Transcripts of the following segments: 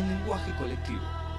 en lenguaje colectivo.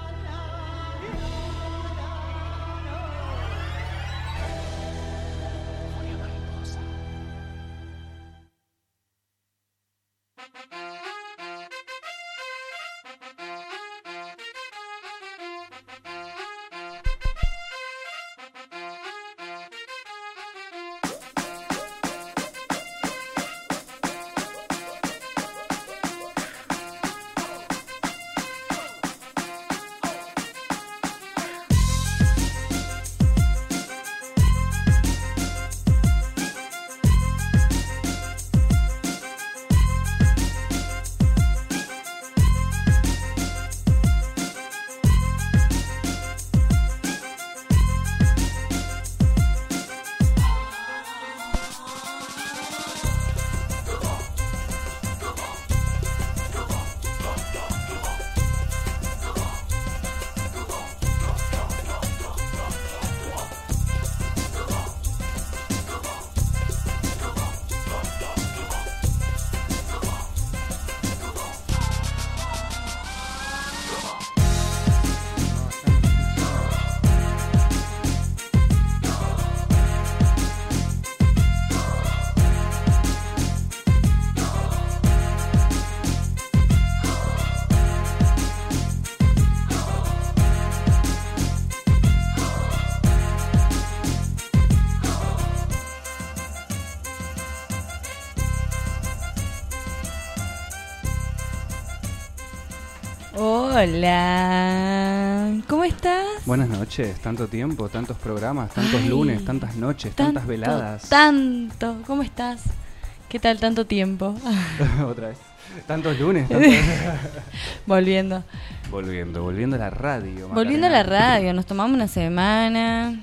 Hola, ¿cómo estás? Buenas noches, tanto tiempo, tantos programas, tantos lunes, tantas noches, tantas veladas. Tanto, ¿cómo estás? ¿Qué tal tanto tiempo? Otra vez. Tantos lunes. Volviendo Volviendo a la radio. Volviendo a la radio, nos tomamos una semana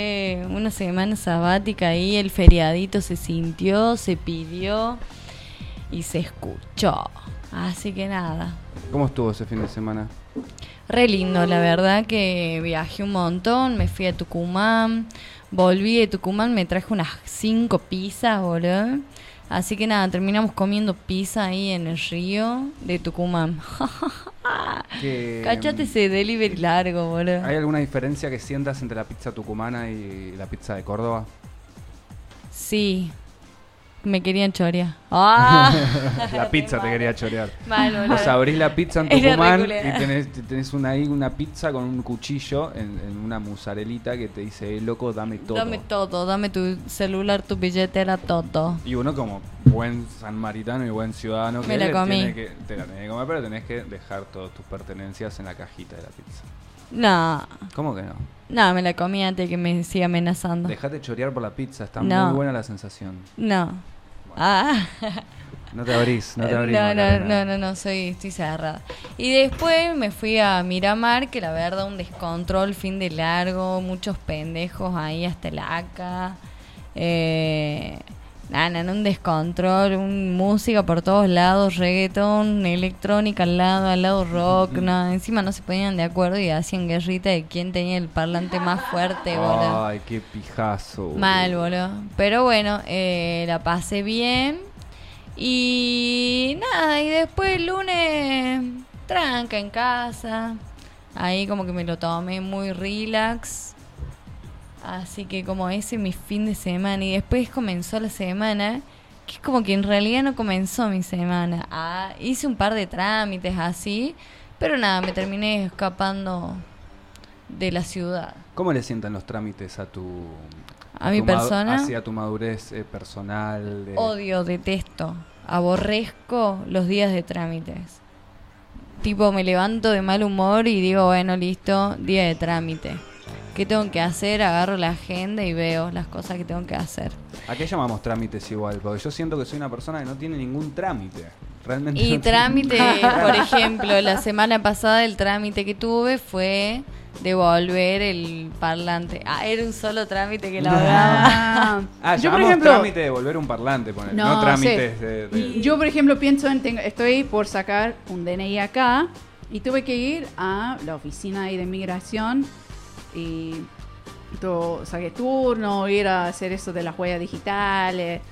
sabática ahí, el feriadito se sintió, se pidió y se escuchó. Así que nada. ¿Cómo estuvo ese fin de semana? Re lindo, la verdad que viajé un montón, me fui a Tucumán, volví de Tucumán, me traje unas 5 pizzas, boludo. Así que nada, terminamos comiendo pizza ahí en el río de Tucumán. Cachate ese delivery largo, boludo. ¿Hay alguna diferencia que sientas entre la pizza tucumana y la pizza de Córdoba? Sí. Me querían chorear. ¡Ah! La pizza te quería chorear. Mal, boludo. O sea, abrís la pizza en Tucumán y tenés una pizza con un cuchillo en una mozzarellita que te dice, loco, dame todo. Dame todo, dame tu celular, tu billetera, todo. Y uno como buen sanmaritano y buen ciudadano que te la tenés que comer, pero tenés que dejar todas tus pertenencias en la cajita de la pizza. No. ¿Cómo que no? No, me la comí antes que me siga amenazando. Dejate chorear por la pizza, está No. muy buena la sensación. No. Bueno. Ah. No te abrís. No, Estoy cerrada. Y después me fui a Miramar, que la verdad un descontrol, fin de largo, muchos pendejos ahí hasta el ACA. Un descontrol, música por todos lados, reggaetón, electrónica al lado rock, encima no se ponían de acuerdo y hacían guerrita de quién tenía el parlante más fuerte, boludo. Ay, qué pijazo. Mal, boludo. Pero bueno, la pasé bien. Y nada, y después el lunes tranca en casa. Ahí como que me lo tomé muy relax. Así que como ese mi fin de semana. Y después comenzó la semana, que es como que en realidad no comenzó mi semana. Hice un par de trámites así, pero nada, me terminé escapando de la ciudad. ¿Cómo le sientan los trámites a mi persona? Hacia tu madurez personal. Odio, detesto, aborrezco los días de trámites. Tipo, me levanto de mal humor y digo, bueno, listo, día de trámite. ¿Qué tengo que hacer? Agarro la agenda y veo las cosas que tengo que hacer. ¿A qué llamamos trámites igual? Porque yo siento que soy una persona que no tiene ningún trámite. Realmente Y no trámite, por ejemplo, la semana pasada el trámite que tuve fue devolver el parlante. Era un solo trámite que la verdad. Yo por ejemplo, trámite de devolver un parlante, no trámites de... Yo por ejemplo pienso estoy por sacar un DNI acá y tuve que ir a la oficina ahí de migración y saqué turno, ir a hacer eso de las huellas digitales.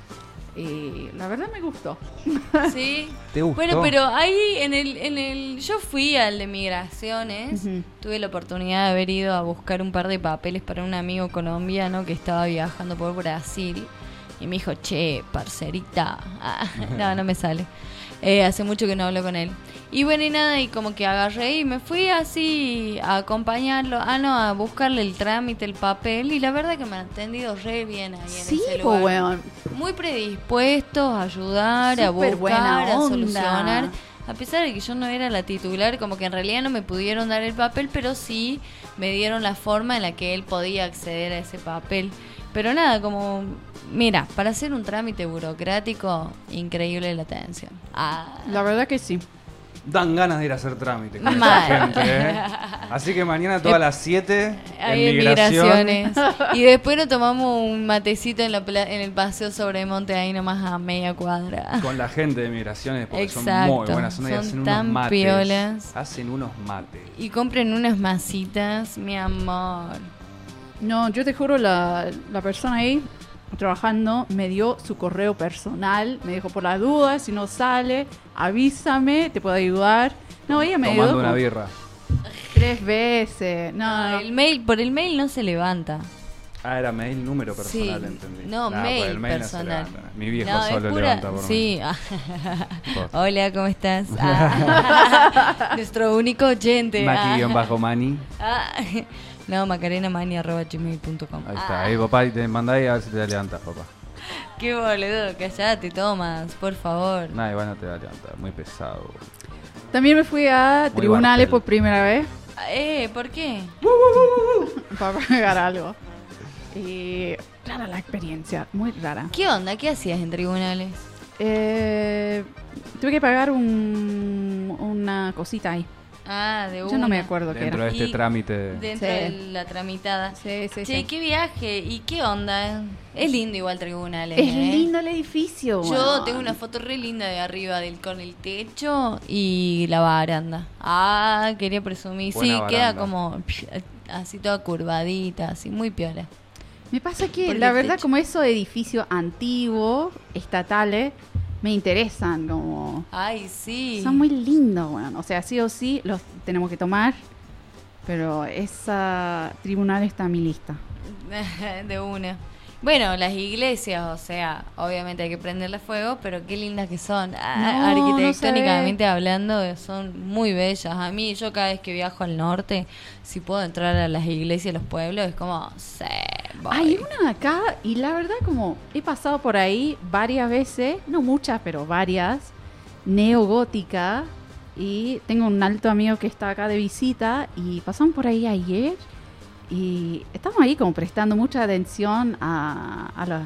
Y la verdad me gustó. Sí. ¿Te gustó? Bueno, pero ahí yo fui al de migraciones, tuve la oportunidad de haber ido a buscar un par de papeles para un amigo colombiano que estaba viajando por Brasil y me dijo, che, parcerita, no me sale. Hace mucho que no hablo con él. Y bueno, y nada, y como que agarré y me fui así a acompañarlo, a buscarle el trámite, el papel, y la verdad que me han atendido re bien ahí en ese lugar. Weón. Muy predispuestos a ayudar, a Súper buena buscar, a onda. solucionar. A pesar de que yo no era la titular, como que en realidad no me pudieron dar el papel, pero sí me dieron la forma en la que él podía acceder a ese papel. Pero nada, como, mira, para hacer un trámite burocrático, increíble la atención. La verdad que sí. Dan ganas de ir a hacer trámite con Mal. esta gente, ¿eh? Así que mañana todas las 7 Ahí en migraciones. Y después nos tomamos un matecito en el paseo sobre monte, ahí nomás a media cuadra. Con la gente de migraciones, porque son Exacto. muy buenas. Son hacen tan unos mates. piolas. Hacen unos mates. Y compren unas masitas, mi amor. No, yo te juro, la persona ahí trabajando me dio su correo personal, me dijo, por las dudas, si no sale, avísame, te puedo ayudar. No, ella me Tomando ayudó una como birra. 3 veces. No. Por el mail no se levanta. Ah, era mail, número personal, Sí. entendí. No, por mail el mail no se personal. levanta. Mi viejo No, es solo pura- levanta por Sí. Posta. Hola, ¿cómo estás? Nuestro único oyente. Maki-Mani. No, macarenamani@gmail.com. Ahí está, ahí papá, y te mandáis a ver si te levantas, papá. Qué boludo, callate, Tomás, por favor. Nah, igual no te va a levantar, muy pesado. También me fui a Muy tribunales Bartel. por primera vez ¿Por qué? para pagar algo. Y rara la experiencia, muy rara. ¿Qué onda? ¿Qué hacías en tribunales? Tuve que pagar una cosita ahí. De Yo no me acuerdo qué Dentro era. de este Y trámite. Dentro Sí. de la tramitada. Sí, Che, sí, sí. qué viaje y qué onda. Es lindo igual tribunales. Es lindo el edificio. Yo weón. tengo una foto re linda de arriba con el techo y la baranda. Quería presumir. Buena Sí, queda baranda. como así toda curvadita, así muy piola. Me pasa que, Porque la el verdad, techo- como esos edificios antiguos, estatales, me interesan, como... Ay, sí. Son muy lindos, bueno. O sea, sí o sí los tenemos que tomar, pero esa tribunal está en mi lista. De una. Bueno, las iglesias, o sea, obviamente hay que prenderle fuego, pero qué lindas que son. Arquitectónicamente hablando, son muy bellas. A mí, yo cada vez que viajo al norte, si puedo entrar a las iglesias, los pueblos, es como, voy. Hay una acá y la verdad como he pasado por ahí varias veces, no muchas, pero varias, neogótica, y tengo un alto amigo que está acá de visita y pasamos por ahí ayer y estamos ahí como prestando mucha atención a la...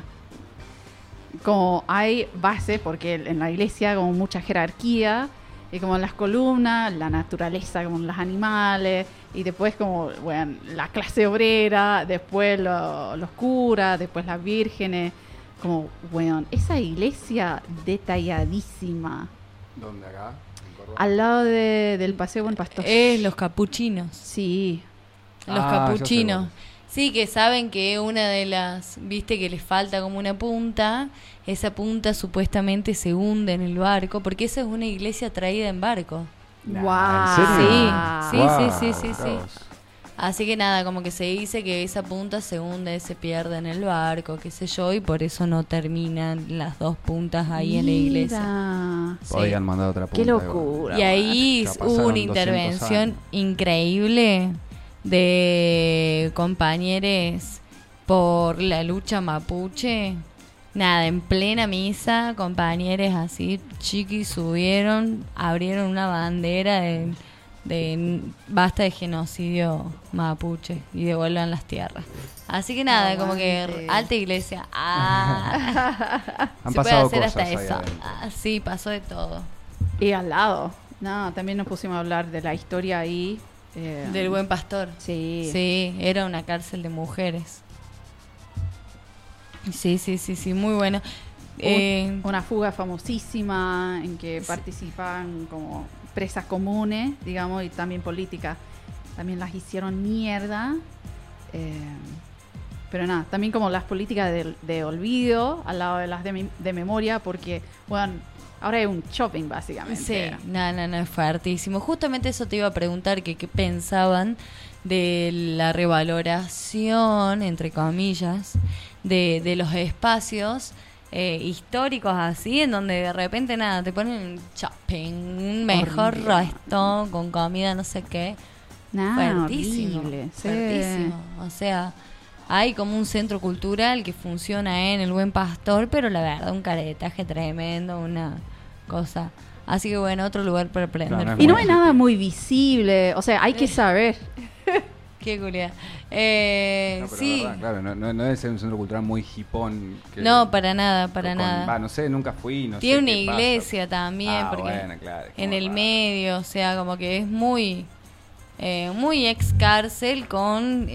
Como hay base, porque en la iglesia como mucha jerarquía, y como las columnas, la naturaleza, como los animales, y después como, bueno, la clase obrera, después los curas, después las vírgenes, como, bueno, esa iglesia detalladísima, ¿Dónde acá? ¿En Córdoba? al lado del Paseo Buen Pastor. Los capuchinos. Sí, Los Ah, ya sé capuchinos. cuál. Sí, que saben que una de las, viste que les falta como una punta, esa punta supuestamente se hunde en el barco, porque esa es una iglesia traída en barco. Nah, ¿en serio? Sí, Guau, sí. Dios. Así que nada, como que se dice que esa punta se hunde, se pierde en el barco, qué sé yo, y por eso no terminan las dos puntas ahí en la iglesia. Mira. Sí. Podían mandar otra punta. Qué locura. Y ahí Ya hubo pasaron una 200 intervención años. increíble de compañeros por la lucha mapuche. Nada, en plena misa, compañeros así, chiquis, subieron, abrieron una bandera de basta de genocidio mapuche y devuelvan las tierras. Así que nada, como que Aguante. alta iglesia. Han se puede pasado hacer cosas hasta ahí eso. adentro. Sí, pasó de todo. Y al lado. No, también nos pusimos a hablar de la historia ahí. Del Buen Pastor. Sí. Sí, era una cárcel de mujeres. Sí, muy bueno. Una fuga famosísima en que participan como presas comunes, digamos, y también políticas. También las hicieron mierda. Pero nada, también como las políticas de olvido al lado de las de memoria, porque, bueno, ahora hay un shopping básicamente. Sí, no, es fuertísimo. Justamente eso te iba a preguntar, que qué pensaban de la revaloración, entre comillas, de los espacios históricos así, en donde de repente nada, te ponen un shopping, un mejor resto con comida, no sé qué. Fuertísimo, horrible, sí. fuertísimo. O sea, hay como un centro cultural que funciona en el Buen Pastor, pero la verdad, un caretaje tremendo, una cosa. Así que bueno, otro lugar para aprender. Y no hay nada muy visible, o sea, hay que saber. Qué culiada. Sí. Verdad, claro, no debe ser un centro cultural muy hipón. No, para nada. No sé, nunca fui. No Tiene sé una qué iglesia pasa. también, porque bueno, claro, en el raro. medio, o sea, como que es muy ex cárcel con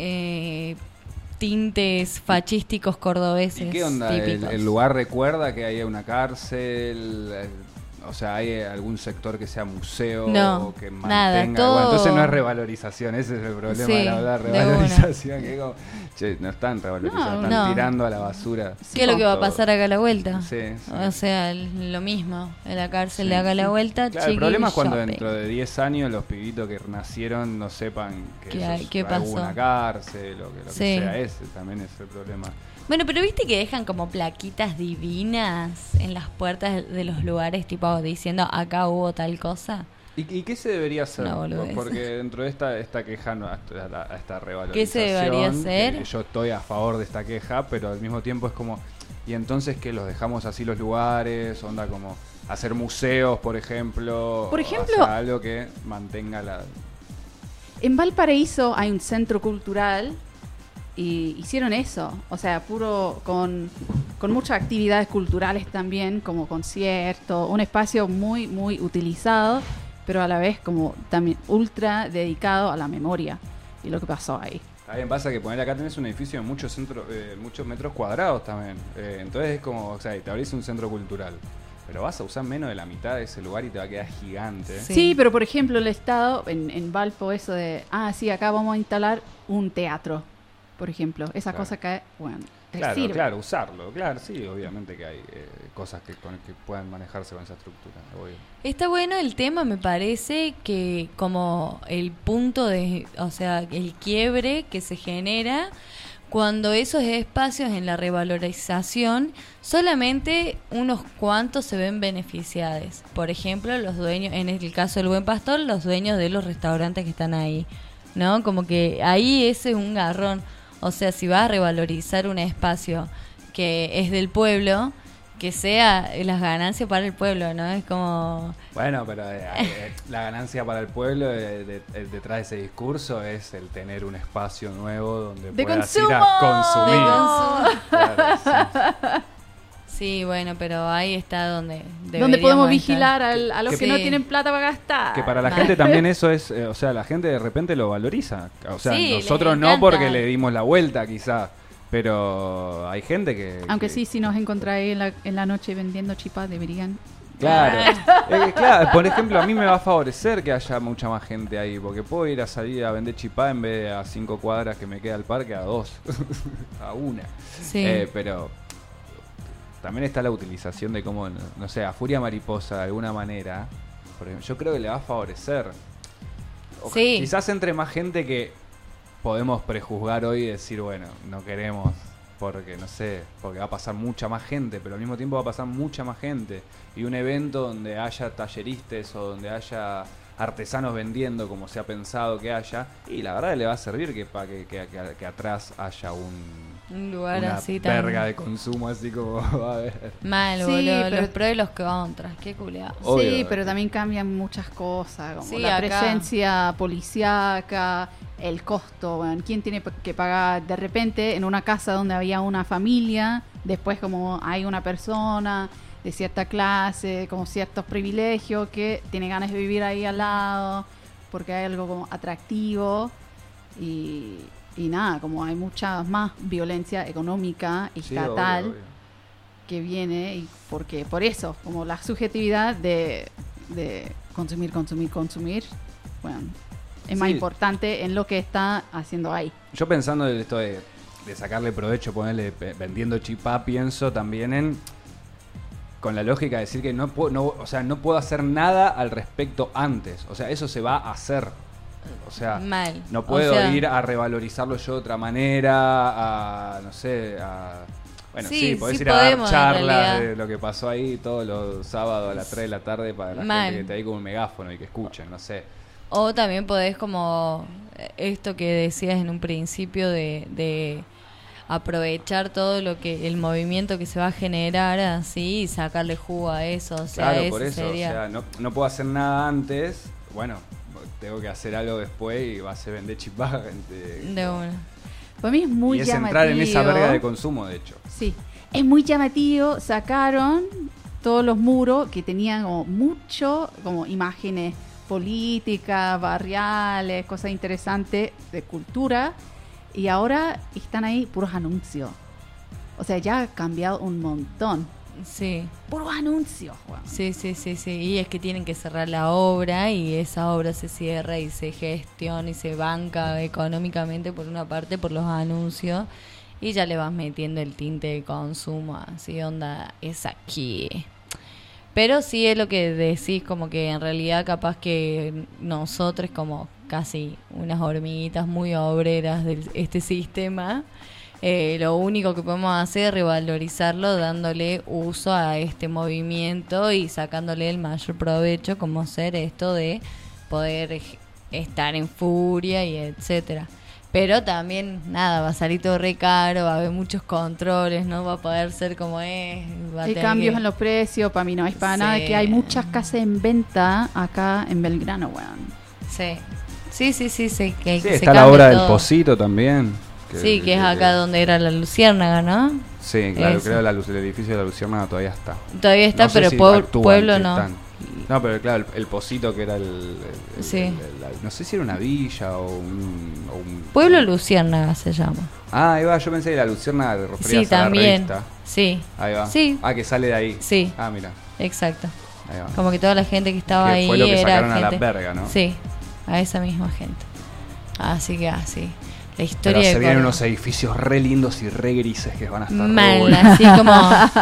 tintes fachísticos cordobeses. ¿Y qué onda? ¿El lugar recuerda que hay una cárcel? O sea, ¿hay algún sector que sea museo? No, que nada, mantenga? todo... Bueno, entonces no es revalorización, ese es el problema Sí, de la revalorización. Que como, che, no están revalorizando, están tirando a la basura. ¿Qué es lo que va a pasar acá a la vuelta? Sí. O sea, lo mismo, en la cárcel de acá a la vuelta. Claro, el problema es cuando dentro de 10 años los pibitos que nacieron no sepan que pasó? una cárcel o que lo que sea. Ese también es el problema. Bueno, pero viste que dejan como plaquitas divinas en las puertas de los lugares, tipo diciendo acá hubo tal cosa. ¿Y qué se debería hacer? No, porque dentro de esta queja, esta revalorización, ¿qué se debería hacer? Yo estoy a favor de esta queja, pero al mismo tiempo es como, ¿y entonces qué? ¿Los dejamos así los lugares? ¿Onda como hacer museos, por ejemplo? Por ejemplo, o sea, algo que mantenga la... En Valparaíso hay un centro cultural y hicieron eso, o sea, puro con muchas actividades culturales también, como conciertos, un espacio muy, muy utilizado, pero a la vez como también ultra dedicado a la memoria y lo que pasó ahí. También pasa que poner acá tenés un edificio de muchos metros cuadrados también, entonces es como, o sea, te abrís un centro cultural, pero vas a usar menos de la mitad de ese lugar y te va a quedar gigante. Sí, pero por ejemplo el Estado, en Valpo, eso de, sí, acá vamos a instalar un teatro, por ejemplo, esa cosa que, bueno, sirve. Claro, usarlo, claro, sí, obviamente que hay cosas que puedan manejarse con esa estructura, obvio. Está bueno el tema, me parece que como el punto de, o sea, el quiebre que se genera cuando esos espacios en la revalorización solamente unos cuantos se ven beneficiados. Por ejemplo, los dueños, en el caso del Buen Pastor, los dueños de los restaurantes que están ahí, ¿no? Como que ahí ese es un garrón. O sea, si vas a revalorizar un espacio que es del pueblo, que sea las ganancias para el pueblo, ¿no? Es como... Bueno, pero la ganancia para el pueblo detrás de ese discurso es el tener un espacio nuevo donde puedas ir a consumir. Claro, sí, bueno, pero ahí está donde podemos vigilar a los que no sí. tienen plata para gastar. Que para la gente también eso es, o sea, la gente de repente lo valoriza. O sea, sí, nosotros no porque le dimos la vuelta quizá, pero hay gente que... Aunque sí, si nos encontráis en la noche vendiendo chipá, deberían... Claro, claro, por ejemplo, a mí me va a favorecer que haya mucha más gente ahí, porque puedo ir a salir a vender chipá en vez de a 5 cuadras que me queda el parque, a 2, a 1. Sí. Pero... también está la utilización de cómo, no sé, a Furia Mariposa de alguna manera, por ejemplo, yo creo que le va a favorecer. Sí. Quizás entre más gente que podemos prejuzgar hoy y decir, bueno, no queremos porque, no sé, porque va a pasar mucha más gente, pero al mismo tiempo va a pasar mucha más gente. Y un evento donde haya talleristas o donde haya artesanos vendiendo como se ha pensado que haya, y la verdad le va a servir que atrás haya un lugar una así verga de consumo así como a ver. Mal, Sí, boludo, pero... los pros y los contras, qué culeado. Obvio. Sí, pero también cambian muchas cosas, como Sí, la acá. presencia policíaca, el costo, bueno, quién tiene que pagar. De repente en una casa donde había una familia, después como hay una persona de cierta clase, como ciertos privilegios, que tiene ganas de vivir ahí al lado porque hay algo como atractivo y nada, como hay mucha más violencia económica y estatal, obvio. que viene, y porque por eso, como la subjetividad de consumir, bueno, es más Sí. importante en lo que está haciendo ahí. Yo pensando en esto de de sacarle provecho, ponerle vendiendo chipá, pienso también en con la lógica de decir que no puedo hacer nada al respecto antes. O sea, eso se va a hacer. O sea, mal. No puedo ir a revalorizarlo yo de otra manera, a no sé, a... Bueno, sí, podés ir a dar charlas de lo que pasó ahí todos los sábados a las 3 de la tarde para la gente que está ahí con un megáfono y que escuchen, no sé. O también podés como esto que decías en un principio de aprovechar todo lo que el movimiento que se va a generar así y sacarle jugo a eso. O sea, claro, por eso, sería... o sea, no puedo hacer nada antes, bueno, tengo que hacer algo después y va a ser vender chipá. De una. Para mí es muy llamativo. Y es entrar en esa verga de consumo, de hecho. Sí, es muy llamativo. Sacaron todos los muros que tenían como mucho, como imágenes políticas, barriales, cosas interesantes de cultura. Y ahora están ahí puros anuncios. O sea, ya ha cambiado un montón. Sí. Puros anuncios, Juan. Sí. Y es que tienen que cerrar la obra y esa obra se cierra y se gestiona y se banca económicamente por una parte por los anuncios y ya le vas metiendo el tinte de consumo. Así onda, es aquí. Pero sí es lo que decís, como que en realidad capaz que nosotros como casi unas hormiguitas muy obreras de este sistema, lo único que podemos hacer es revalorizarlo dándole uso a este movimiento y sacándole el mayor provecho, como ser esto de poder estar en furia y etcétera. Pero también, nada, va a salir todo re caro, va a haber muchos controles, no va a poder ser como es. Hay cambios en los precios, para mí no es para nada, que hay muchas casas en venta acá en Belgrano, weón. Sí, que está se la obra todo. del Pocito también. Que es acá donde era la Luciérnaga, ¿no? Sí, claro, creo que el edificio de la Luciérnaga todavía está. Todavía está, no pero si pueblo no. Están. No, pero claro, el Pocito que era no sé si era una villa o un... Pueblo Luciérnaga se llama. Ah, ahí va, yo pensé que la Luciérnaga te referías sí, a también. la revista. Sí. Ahí va. Sí. Ah, que sale de ahí. Sí. Ah, mira. Exacto. Ahí va. Como que toda la gente que estaba que ahí fue lo que era sacaron gente... a la verga, ¿no? Sí, a esa misma gente. Así que así. La historia pero de se vienen unos edificios re lindos y re grises que van a estar mal, así como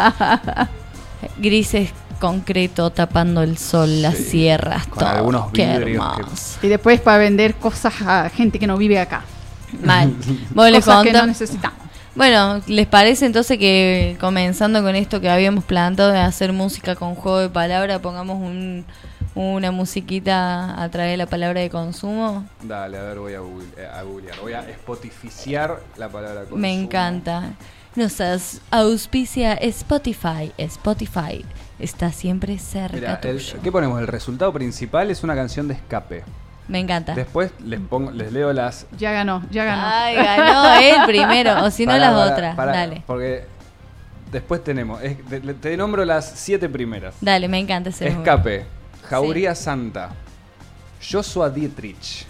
grises concreto tapando el sol, las sierras, con todo. Algunos vidrios Y después para vender cosas a gente que no vive acá. Mal. Vos les cosas que no necesitamos. Bueno, ¿les parece entonces que comenzando con esto que habíamos planteado de hacer música con juego de palabras, pongamos una musiquita a través de la palabra de consumo? Dale, a ver, voy a googlear. Voy a spotificiar la palabra consumo. Me encanta. Nos auspicia Spotify. Spotify está siempre cerca tuyo. ¿Qué ponemos? El resultado principal es una canción de escape. Me encanta. Después les leo las... Ya ganó. Ay, ganó él primero, o si no las otras. Dale. Porque después tenemos... te nombro las 7 primeras. Dale, me encanta ese Escape. Jauría Santa. Joshua Dietrich.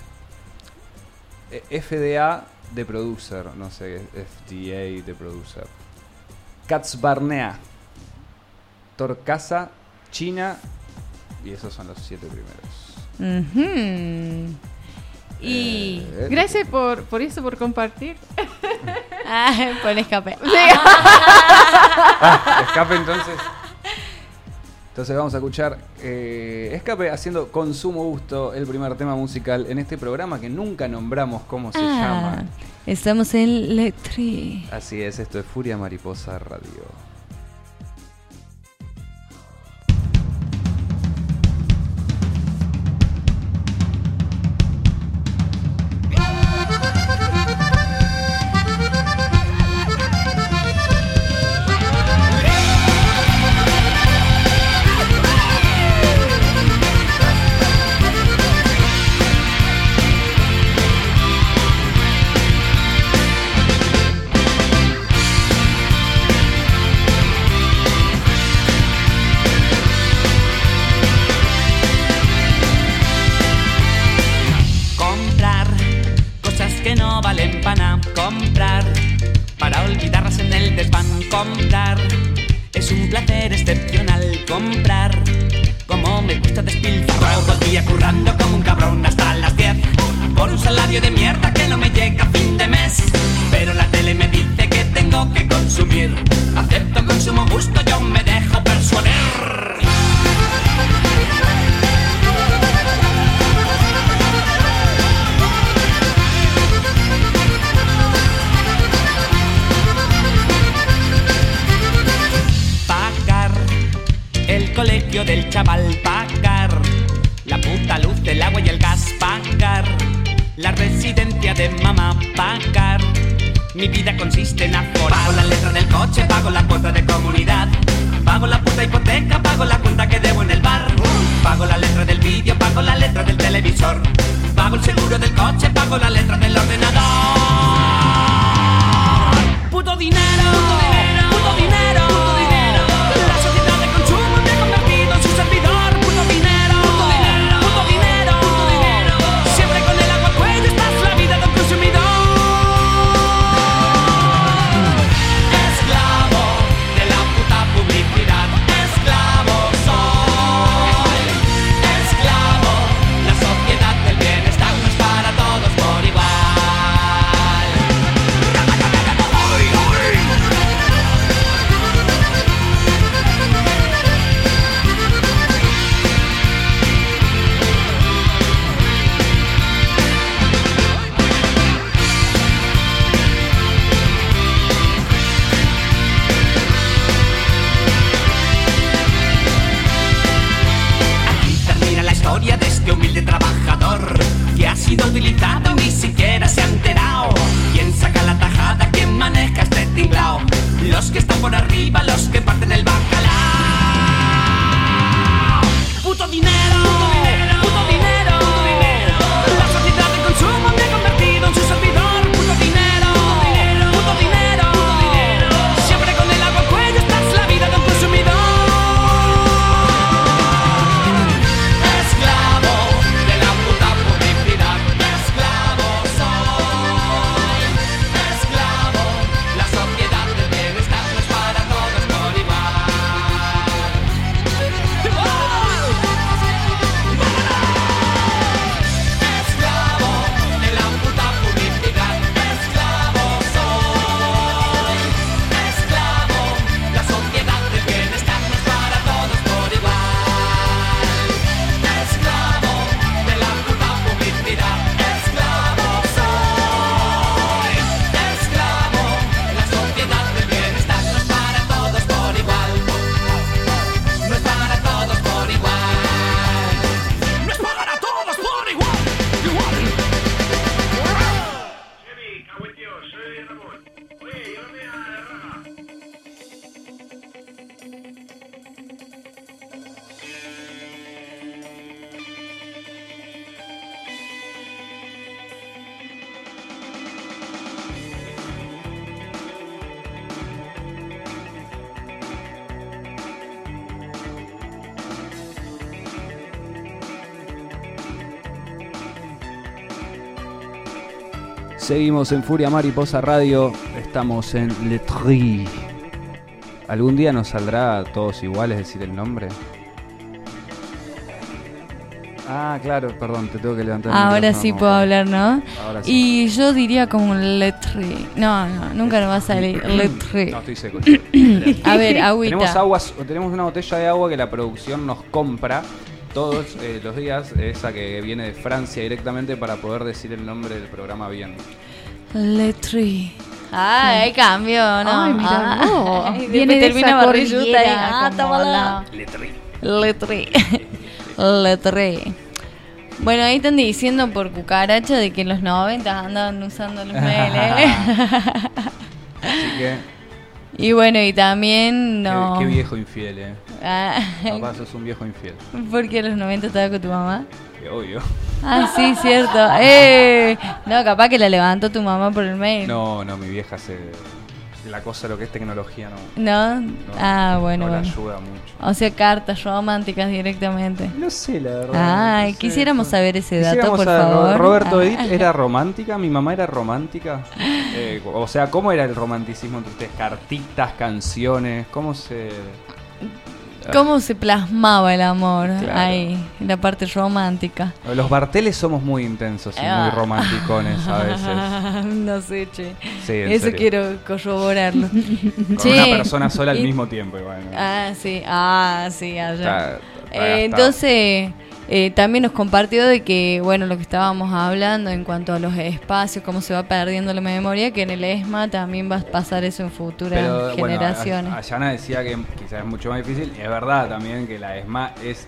FDA de Producer. No sé, FDA de Producer. Katz Barnea. Torcasa, China. Y esos son los 7 primeros. Y gracias por eso, por compartir. Por escape. Escape entonces. Entonces vamos a escuchar Escape haciendo Con Sumo Gusto, el primer tema musical en este programa que nunca nombramos cómo se llama. Estamos en Letri. Así es, esto es Furia Mariposa Radio. Comprar es un placer excepcional. Comprar, como me gusta despilfarrar todo el día currando como un cabrón hasta las 10 por un salario de mierda que no me llega a fin de mes. Pero la tele me dice que tengo que consumir. Acepto, consumo, gusto, yo me dejo persuadir. Pagar el colegio del chaval, pagar la puta luz, el agua y el gas, pagar la residencia de mamá, pagar. Mi vida consiste en aforar. Pago la letra del coche, pago la cuota de comunidad, pago la puta hipoteca, pago la cuenta que debo en el bar, pago la letra del vídeo, pago la letra del televisor, pago el seguro del coche, pago la letra del ordenador. Puto dinero, puto dinero, puto dinero, puto dinero. La sociedad de consumo me ha convertido en su servidor. Puto dinero, puto dinero, puto dinero, puto dinero. Siempre con el agua al cuello estás la vida de un consumidor. Esclavo de la puta publicidad, esclavo soy. Esclavo, la sociedad del bienestar no es para todos por igual. De este humilde trabajador que ha sido utilizado y ni siquiera se ha enterado. ¿Quién saca la tajada? ¿Quién maneja este tinglao? Los que están por arriba, los que parten el bacalao. ¡Puto dinero! ¡Puto dinero! ¡Puto dinero! ¡Puto dinero! La sociedad de consumo me ha convertido en su servidor. ¡Puto dinero! ¡Puto dinero! ¡Puto dinero! ¡Puto dinero! Siempre con el agua al cuello estás la vida de un consumidor. Seguimos en Furia Mariposa Radio, estamos en Le Tri. ¿Algún día nos saldrá todos iguales decir el nombre? Ah, claro, perdón, te tengo que levantar el Ahora micrófono, sí no, puedo hablar, ¿no? Ahora sí. Y yo diría como Le Tri. No, nunca nos va a salir Le Tri. No, estoy seco. A ver, agüita. Tenemos una botella de agua que la producción nos compra todos los días, esa que viene de Francia directamente para poder decir el nombre del programa bien. Le Tri. Hay cambio, ¿no? Ay, mira, no. Ay, Viene de termina esa barrilluta cordillera, ahí. como Tómala. Le Tri. Le Tri. Bueno, ahí están diciendo por cucaracha de que en los 90 andaban usando los meles. Así que... Y bueno, y también no. Qué viejo infiel, Ah, Papá, sos un viejo infiel. ¿por qué a los 90 estaba con tu mamá? Que obvio. Ah, sí, cierto. No, capaz que la levantó tu mamá por el mail. No, mi vieja la cosa, lo que es tecnología, no. ¿No? Ah, bueno, no la bueno. ayuda mucho. O sea, cartas románticas directamente. No sé, la verdad. Ay, no sé, quisiéramos saber ese dato, Quisiéramos por saber, favor. Roberto Edith era romántica, mi mamá era romántica. O sea, ¿cómo era el romanticismo entre ustedes? Cartitas, canciones, ¿cómo se...? cómo se plasmaba el amor Claro. ahí, en la parte romántica. Los Barteles somos muy intensos y muy romanticones a veces. No sé, che. Sí, en Eso serio. quiero corroborarlo. Con Che, una persona sola al y- mismo tiempo igual, ¿no? sí, allá. Está gastado. Entonces, también nos compartió de que, bueno, lo que estábamos hablando en cuanto a los espacios, cómo se va perdiendo la memoria, que en el ESMA también va a pasar eso en futuras Pero bueno, generaciones. Ayana decía que quizás es mucho más difícil. Y es verdad también que la ESMA es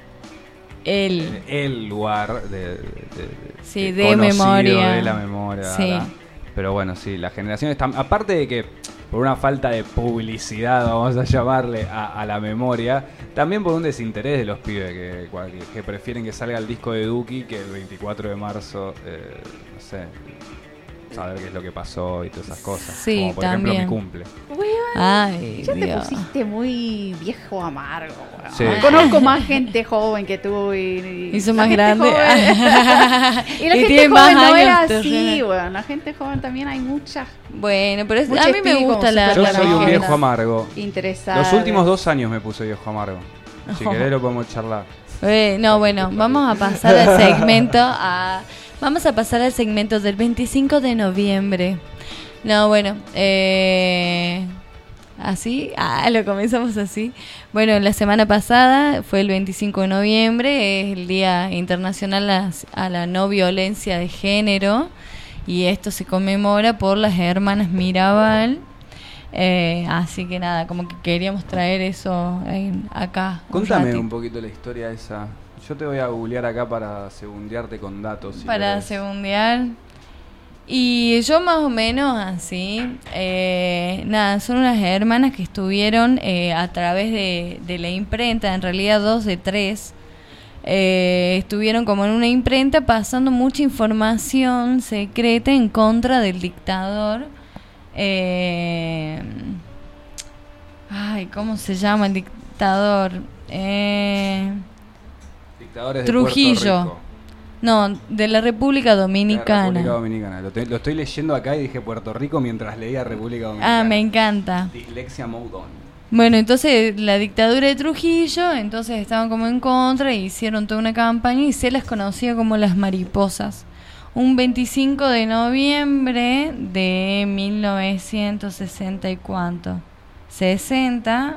el lugar Sí, de de conocido memoria. de la memoria. Sí. ¿verdad? Pero bueno, sí, las generaciones están. Aparte de que por una falta de publicidad, vamos a llamarle, a la memoria, también por un desinterés de los pibes que prefieren que salga el disco de Duki que el 24 de marzo, no sé, saber qué es lo que pasó y todas esas cosas. Sí, como por también. ejemplo mi cumple. Ay, Ya te Dios. pusiste muy viejo amargo. weón. Sí. Conozco más gente joven que tú y Hizo la más gente grande. joven- y la gente tiene joven más no años, era te así, suena. weón. La gente joven también hay mucha Bueno, pero Mucho a mí me espíritu, gusta como la Yo Claro, soy un no. viejo amargo. interesada. Los últimos 2 años me puse viejo amargo. Si Oh. querés lo podemos charlar. No, bueno, vamos a pasar al segmento vamos a pasar al segmento del 25 de noviembre. No, bueno, así, lo comenzamos así. Bueno, la semana pasada fue el 25 de noviembre, es el Día Internacional a la No Violencia de Género, y esto se conmemora por las hermanas Mirabal. Así que nada, como que queríamos traer eso acá. Contame ratito. un poquito la historia esa. Yo te voy a googlear acá para segundearte con datos. si Para querés. segundear. Y yo más o menos así, nada, son unas hermanas que estuvieron a través de la imprenta, en realidad 2 de 3, estuvieron como en una imprenta pasando mucha información secreta en contra del dictador. Ay, ¿cómo se llama el dictador? Dictadores de Trujillo. Puerto Rico. No, de la República La Dominicana. República Dominicana. Lo estoy leyendo acá y dije Puerto Rico mientras leía República Dominicana. Me encanta. Dislexia mode on. Bueno, entonces la dictadura de Trujillo, entonces estaban como en contra y hicieron toda una campaña y se las conocía como las mariposas. Un 25 de noviembre de 1960 y cuánto, 60,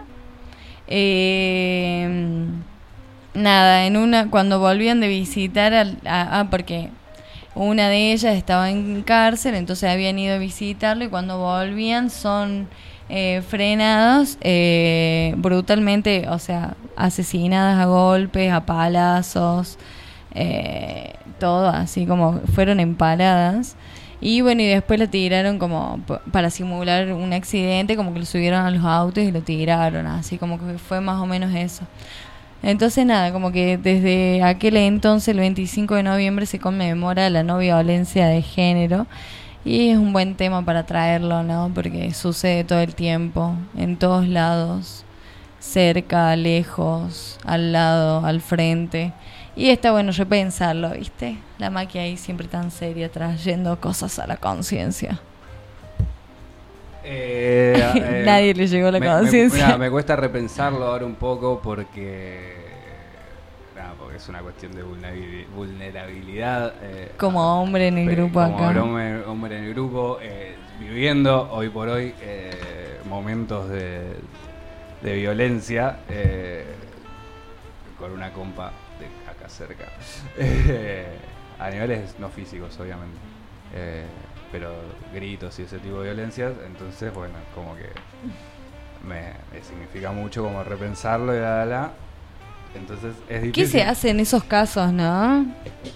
nada, cuando volvían de visitar porque una de ellas estaba en cárcel, entonces habían ido a visitarlo y cuando volvían son frenados brutalmente, o sea, asesinadas a golpes, a palazos, todo así como fueron empaladas. Y bueno, y después la tiraron como para simular un accidente, como que lo subieron a los autos y lo tiraron, así como que fue más o menos eso. Entonces nada, como que desde aquel entonces, el 25 de noviembre, se conmemora la no violencia de género. Y es un buen tema para traerlo, ¿no? Porque sucede todo el tiempo, en todos lados, cerca, lejos, al lado, al frente. Y está bueno repensarlo, ¿viste? La Maki ahí siempre tan seria, trayendo cosas a la conciencia. Nadie le llegó a la conciencia. Me cuesta repensarlo ahora un poco porque es una cuestión de vulnerabilidad. Como hombre en el grupo como acá. hombre en el grupo, viviendo hoy por hoy momentos de violencia con una compa de acá cerca. A niveles no físicos, obviamente. Pero gritos y ese tipo de violencias, entonces bueno, como que me significa mucho como repensarlo y entonces es difícil. ¿Qué se hace en esos casos, no?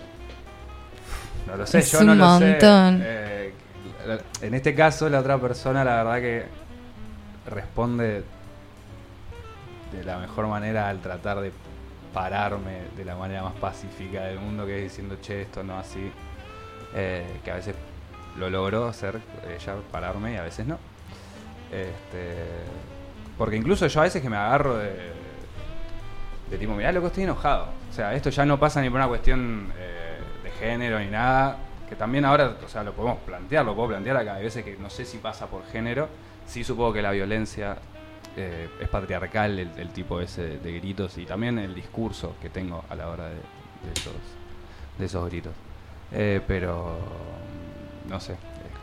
No lo sé, Es yo no un lo montón. sé. En este caso la otra persona la verdad que responde de la mejor manera al tratar de pararme de la manera más pacífica del mundo, que es diciendo, che, esto no así, que a veces lo logró hacer ella, pararme, y a veces no. Porque incluso yo a veces que me agarro de tipo, mirá, loco, estoy enojado. O sea, esto ya no pasa ni por una cuestión de género ni nada, que también ahora, o sea, lo puedo plantear acá. Hay veces que no sé si pasa por género, sí supongo que la violencia es patriarcal el tipo ese de gritos y también el discurso que tengo a la hora de esos gritos. Pero no sé.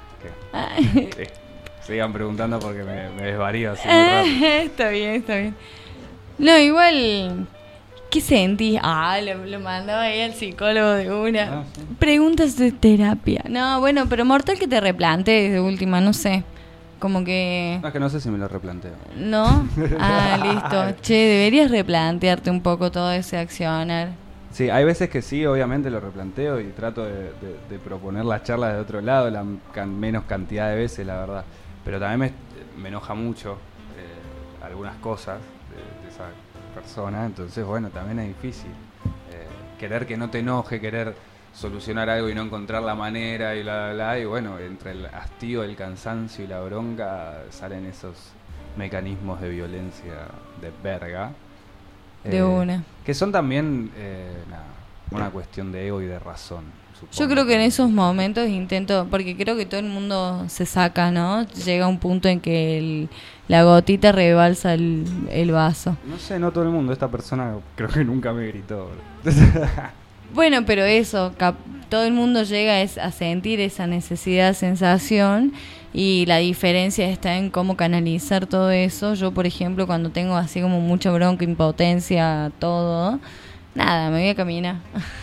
Sigan preguntando porque me desvarío así muy rápido. Está bien, está bien. No, igual... ¿Qué sentís? Lo mandaba ahí al psicólogo de una. Sí. Preguntas de terapia. No, bueno, pero mortal que te replantees de última, no sé. Como que... No, es que no sé si me lo replanteo. ¿No? Listo. Che, deberías replantearte un poco todo ese accionar. Sí, hay veces que sí, obviamente lo replanteo y trato de proponer las charlas de otro lado, menos cantidad de veces, la verdad. Pero también me enoja mucho algunas cosas de esa persona, entonces bueno, también es difícil querer que no te enoje, querer solucionar algo y no encontrar la manera y bueno, entre el hastío, el cansancio y la bronca salen esos mecanismos de violencia de verga De una. que son también una cuestión de ego y de razón, supongo. Yo creo que en esos momentos intento, porque creo que todo el mundo se saca, ¿no? Llega un punto en que la gotita rebalsa el vaso. No sé, no todo el mundo. Esta persona creo que nunca me gritó. Bueno, pero eso, todo el mundo llega a sentir esa necesidad, sensación, y la diferencia está en cómo canalizar todo eso. Yo, por ejemplo, cuando tengo así como mucha bronca, impotencia, todo, nada, me voy a caminar.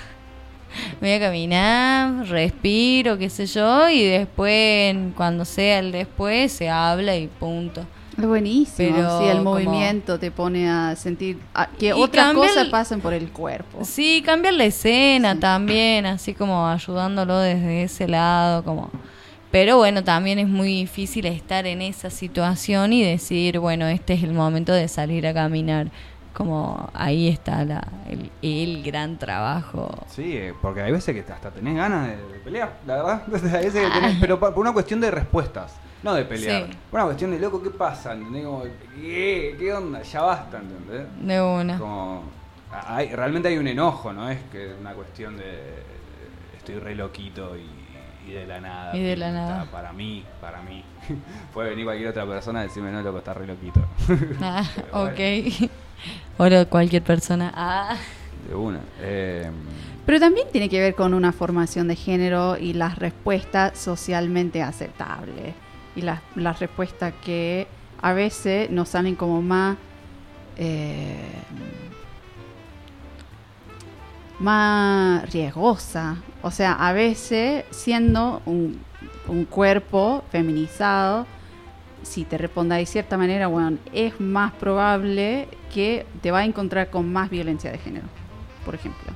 Me voy a caminar, respiro, qué sé yo, y después, cuando sea el después, se habla y punto. Es buenísimo. Pero sí, el como... movimiento te pone a sentir que Y otras cambia cosas pasen por el cuerpo. Sí, cambiar la escena también, así como ayudándolo desde ese lado, como... Pero bueno, también es muy difícil estar en esa situación y decir, bueno, este es el momento de salir a caminar. Como ahí está el gran trabajo. Sí, porque hay veces que hasta tenés ganas de pelear, la verdad. Hay veces que tenés, pero por una cuestión de respuestas, no de pelear. Sí. Por una cuestión de, loco, ¿qué pasa? ¿Entendés? Como, ¿qué onda? Ya basta, ¿entendés? De una. Como, realmente hay un enojo, ¿no? Es que una cuestión de estoy re loquito y de la nada. Y de la nada. Para mí. Puede venir cualquier otra persona y decirme, no, loco, está re loquito. Ok. O cualquier persona. De una. Pero también tiene que ver con una formación de género y las respuestas socialmente aceptables. Y las respuestas que a veces nos salen como más riesgosas. O sea, a veces siendo un cuerpo feminizado, si te responda de cierta manera, bueno, es más probable que te va a encontrar con más violencia de género, por ejemplo.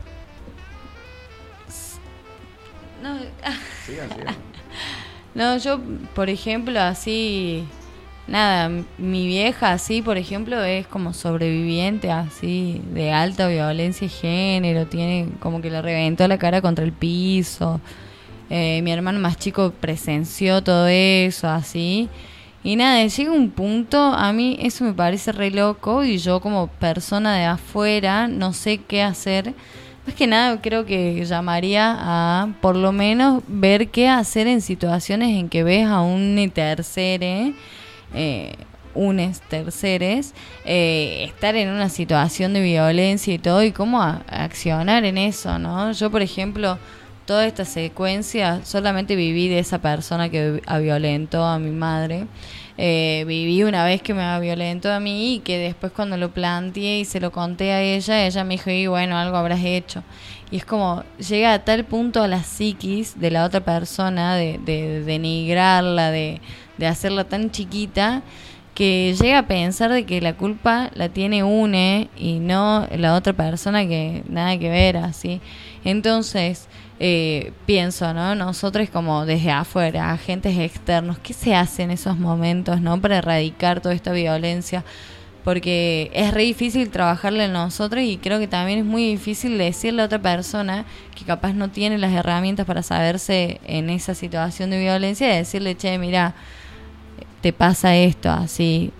No, Sigan. no, yo, por ejemplo, así... Nada, mi vieja así, por ejemplo, es como sobreviviente así de alta violencia de género, tiene como que le reventó la cara contra el piso. Mi hermano más chico presenció todo eso así. Y nada, llega un punto, a mí eso me parece re loco y yo como persona de afuera no sé qué hacer. Más que nada creo que llamaría a por lo menos ver qué hacer en situaciones en que ves a un tercere, unes terceres, estar en una situación de violencia y todo y cómo accionar en eso, ¿no? Yo, por ejemplo, toda esta secuencia solamente viví de esa persona que violentó a mi madre. Viví una vez que me violentó a mí y que después cuando lo planteé y se lo conté a ella me dijo, y bueno, algo habrás hecho. Y es como, llega a tal punto a la psiquis de la otra persona, de denigrarla, de hacerla tan chiquita, que llega a pensar de que la culpa la tiene une y no la otra persona, que nada que ver, así. Entonces, pienso, ¿no? Nosotros como desde afuera, agentes externos, ¿qué se hace en esos momentos, ¿no? Para erradicar toda esta violencia? Porque es re difícil trabajarla en nosotros y creo que también es muy difícil decirle a otra persona que capaz no tiene las herramientas para saberse en esa situación de violencia y decirle, che, mira, te pasa esto, así,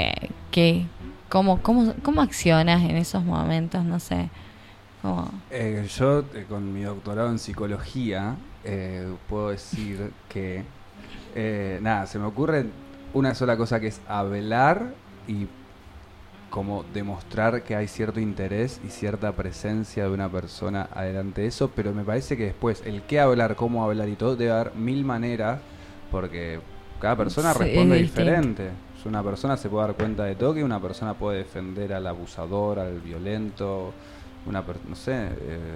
¿cómo accionas en esos momentos? No sé. Yo, con mi doctorado en psicología, puedo decir que, nada, se me ocurre una sola cosa que es hablar y como demostrar que hay cierto interés y cierta presencia de una persona adelante de eso, pero me parece que después el qué hablar, cómo hablar y todo, debe haber 1000 maneras, porque cada persona Sí, responde es distinto. diferente. Una persona se puede dar cuenta de todo, que una persona puede defender al abusador, al violento, no sé...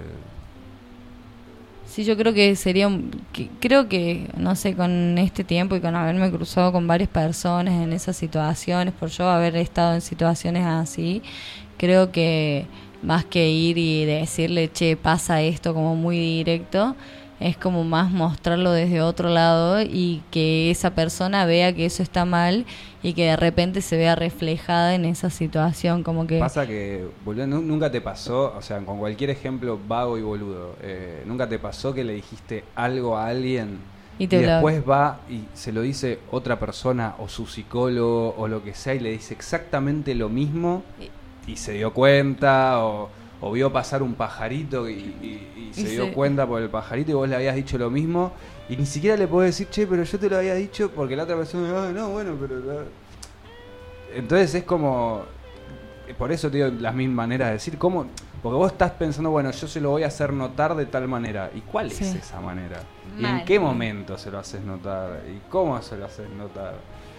Sí, yo creo que sería, creo que, no sé, con este tiempo y con haberme cruzado con varias personas en esas situaciones, por yo haber estado en situaciones así, creo que más que ir y decirle, che, pasa esto como muy directo, es como más mostrarlo desde otro lado y que esa persona vea que eso está mal y que de repente se vea reflejada en esa situación, como que... Pasa que, boludo, nunca te pasó, o sea, con cualquier ejemplo vago y boludo, nunca te pasó que le dijiste algo a alguien y después va y se lo dice otra persona o su psicólogo o lo que sea y le dice exactamente lo mismo y se dio cuenta o vio pasar un pajarito y se dio cuenta por el pajarito y vos le habías dicho lo mismo y ni siquiera le podés decir, che, pero yo te lo había dicho porque la otra persona, no, bueno, pero... Entonces es como... Por eso te digo las mismas maneras de decir, ¿cómo? Porque vos estás pensando, bueno, yo se lo voy a hacer notar de tal manera. ¿Y cuál es esa manera? ¿Y en qué momento se lo haces notar? ¿Y cómo se lo haces notar?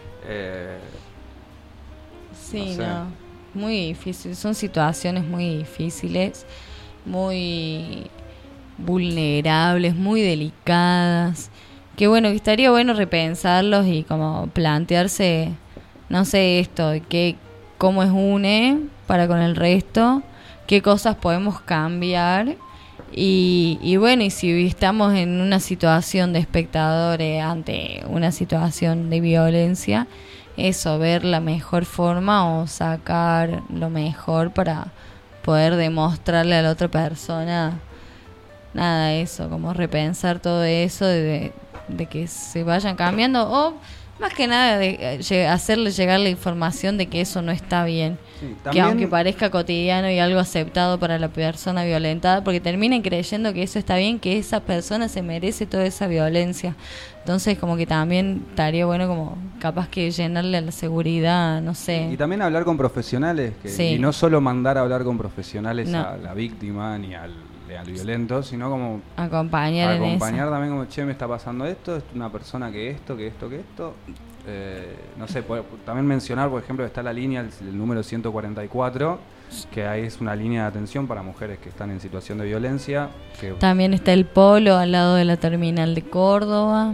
Sí, no sé. no, muy difícil, son situaciones muy difíciles, muy vulnerables, muy delicadas, que bueno, que estaría bueno repensarlos y como plantearse, no sé, esto, cómo es une para con el resto, qué cosas podemos cambiar y bueno, y si estamos en una situación de espectadores ante una situación de violencia, eso, ver la mejor forma o sacar lo mejor para poder demostrarle a la otra persona, nada, eso, como repensar todo eso de que se vayan cambiando o más que nada de hacerle llegar la información de que eso no está bien. Sí, Que también, aunque parezca cotidiano y algo aceptado para la persona violentada, porque terminen creyendo que eso está bien, que esa persona se merece toda esa violencia. Entonces como que también estaría bueno como capaz que llenarle a la seguridad, no sé. y también hablar con profesionales, Sí. y no solo mandar a hablar con profesionales No. a la víctima ni al violento, sino como Acompañar en eso. también como, che, me está pasando esto, es una persona que esto. No sé, también mencionar, por ejemplo, que está la línea, el número 144, que ahí es una línea de atención para mujeres que están en situación de violencia. Que También está el Polo al lado de la terminal de Córdoba.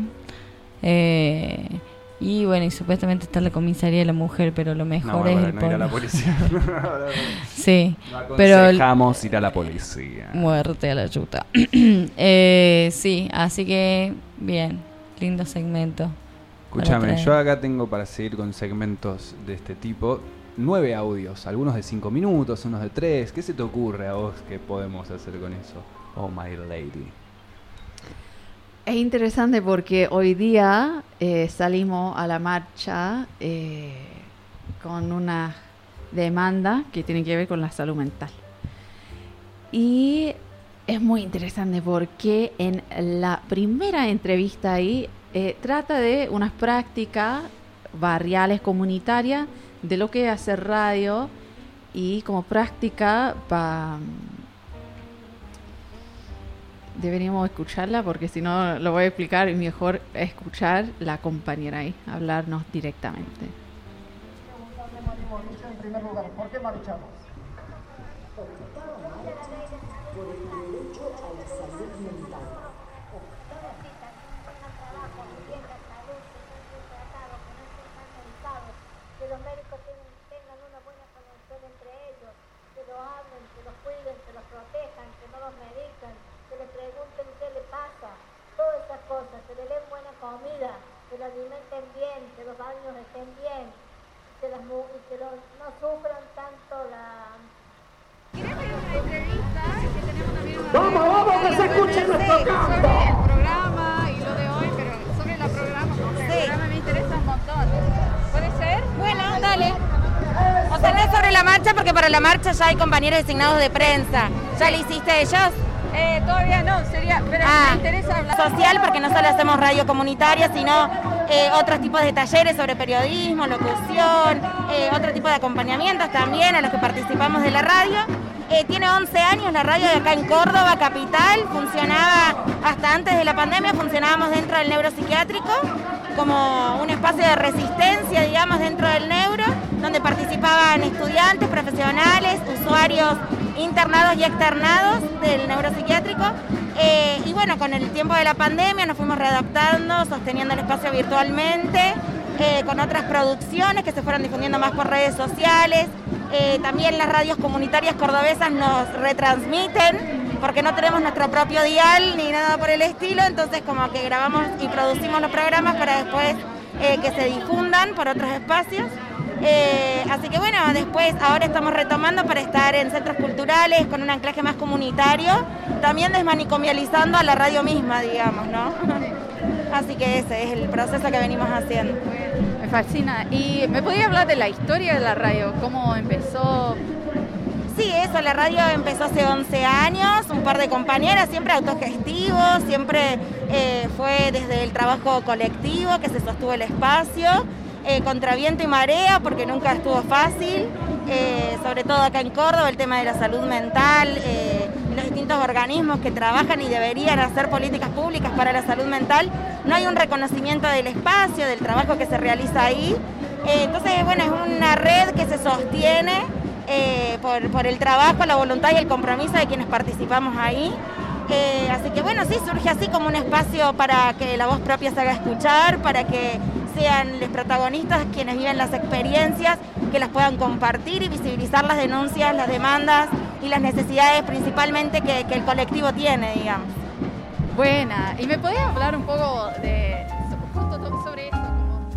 Y bueno, y supuestamente está la comisaría de la mujer, pero lo mejor es el no ir a la Polo. policía. Sí, No pero aconsejamos ir a la policía. muerte a la yuta. Sí, así que bien, lindo segmento. Escúchame, para traer. yo acá tengo para seguir con segmentos de este tipo 9 audios, algunos de 5 minutos, unos de 3. ¿Qué se te ocurre a vos que podemos hacer con eso? Oh, my lady. Es interesante porque hoy día salimos a la marcha con una demanda que tiene que ver con la salud mental. Y es muy interesante porque en la primera entrevista ahí trata de unas prácticas barriales comunitarias de lo que es hacer radio y como práctica deberíamos escucharla porque si no lo voy a explicar y mejor escuchar la compañera ahí, hablarnos directamente. En primer lugar, ¿por qué marchamos? Por el derecho a la salud mental. Que los médicos tengan una buena conexión entre ellos, que lo hablen, que los cuiden, que los protejan, que no los medican, que les pregunten qué le pasa, todas esas cosas, que le den buena comida, que lo alimenten bien, que los baños estén bien, que no sufran tanto la... ¡Vamos, que se escuche nuestro canto! Sobre el programa y lo de hoy, pero sobre la programa, porque el programa me interesa un montón. ¿Puede ser? Bueno, dale. O sea, no es sobre la marcha, porque para la marcha ya hay compañeros designados de prensa. ¿Ya le hiciste ellos? Todavía no, sería, pero me interesa hablar. Social, porque no solo hacemos radio comunitaria, sino otros tipos de talleres sobre periodismo, locución, otro tipo de acompañamientos también a los que participamos de la radio. Tiene 11 años la radio de acá en Córdoba, capital. Funcionaba hasta antes de la pandemia, funcionábamos dentro del neuropsiquiátrico como un espacio de resistencia, digamos, dentro del neuro, donde participaban estudiantes, profesionales, usuarios internados y externados del neuropsiquiátrico. Y bueno, con el tiempo de la pandemia nos fuimos readaptando, sosteniendo el espacio virtualmente, con otras producciones que se fueron difundiendo más por redes sociales. También las radios comunitarias cordobesas nos retransmiten, porque no tenemos nuestro propio dial ni nada por el estilo, entonces como que grabamos y producimos los programas para después que se difundan por otros espacios. Así que bueno, después ahora estamos retomando para estar en centros culturales con un anclaje más comunitario, también desmanicomializando a la radio misma, digamos, ¿no? Así que ese es el proceso que venimos haciendo. Me fascina. ¿Y me podía hablar de la historia de la radio? ¿Cómo empezó? Sí, eso, la radio empezó hace 11 años, un par de compañeras, siempre autogestivos, siempre fue desde el trabajo colectivo que se sostuvo el espacio, contra viento y marea, porque nunca estuvo fácil, sobre todo acá en Córdoba, el tema de la salud mental, los distintos organismos que trabajan y deberían hacer políticas públicas para la salud mental, no hay un reconocimiento del espacio, del trabajo que se realiza ahí. Entonces, bueno, es una red que se sostiene por el trabajo, la voluntad y el compromiso de quienes participamos ahí. Así que bueno, sí, surge así como un espacio para que la voz propia se haga escuchar, para que sean los protagonistas quienes viven las experiencias, que las puedan compartir y visibilizar las denuncias, las demandas y las necesidades principalmente que el colectivo tiene, digamos. Buena. ¿Y me podías hablar un poco de justo sobre eso?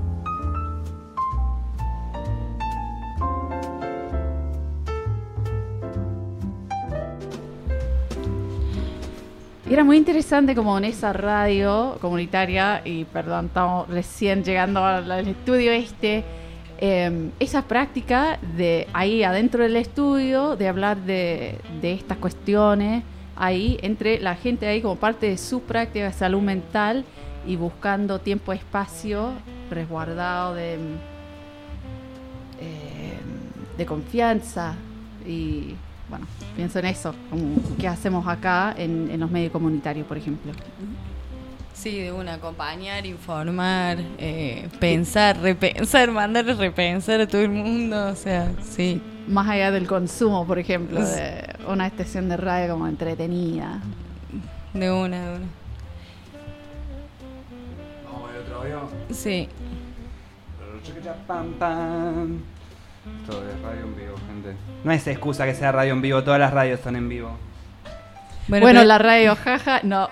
Y era muy interesante como en esa radio comunitaria, y perdón, estamos recién llegando al estudio esa práctica de ahí adentro del estudio, de hablar de estas cuestiones, ahí entre la gente ahí como parte de su práctica de salud mental y buscando tiempo, espacio resguardado de confianza y... Bueno, pienso en eso, como qué hacemos acá en los medios comunitarios, por ejemplo. Sí, de una, acompañar, informar, pensar, repensar, mandar a repensar a todo el mundo, o sea, sí. Más allá del consumo, por ejemplo, de una estación de radio como entretenida. De una. ¿Vamos a ver otro audio? Sí. Pam, pam. Esto es radio en vivo, gente. No es excusa que sea radio en vivo, todas las radios son en vivo. Bueno, la radio jaja, no.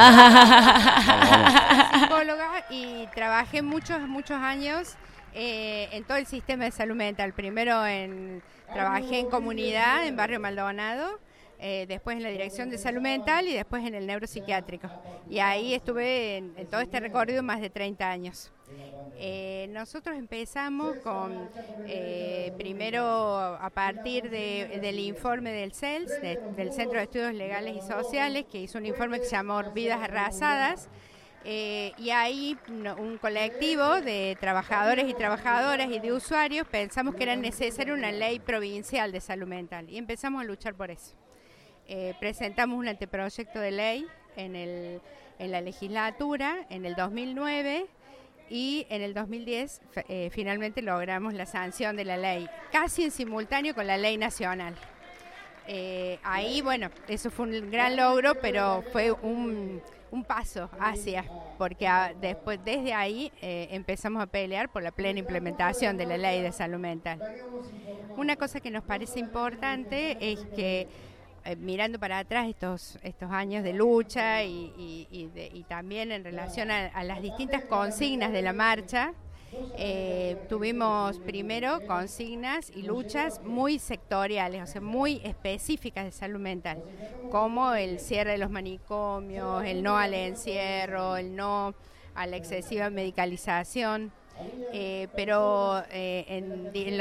Psicóloga y trabajé muchos años en todo el sistema de salud mental. Primero trabajé en comunidad, en Barrio Maldonado, después en la dirección de salud mental y después en el neuropsiquiátrico. Y ahí estuve en todo este recorrido más de 30 años. Nosotros empezamos con, primero a partir del informe del CELS, del Centro de Estudios Legales y Sociales, que hizo un informe que se llamó Vidas Arrasadas, y ahí un colectivo de trabajadores y trabajadoras y de usuarios pensamos que era necesaria una ley provincial de salud mental y empezamos a luchar por eso. Presentamos un anteproyecto de ley en la legislatura en el 2009 y en el 2010 finalmente logramos la sanción de la ley, casi en simultáneo con la ley nacional. Ahí, bueno, eso fue un gran logro, pero fue un paso hacia, porque después desde ahí empezamos a pelear por la plena implementación de la ley de salud mental. Una cosa que nos parece importante es que mirando para atrás estos años de lucha y también en relación a las distintas consignas de la marcha, tuvimos primero consignas y luchas muy sectoriales, o sea, muy específicas de salud mental, como el cierre de los manicomios, el no al encierro, el no a la excesiva medicalización. Pero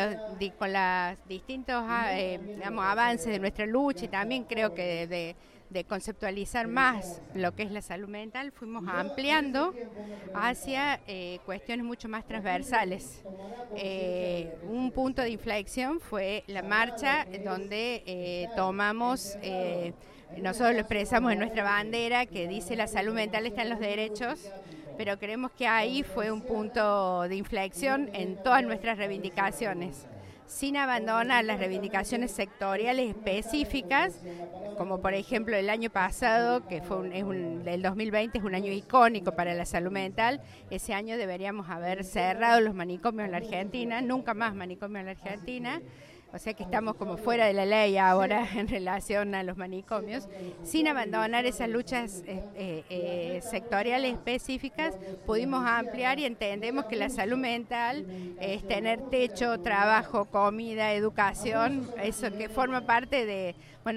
con los distintos digamos, avances de nuestra lucha y también creo que de conceptualizar más lo que es la salud mental, fuimos ampliando hacia cuestiones mucho más transversales. Un punto de inflexión fue la marcha donde tomamos, nosotros lo expresamos en nuestra bandera que dice la salud mental está en los derechos, pero creemos que ahí fue un punto de inflexión en todas nuestras reivindicaciones, sin abandonar las reivindicaciones sectoriales específicas, como por ejemplo el año pasado, que fue el 2020 es un año icónico para la salud mental. Ese año deberíamos haber cerrado los manicomios en la Argentina, nunca más manicomios en la Argentina. O sea que estamos como fuera de la ley ahora en relación a los manicomios, sin abandonar esas luchas sectoriales específicas. Pudimos ampliar y entendemos que la salud mental es tener techo, trabajo, comida, educación, eso que forma parte de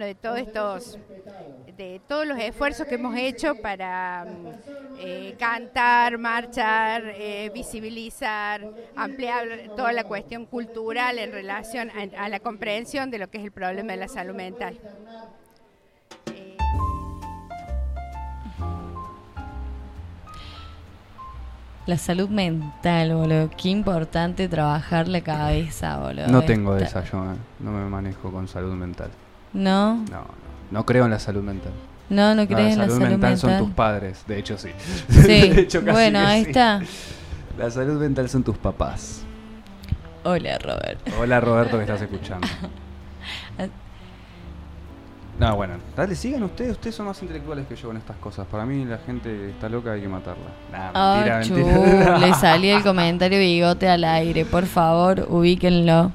todos los esfuerzos que hemos hecho para cantar, marchar, visibilizar, ampliar toda la cuestión cultural en relación a la comprensión de lo que es el problema de la salud mental. La salud mental, boludo. Qué importante trabajar la cabeza, boludo. No tengo de esa yo, no me manejo con salud mental. ¿No? No creo en la salud mental. No crees en la salud mental. Son tus padres, de hecho sí. Sí, De hecho, casi bueno, que ahí sí. está. La salud mental son tus papás. Hola, Robert. Hola, Roberto, que estás escuchando. No, bueno, dale, sigan ustedes son más intelectuales que yo en estas cosas. Para mí la gente está loca, hay que matarla. Nah, mentira. Le salió el comentario bigote al aire, por favor, ubíquenlo.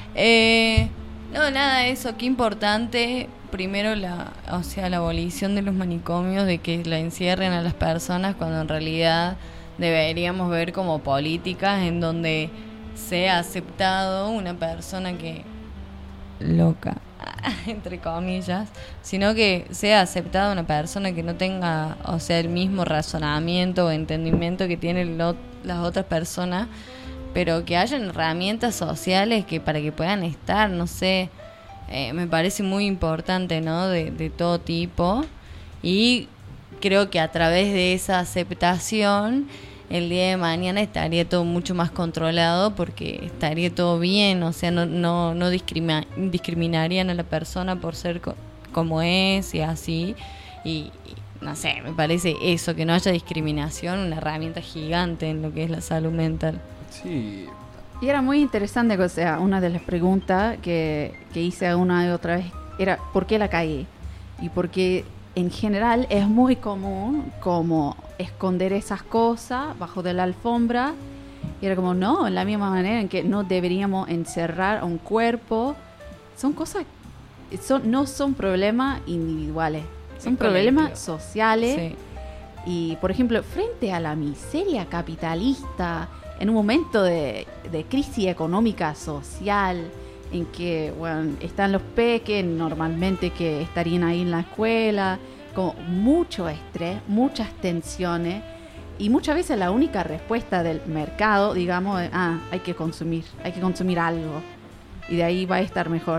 No, nada, eso, qué importante. Primero la abolición de los manicomios, de que la encierren a las personas, cuando en realidad deberíamos ver como políticas en donde sea aceptado una persona que loca, entre comillas, sino que sea aceptada una persona que no tenga, el mismo razonamiento o entendimiento que tienen las otras personas, pero que hayan herramientas sociales que para que puedan estar, no sé, me parece muy importante, ¿no? De todo tipo, y creo que a través de esa aceptación el día de mañana estaría todo mucho más controlado, porque estaría todo bien, no discriminarían a la persona por ser como es y así, y no sé, me parece eso, que no haya discriminación, una herramienta gigante en lo que es la salud mental. Sí. Y era muy interesante, una de las preguntas que hice una y otra vez era ¿por qué la calle? Y porque en general es muy común como esconder esas cosas bajo de la alfombra, y era como no, en la misma manera en que no deberíamos encerrar a un cuerpo. Son cosas, no son problemas individuales, son problemas sociales. Sí. Y por ejemplo, frente a la miseria capitalista, en un momento de crisis económica social, en que están los peques normalmente que estarían ahí en la escuela, con mucho estrés, muchas tensiones, y muchas veces la única respuesta del mercado, digamos, es, hay que consumir algo, y de ahí va a estar mejor.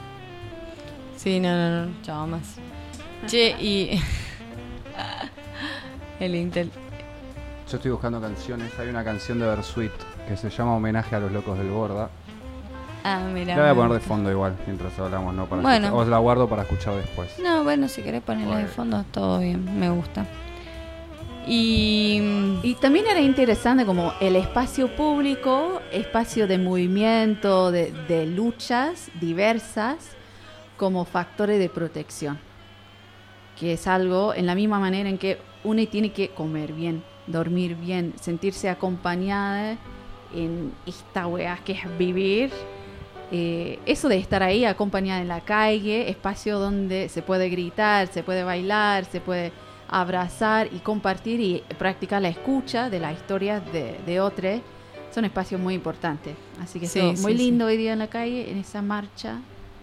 Sí, no, chao más. Che, y el Intel. Yo estoy buscando canciones. Hay una canción de Bersuit que se llama Homenaje a los Locos del Borda. Mira. La voy a poner de fondo igual mientras hablamos, ¿no? Para bueno. Os la guardo para escuchar después. No, bueno, si querés ponerla de fondo, todo bien, me gusta. Y también era interesante como el espacio público, espacio de movimiento, de luchas diversas, como factores de protección, que es algo en la misma manera en que uno tiene que comer bien, dormir bien, sentirse acompañada en esta weá que es vivir. Eso de estar ahí acompañada en la calle, espacio donde se puede gritar, se puede bailar, se puede abrazar y compartir y practicar la escucha de las historias de otros, son espacios muy importantes. Así que muy lindo hoy día en la calle, en esa marcha.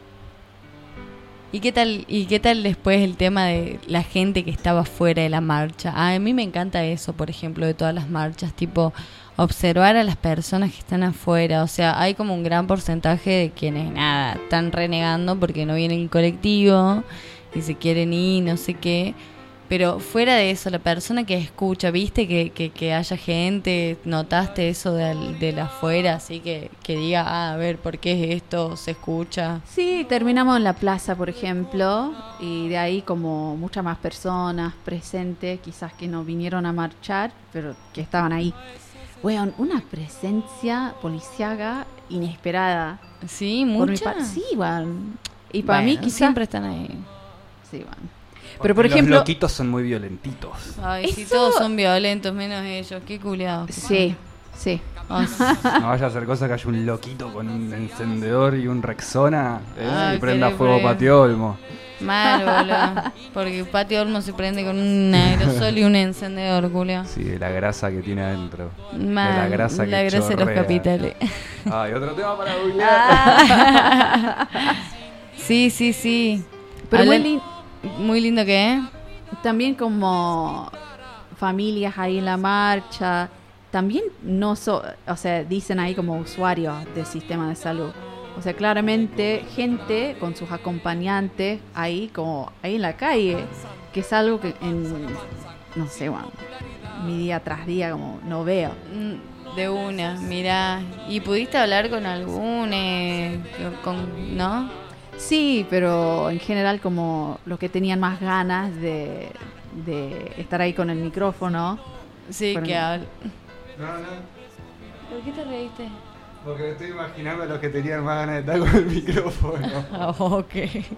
¿Y qué tal después el tema de la gente que estaba fuera de la marcha? A mí me encanta eso, por ejemplo, de todas las marchas, tipo observar a las personas que están afuera. O sea, hay como un gran porcentaje de quienes están renegando porque no viene el colectivo, y se quieren ir, no sé qué. Pero fuera de eso, la persona que escucha, ¿viste que haya gente? ¿Notaste eso del afuera? Así que diga, a ver, ¿por qué es esto? ¿Se escucha? Sí, terminamos en la plaza, por ejemplo, y de ahí como muchas más personas presentes, quizás que no vinieron a marchar, pero que estaban ahí. Bueno, una presencia policiaca inesperada. Sí, Por mi mucha. sí, bueno. Y para mí quizás... siempre están ahí. Sí, bueno. Pero por Los ejemplo... loquitos son muy violentitos. Ay, si Eso- todos son violentos, menos ellos. Qué culiados. Sí, sí. Ay, No vaya a hacer cosa que haya un loquito con un encendedor y un Rexona Ah, y prenda querés fuego ver. Patio Olmo. mal, boludo. Porque Patio Olmo se prende con un aerosol y un encendedor, culiao. Sí, de la grasa que tiene adentro. Mal, de la grasa que de los chorrea. capitales. Ay, otro tema para googlear. Sí. Pero muy, Hablan- muy lindo que es. también como familias ahí en la marcha, también no o sea, dicen ahí como usuarios del sistema de salud. O sea, claramente gente con sus acompañantes ahí como ahí en la calle, que es algo que no sé, bueno, mi día tras día como no veo. De una, mirá. ¿Y pudiste hablar con algún, no? Sí, pero en general como los que tenían más ganas de estar ahí con el micrófono. Sí, Pero que no. habla. No, ¿Por qué te reíste? porque me estoy imaginando a los que tenían más ganas de estar con el micrófono. Ok.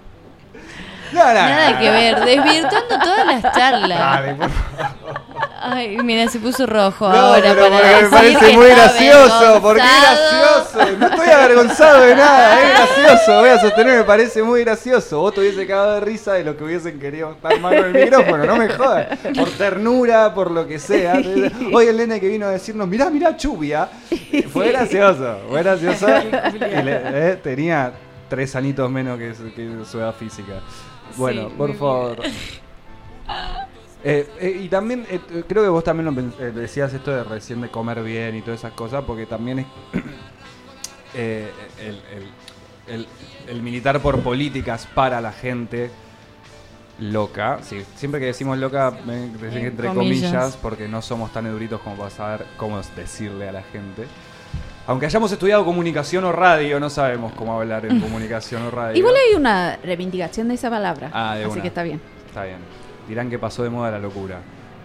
No, Nada que ver, desvirtuando todas las charlas. Dale, por favor. Ay, mira, se puso rojo No, ahora pero para porque me decir parece que muy está gracioso, porque es avergonzado. gracioso. No estoy avergonzado de nada, es gracioso. Voy a sostener, me parece muy gracioso. Vos te hubiese cagado de risa de lo que hubiesen querido estar mal con el micrófono, no me jodas. Por ternura, por lo que sea. Hoy el nene que vino a decirnos, mirá, Chubia. Fue gracioso. Y tenía 3 anitos menos que su edad física. Bueno, Sí, por muy favor. Y también creo que vos también decías esto de recién de comer bien y todas esas cosas, porque también es el militar por políticas para la gente loca. Sí, siempre que decimos loca, entre comillas, porque no somos tan eruditos como para saber cómo decirle a la gente. Aunque hayamos estudiado comunicación o radio, no sabemos cómo hablar en comunicación o radio. Igual hay una reivindicación de esa palabra, Ah, de así una. que está bien. Está bien. Dirán que pasó de moda la locura.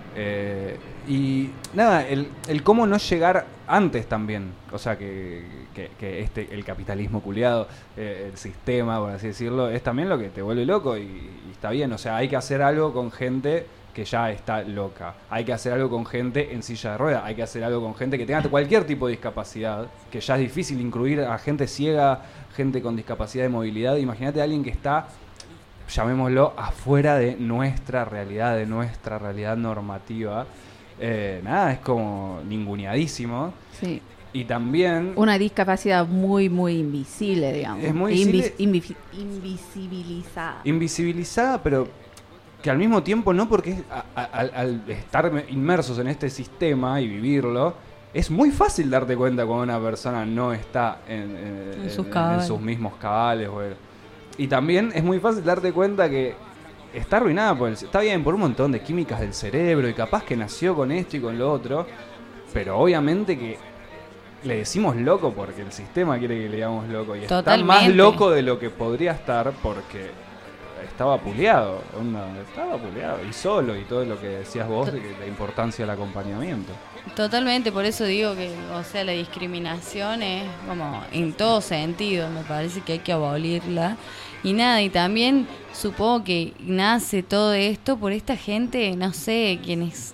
Y nada, el cómo no llegar antes también. O sea, que el capitalismo culiado, el sistema, por así decirlo, es también lo que te vuelve loco y está bien. O sea, hay que hacer algo con gente que ya está loca. Hay que hacer algo con gente en silla de ruedas. Hay que hacer algo con gente que tenga cualquier tipo de discapacidad, que ya es difícil incluir a gente ciega, gente con discapacidad de movilidad. Imagínate a alguien que está, llamémoslo, afuera de nuestra realidad normativa. Nada, es como ninguneadísimo. Sí. Y también... Una discapacidad muy, muy invisible, digamos. Es muy visible. Invisibilizada. Invisibilizada, pero que al mismo tiempo no, porque al estar inmersos en este sistema y vivirlo, es muy fácil darte cuenta cuando una persona no está en sus mismos cabales. Y también es muy fácil darte cuenta que está arruinada está bien por un montón de químicas del cerebro y capaz que nació con esto y con lo otro, pero obviamente que le decimos loco porque el sistema quiere que le digamos loco y está más loco de lo que podría estar porque estaba puleado, y solo, y todo lo que decías vos de la importancia del acompañamiento. Totalmente, por eso digo que, o sea, la discriminación es como en todo sentido, me parece que hay que abolirla. Y nada, y también supongo que nace todo esto por esta gente, no sé, quienes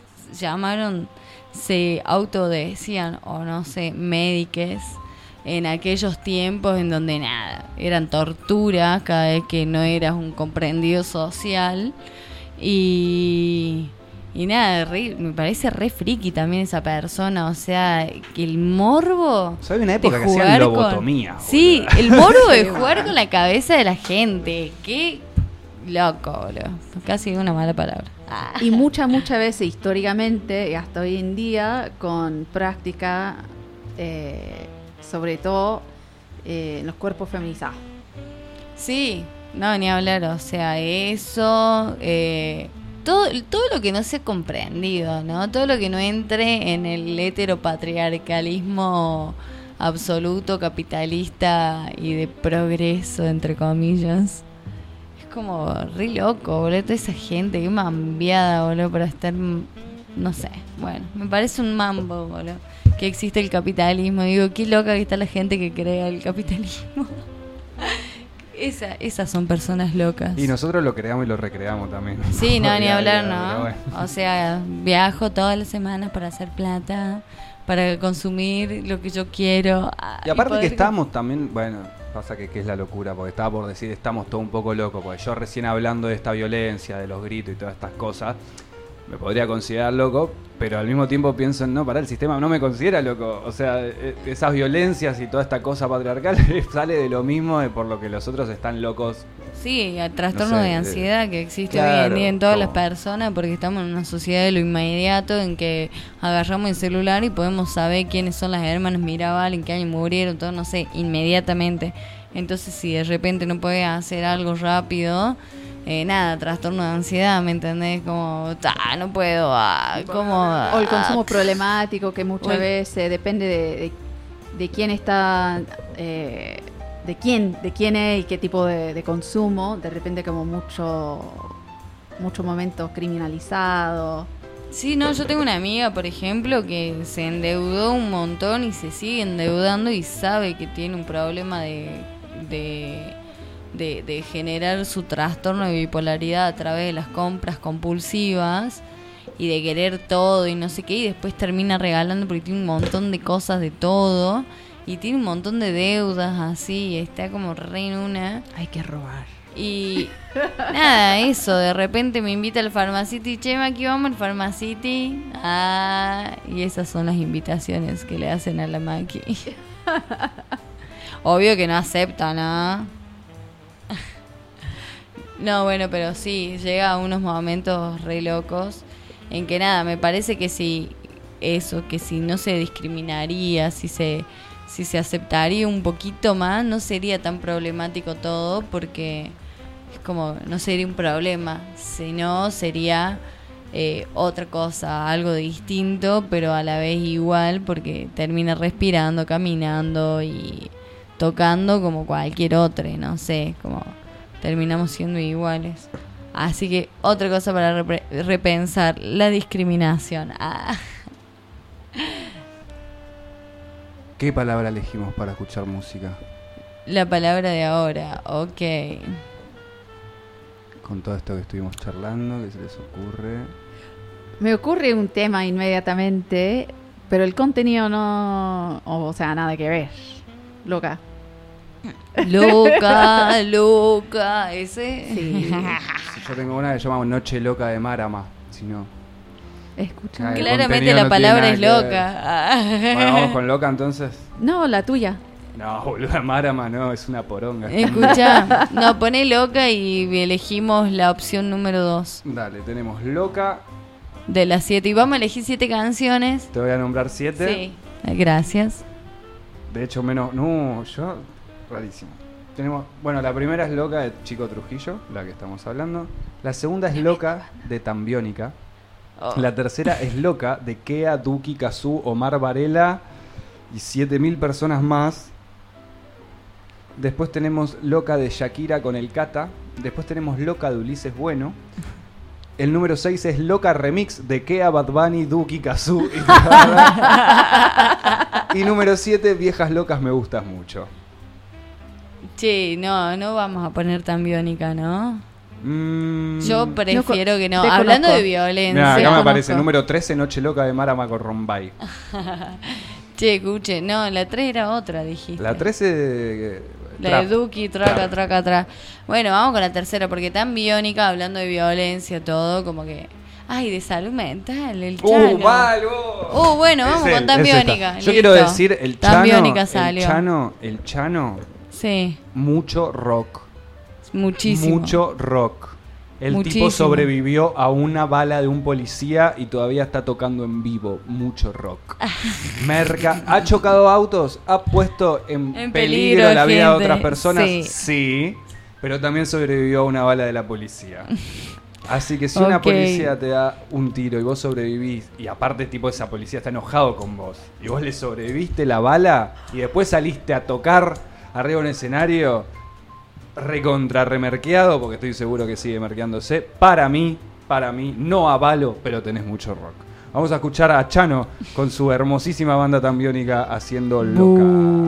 se autodecían, o no sé, médiques, en aquellos tiempos en donde nada, eran torturas cada vez que no eras un comprendido social. Y nada, me parece re friki también esa persona, o sea, que el morbo... ¿Sabes una época de que hacían jugar lobotomía? Sí, el morbo de jugar con la cabeza de la gente. Qué loco, boludo. Casi una mala palabra. Y muchas veces históricamente y hasta hoy en día con práctica, sobre todo en los cuerpos feminizados. Sí, No, ni hablar, o sea, eso, todo lo que no sea comprendido, ¿no? Todo lo que no entre en el heteropatriarcalismo absoluto, capitalista y de progreso, entre comillas. Es como re loco, boludo, toda esa gente, qué mambiada, boludo, para estar, no sé, bueno, me parece un mambo, boludo, que existe el capitalismo. Digo, qué loca que está la gente que crea el capitalismo. Esas son personas locas. Y nosotros lo creamos y lo recreamos también. Sí, no, ni hablar, ¿no? Bueno. O sea, viajo todas las semanas para hacer plata, para consumir lo que yo quiero. Y aparte que estamos también, bueno, pasa que es la locura, porque estaba por decir estamos todo un poco locos, porque yo recién hablando de esta violencia, de los gritos y todas estas cosas, me podría considerar loco, pero al mismo tiempo pienso en, no, pará, el sistema no me considera loco. O sea, esas violencias y toda esta cosa patriarcal sale de lo mismo de por lo que los otros están locos. Sí, el trastorno No sé, de ansiedad que existe claro, hoy en día en todas las como- personas, porque estamos en una sociedad de lo inmediato, en que agarramos el celular y podemos saber quiénes son las hermanas Mirabal, en qué año murieron, todo, no sé, inmediatamente. Entonces, si de repente no puedes hacer algo rápido, nada, trastorno de ansiedad, ¿me entendés? Como, no puedo, como... O el consumo problemático, que muchas O el- veces depende de quién está, de quién es y qué tipo de consumo. De repente como mucho momento criminalizado. Sí, no, yo tengo una amiga, por ejemplo, que se endeudó un montón y se sigue endeudando y sabe que tiene un problema de generar su trastorno de bipolaridad a través de las compras compulsivas y de querer todo y no sé qué, y después termina regalando porque tiene un montón de cosas de todo y tiene un montón de deudas así, y está como re en una. Hay que robar. Y nada, eso, de repente me invita al Pharmacity, che, aquí vamos al Pharmacity. Y esas son las invitaciones que le hacen a la Maki. Obvio que no acepta, ¿no? No, bueno, pero sí, llega a unos momentos re locos en que nada, me parece que si no se discriminaría, si se aceptaría un poquito más, no sería tan problemático todo, porque es como, no sería un problema, sino sería otra cosa, algo distinto, pero a la vez igual, porque termina respirando, caminando y tocando como cualquier otro, no sé, como terminamos siendo iguales. Así que otra cosa para repensar, la discriminación. ¿Qué palabra elegimos para escuchar música? La palabra de ahora, ok. Con todo esto que estuvimos charlando, ¿qué se les ocurre? Me ocurre un tema inmediatamente, pero el contenido no, o sea, nada que ver. Loca. Loca, ese. Sí. Yo tengo una que se llama Noche Loca de Marama, si no. Escucha. El Claramente contenido la no palabra tiene es nada que loca. Bueno, vamos con Loca entonces. No, la tuya. No, boluda, Marama no, es una poronga. Escucha, no, poné loca y elegimos la opción número 2 Dale, tenemos Loca, de las 7. Y vamos a elegir 7 canciones. te voy a nombrar 7. Sí, gracias. De hecho, menos. No, yo. Rarísimo. Tenemos. Bueno, la primera es Loca de Chico Trujillo, la que estamos hablando. La segunda es Loca de Tambiónica. La tercera es Loca de Kea, Duki, Kazú, Omar Varela y 7000 personas más. Después tenemos Loca de Shakira con el Cata. Después tenemos Loca de Ulises Bueno. El número 6 es Loca Remix de Kea, Bad Bunny, Duki, Kazú. Y número 7, Viejas Locas Me Gustas Mucho. Che, no vamos a poner tan biónica, ¿no? Yo prefiero que no. Te Hablando conozco. de violencia. Mirá, acá me conozco. aparece número 13, Noche Loca de Marama con Rombay. Che, escuche, no, la 3 era otra, dijiste. La 13... La de Duki, traca. Bueno, vamos con la tercera, porque tan biónica, hablando de violencia, todo, como que... Ay, de salud mental, el Chano. mal, Bueno, vamos con tan biónica. Yo listo. quiero decir, el Tan Chano, biónica salió. el Chano, Sí, mucho rock. muchísimo. Mucho rock. El Muchísimo. tipo sobrevivió a una bala de un policía y todavía está tocando en vivo. Mucho rock. Merca. ¿Ha chocado autos? ¿Ha puesto en En peligro peligro la vida de gente, otras personas? sí. Sí. pero también sobrevivió a una bala de la policía. Así que si una policía te da un tiro y vos sobrevivís, y aparte tipo esa policía está enojado con vos, y vos le sobreviviste la bala, y después saliste a tocar arriba de un escenario recontra remerqueado, porque estoy seguro que sigue merqueándose, para mí, no avalo, pero tenés mucho rock. Vamos a escuchar a Chano con su hermosísima banda tan biónica haciendo Loca.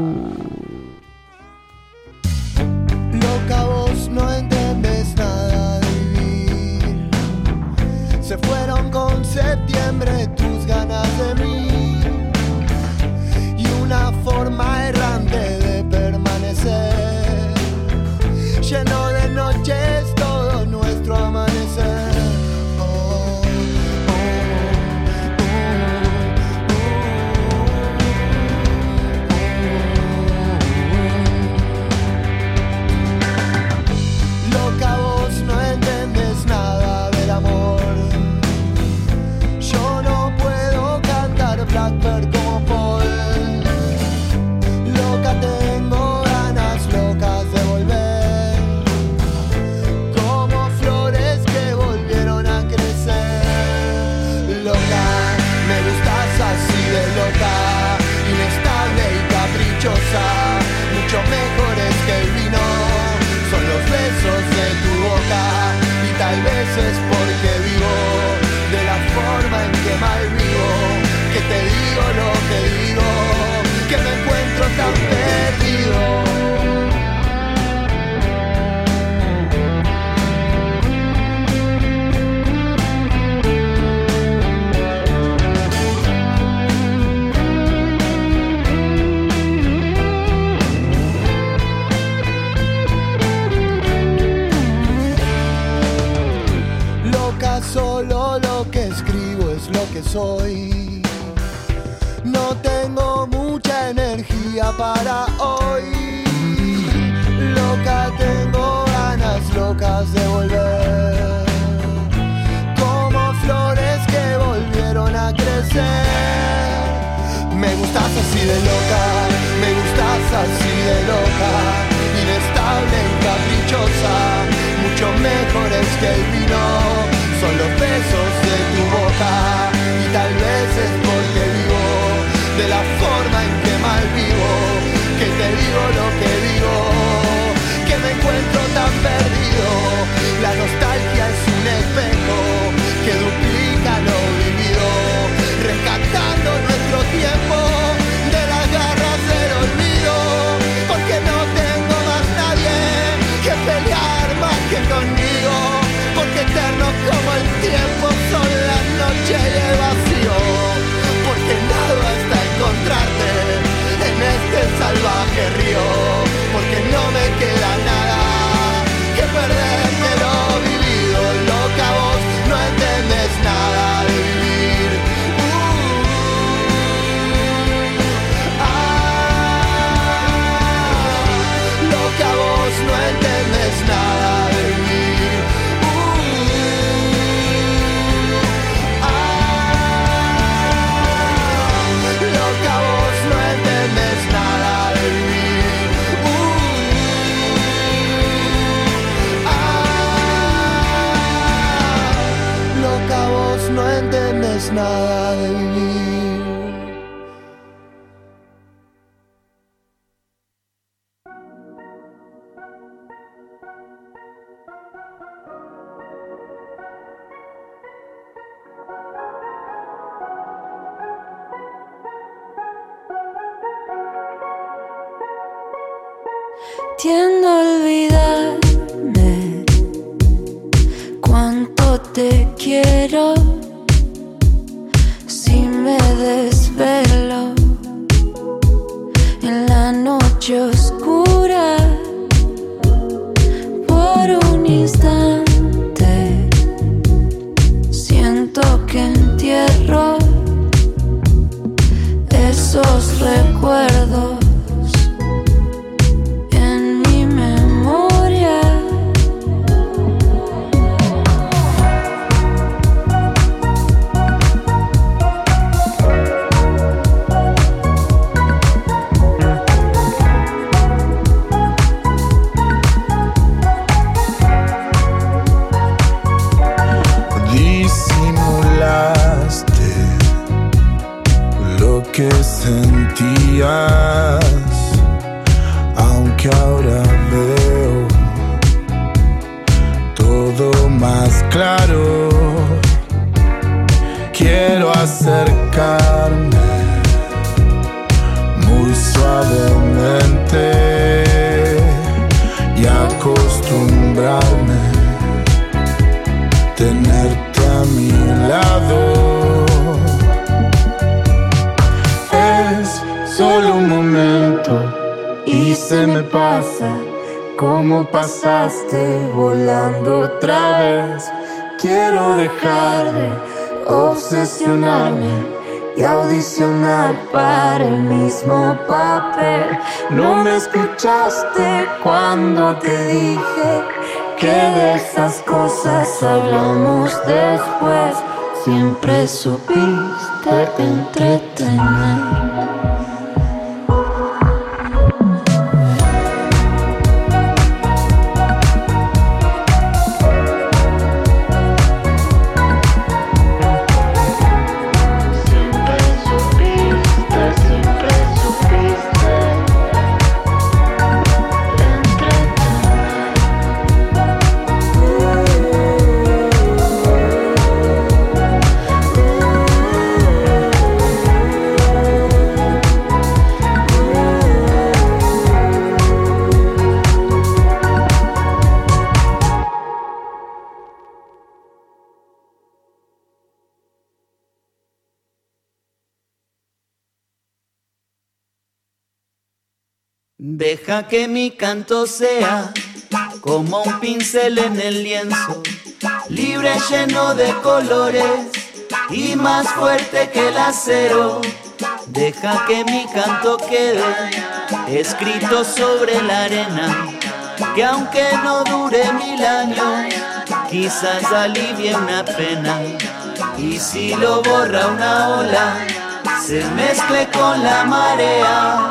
Loca, vos no entendés nada de vivir. Se fueron con septiembre tus ganas de mí y una forma errante de permanecer, lleno de noches todo nuestro amanecer. Blackbird como Paul. Loca, tengo ganas locas de volver, como flores que volvieron a crecer. Loca, me gustas así de loca, inestable y caprichosa, mucho mejores que el vino, son los besos de tu boca, y tal vez es porque vivo de la forma en que mal vivo, que te digo lo que digo, que me encuentro tan perdido. Loca, solo lo que escribo es lo que soy. No tengo mucha energía para hoy. Loca, tengo ganas locas de volver, como flores que volvieron a crecer. Me gustas así de loca, me gustas así de loca, inestable y caprichosa, mucho mejores que el vino, son los besos de tu boca, y tal vez es porque vivo de la forma en que mal vivo, que te digo lo que digo, que me encuentro tan perdido. La nostalgia es un espejo que duplica lo vivido, rescatando nuestro tiempo de las garras del olvido, porque no tengo más nadie que pelear más que conmigo, porque eternos como el tiempo son las noches y el vacío, porque nado hasta encontrarte en este salvaje río, porque no me queda nada que perder de lo vivido. Loca, vos no entendés nada de vivir. Loca, vos no entendés nada de vivir. Loca, vos no entendés nada de vivir. Loca, vos no entendés nada de vivir. Tiendo a olvidarme cuánto te quiero, si me desvelo en la noche oscura por un instante. Siento que entierro esos recuerdos en mi memoria. acostumbrarme, tenerte a mi lado. Es solo un momento y se me pasa, como pasaste volando otra vez. Quiero dejar de obsesionarme y audicionar para el mismo papel. No me escuchaste cuando te dije que de esas cosas hablamos después. Siempre supiste entretener. Deja que mi canto sea como un pincel en el lienzo, libre, lleno de colores y más fuerte que el acero. Deja que mi canto quede escrito sobre la arena, que aunque no dure 1000 años, quizás alivie una pena. Y si lo borra una ola, se mezcle con la marea.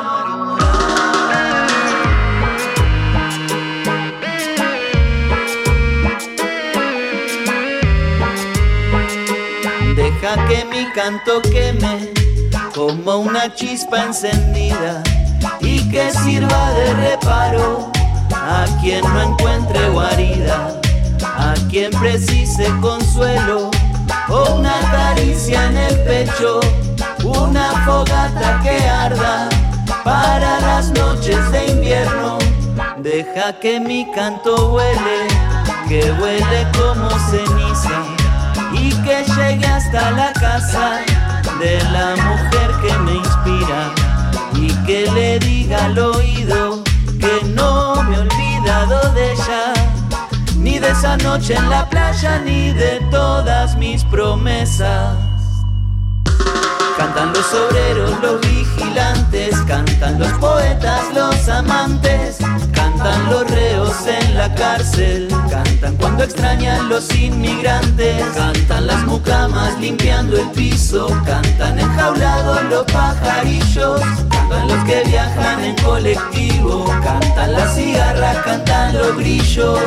Deja que mi canto queme como una chispa encendida y que sirva de reparo a quien no encuentre guarida, a quien precise consuelo o una caricia en el pecho, una fogata que arda para las noches de invierno. Deja que mi canto huele, que huele como ceniza, y que llegue hasta la casa de la mujer que me inspira, y que le diga al oído que no me he olvidado de ella, ni de esa noche en la playa, ni de todas mis promesas. Cantan los obreros, los vigilantes, cantan los poetas, los amantes, cantan los reos en la cárcel, cantan cuando extrañan los inmigrantes, cantan las mucamas limpiando el piso, cantan enjaulados los pajarillos, cantan los que viajan en colectivo, cantan las cigarras, cantan los grillos.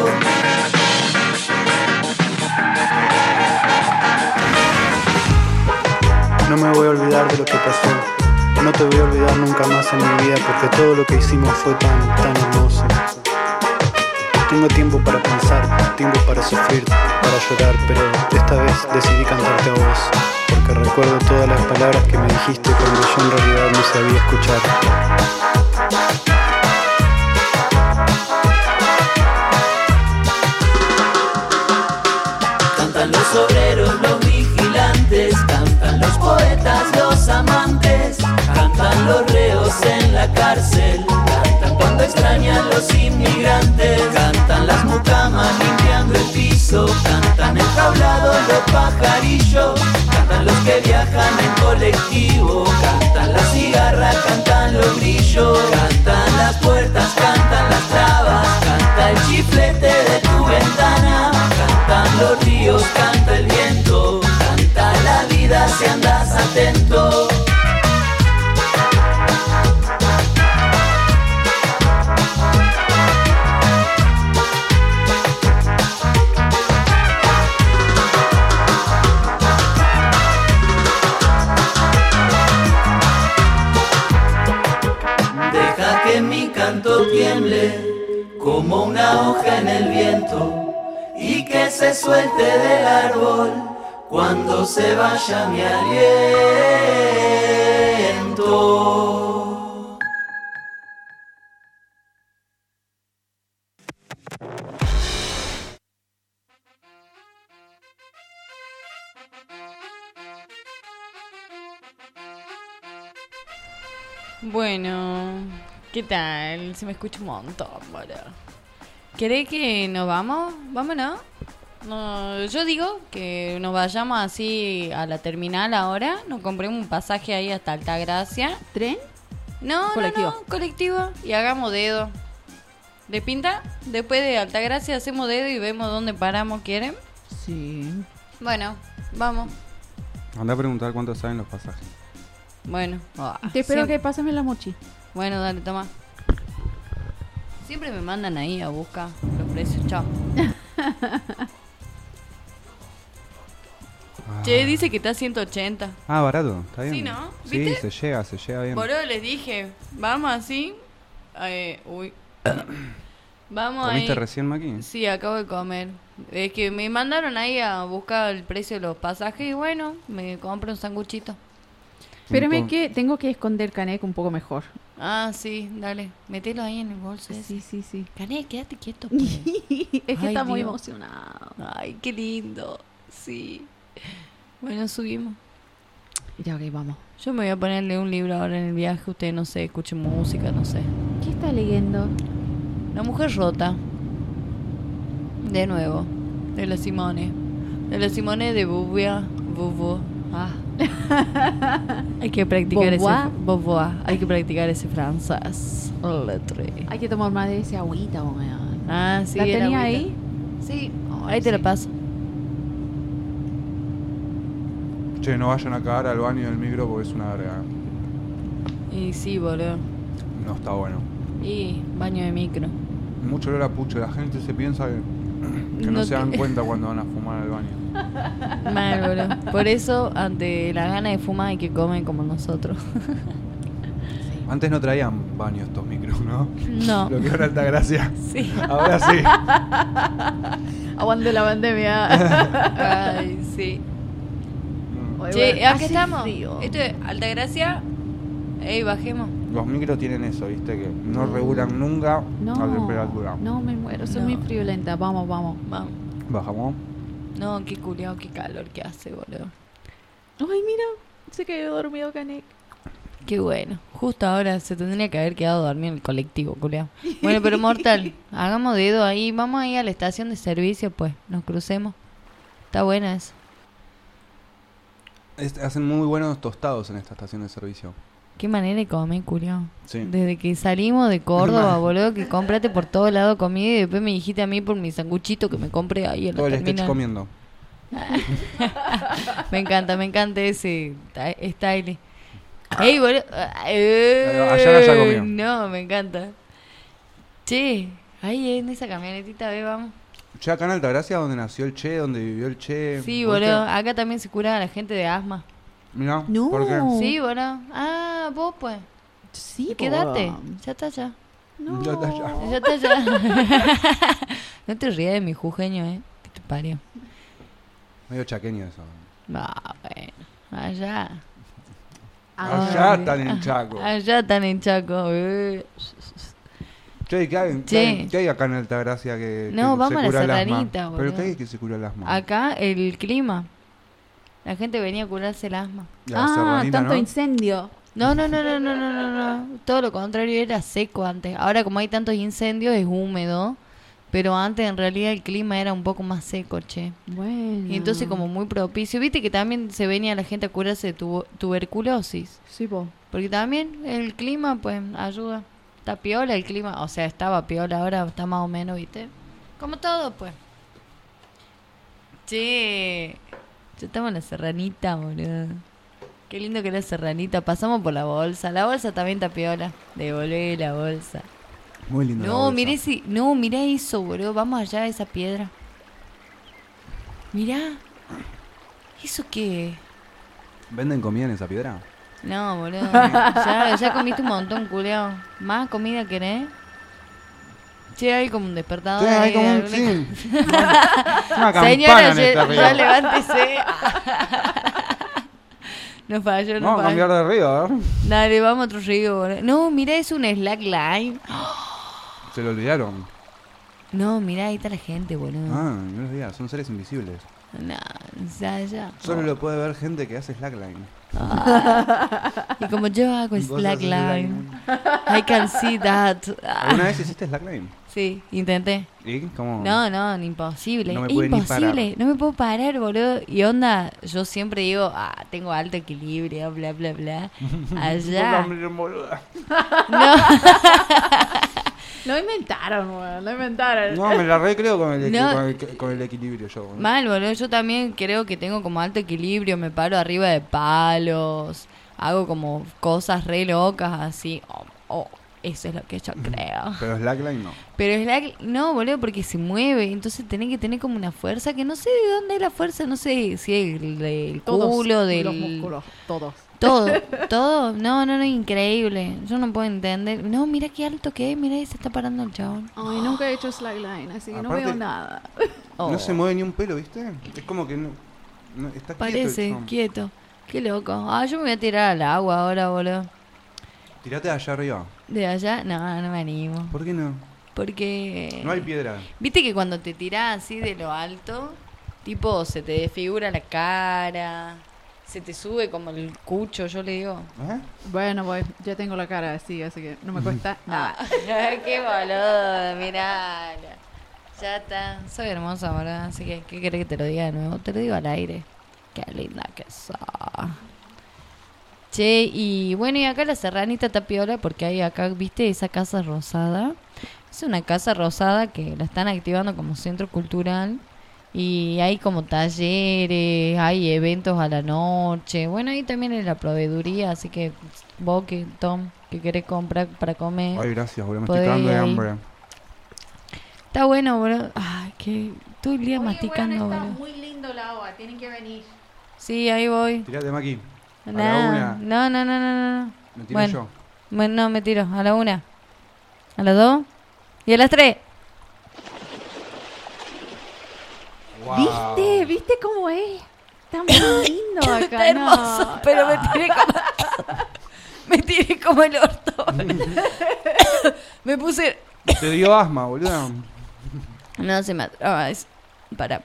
No me voy a olvidar de lo que pasó. No te voy a olvidar nunca más en mi vida, porque todo lo que hicimos fue tan hermoso. Tengo tiempo para pensar, tiempo para sufrir, para llorar, pero esta vez decidí cantarte a vos, porque recuerdo todas las palabras que me dijiste cuando yo en realidad no sabía escuchar. Cantan los obreros, los vigilantes, cantan los poetas, los amantes, cantan los reos en la cárcel, cantan cuando extrañan los inmigrantes, cantan las mucamas limpiando el piso, cantan enjaulados los pajarillos, cantan los que viajan en colectivo, cantan las cigarras, cantan los grillos, cantan las puertas, cantan las trabas, canta el chiflete de tu ventana, cantan los ríos, canta el viento, canta la vida si andas atento. Deja que mi canto tiemble como una hoja en el viento y que se suelte del árbol cuando se vaya mi aliento. Bueno, ¿qué tal? Se me escucha un montón, boludo. ¿Querés que nos vamos? Vámonos. No, yo digo que nos vayamos así a la terminal ahora. Nos compremos un pasaje ahí hasta Altagracia. ¿Tren? No, ¿Colectivo? no, colectivo. Y hagamos dedo. ¿De pinta? Después de Altagracia hacemos dedo y vemos dónde paramos, ¿quieren? Sí. Bueno, vamos. Anda a preguntar cuánto salen los pasajes. Bueno. Te espero que pásame la mochi. Bueno, dale, toma. Siempre me mandan ahí a buscar los precios. Chao. Che, dice que está 180. Ah, barato, está bien. Sí, ¿no? Sí, ¿Viste? se llega bien. Boludo, les dije, vamos así. Uy. Vamos ahí. ¿Comiste recién, Maki? Sí, acabo de comer. Es que me mandaron ahí a buscar el precio de los pasajes y bueno, me compro un sanguchito. Espérame que tengo que esconder Canek un poco mejor. Ah, sí, dale. Mételo ahí en el bolso ese. Sí. Canek, quédate quieto. Pues. Es que está muy Dios. emocionado. Ay, qué lindo. Sí. Bueno, subimos. Ya, ok, vamos. Yo me voy a ponerle un libro ahora en el viaje. Usted, no sé, escuche música, no sé. ¿Qué está leyendo? La mujer rota. De nuevo. De la Simone. De la Simone de Beauvoir. Ah. Hay que practicar Beauvoir. Hay que practicar ese francés. Letre. Hay que tomar más de ese agüita, weón. Ah, sí. ¿La tenía agüita. ahí? Sí. Ahí te la paso. Che, no vayan a cagar al baño del micro porque es una verga. Y sí, boludo. No está bueno. Y baño de micro. Mucho olor a pucho. La gente se piensa que no se dan cuenta cuando van a fumar al baño. Mal, boludo. Por eso, ante la gana de fumar, hay que comer como nosotros. Antes no traían baño estos micros, ¿no? No. Lo que era Altagracia. Sí. Ahora sí. Aguante la pandemia. Ay, sí. Oye, Che, bueno, acá hace estamos. frío. Esto es Altagracia. Ey, bajemos. Los micros tienen eso, ¿viste? Que no regulan nunca la temperatura. No, me muero. Soy No. muy friolenta. Vamos. Vamos. Bajamos. No, qué culiao, qué calor que hace, boludo. Ay, mira. Se quedó dormido Canek. Qué bueno. Justo ahora se tendría que haber quedado dormido en el colectivo, culiao. Bueno, pero mortal. Hagamos dedo ahí. Vamos ahí a la estación de servicio, pues. Nos crucemos. Está buena eso. Hacen muy buenos tostados en esta estación de servicio. Qué manera de comer, culiao. Sí. Desde que salimos de Córdoba, boludo, que cómprate por todo lado comida y después me dijiste a mí por mi sanguchito que me compré ahí en Todo la el sketch terminal. comiendo. Me encanta ese style. ¡Ey, boludo! Allá no ya comió. No, me encanta. Che, ahí en esa camionetita, ve, vamos. Che, acá en Altagracia, donde nació el Che, donde vivió el Che. Sí, ¿Viste? boludo, acá también se cura a la gente de asma. Mirá, No. ¿por qué? Sí, boludo. Ah, vos pues. Sí, Quédate, po. ya está ya. No. Ya está ya. Ya está ya. No te rías de mi jujeño, que te parió. Medio chaqueño eso. Va, bueno, allá. Allá están en Chaco. Allá están en Chaco. Che, ¿qué hay acá en Altagracia que No, que vamos se a la cura el asma? serranita, ¿Pero boludo. qué hay que se cura el asma? Acá el clima. La gente venía a curarse el asma. La serranita, tanto ¿no? incendio. No. Todo lo contrario, era seco antes. Ahora como hay tantos incendios es húmedo. Pero antes en realidad el clima era un poco más seco, che. Bueno. Y entonces como muy propicio. Viste que también se venía la gente a curarse de tuberculosis. Sí, po. Porque también el clima pues ayuda. Está piola el clima. O sea, estaba piola, ahora está más o menos, ¿viste? Como todo, pues. Che, ya estamos en la serranita, boludo. Qué lindo que era la serranita. Pasamos por la bolsa. La bolsa también está piola. Devolvé la bolsa. Muy lindo. la No, bolsa. mirá eso, boludo. Vamos allá a esa piedra. Mirá. ¿Eso qué? ¿Venden comida en esa piedra? No, boludo. Ya comiste un montón, culeado. ¿Más comida querés? Che, hay como un despertador. Sí, hay ahí, como un... alguna- Sí. Una campana Señora, en este río. ya levántese. No falló, no Vamos a falló. cambiar de río, a ver. Dale, vamos a otro río, boludo. No, mirá, es un slackline. Se lo olvidaron. No, mirá, ahí está la gente, boludo. Ah, no los digas, son seres invisibles. No, ya. Solo lo puede ver gente que hace slackline. Y como yo hago Vos slackline, I can see that. ¿Alguna vez hiciste slackline? Sí, intenté. ¿Y cómo? No, imposible. No me pude ni Imposible, parar. no me puedo parar, boludo. Y onda, yo siempre digo, tengo alto equilibrio, bla, bla, bla. Allá. No. Lo inventaron, weón, lo inventaron. No, me la recreo con el, No. con el equilibrio yo. boludo. Mal, boludo. Yo también creo que tengo como alto equilibrio. Me paro arriba de palos. Hago como cosas re locas así. Eso es lo que yo creo. Pero slackline no. Pero no, boludo, porque se mueve. Entonces tenés que tener como una fuerza que no sé de dónde es la fuerza. No sé si es del Todos culo, del... los músculos, todos. Todo. No, increíble. Yo no puedo entender. No, mira qué alto que es. Mira, ahí se está parando el chabón. Ay, nunca he hecho slackline, así que no Aparte, veo nada. No se mueve ni un pelo, ¿viste? Es como que no está Parece quieto. quieto. Qué loco. Yo me voy a tirar al agua ahora, boludo. Tirate de allá arriba. ¿De allá? No me animo. ¿Por qué no? Porque... No hay piedra. Viste que cuando te tirás así de lo alto, tipo, se te desfigura la cara, se te sube como el cucho, yo le digo. Bueno, voy, ya tengo la cara así que no me cuesta nada. Qué boludo, mirá. Ya está, soy hermosa, ¿verdad? Así que, ¿qué querés que te lo diga de nuevo? Te lo digo al aire. Qué linda que sos. Che, y bueno, y acá la serranita está piola porque hay acá, ¿viste? Esa casa rosada. Es una casa rosada que la están activando como centro cultural. Y hay como talleres, hay eventos a la noche. Bueno, ahí también es la proveeduría, así que vos, Tom, que querés comprar para comer. Ay, gracias, boludo, me podés estoy cagando de ir ahí. hambre. Está bueno, boludo. Ay, que todo el día masticando, está boludo. muy lindo el agua, tienen que venir. Sí, ahí voy. Tirate, Maki. A Nah, la una. No. Me tiro Bueno, yo. bueno, no, me tiro. A la 1. A las 2. Y a las 3. Wow. ¿Viste cómo es? Está muy lindo acá. Está hermoso, no, pero no. me tiré como el orto. Me puse... Te dio asma, boludo. No, se me atravesó. Pará.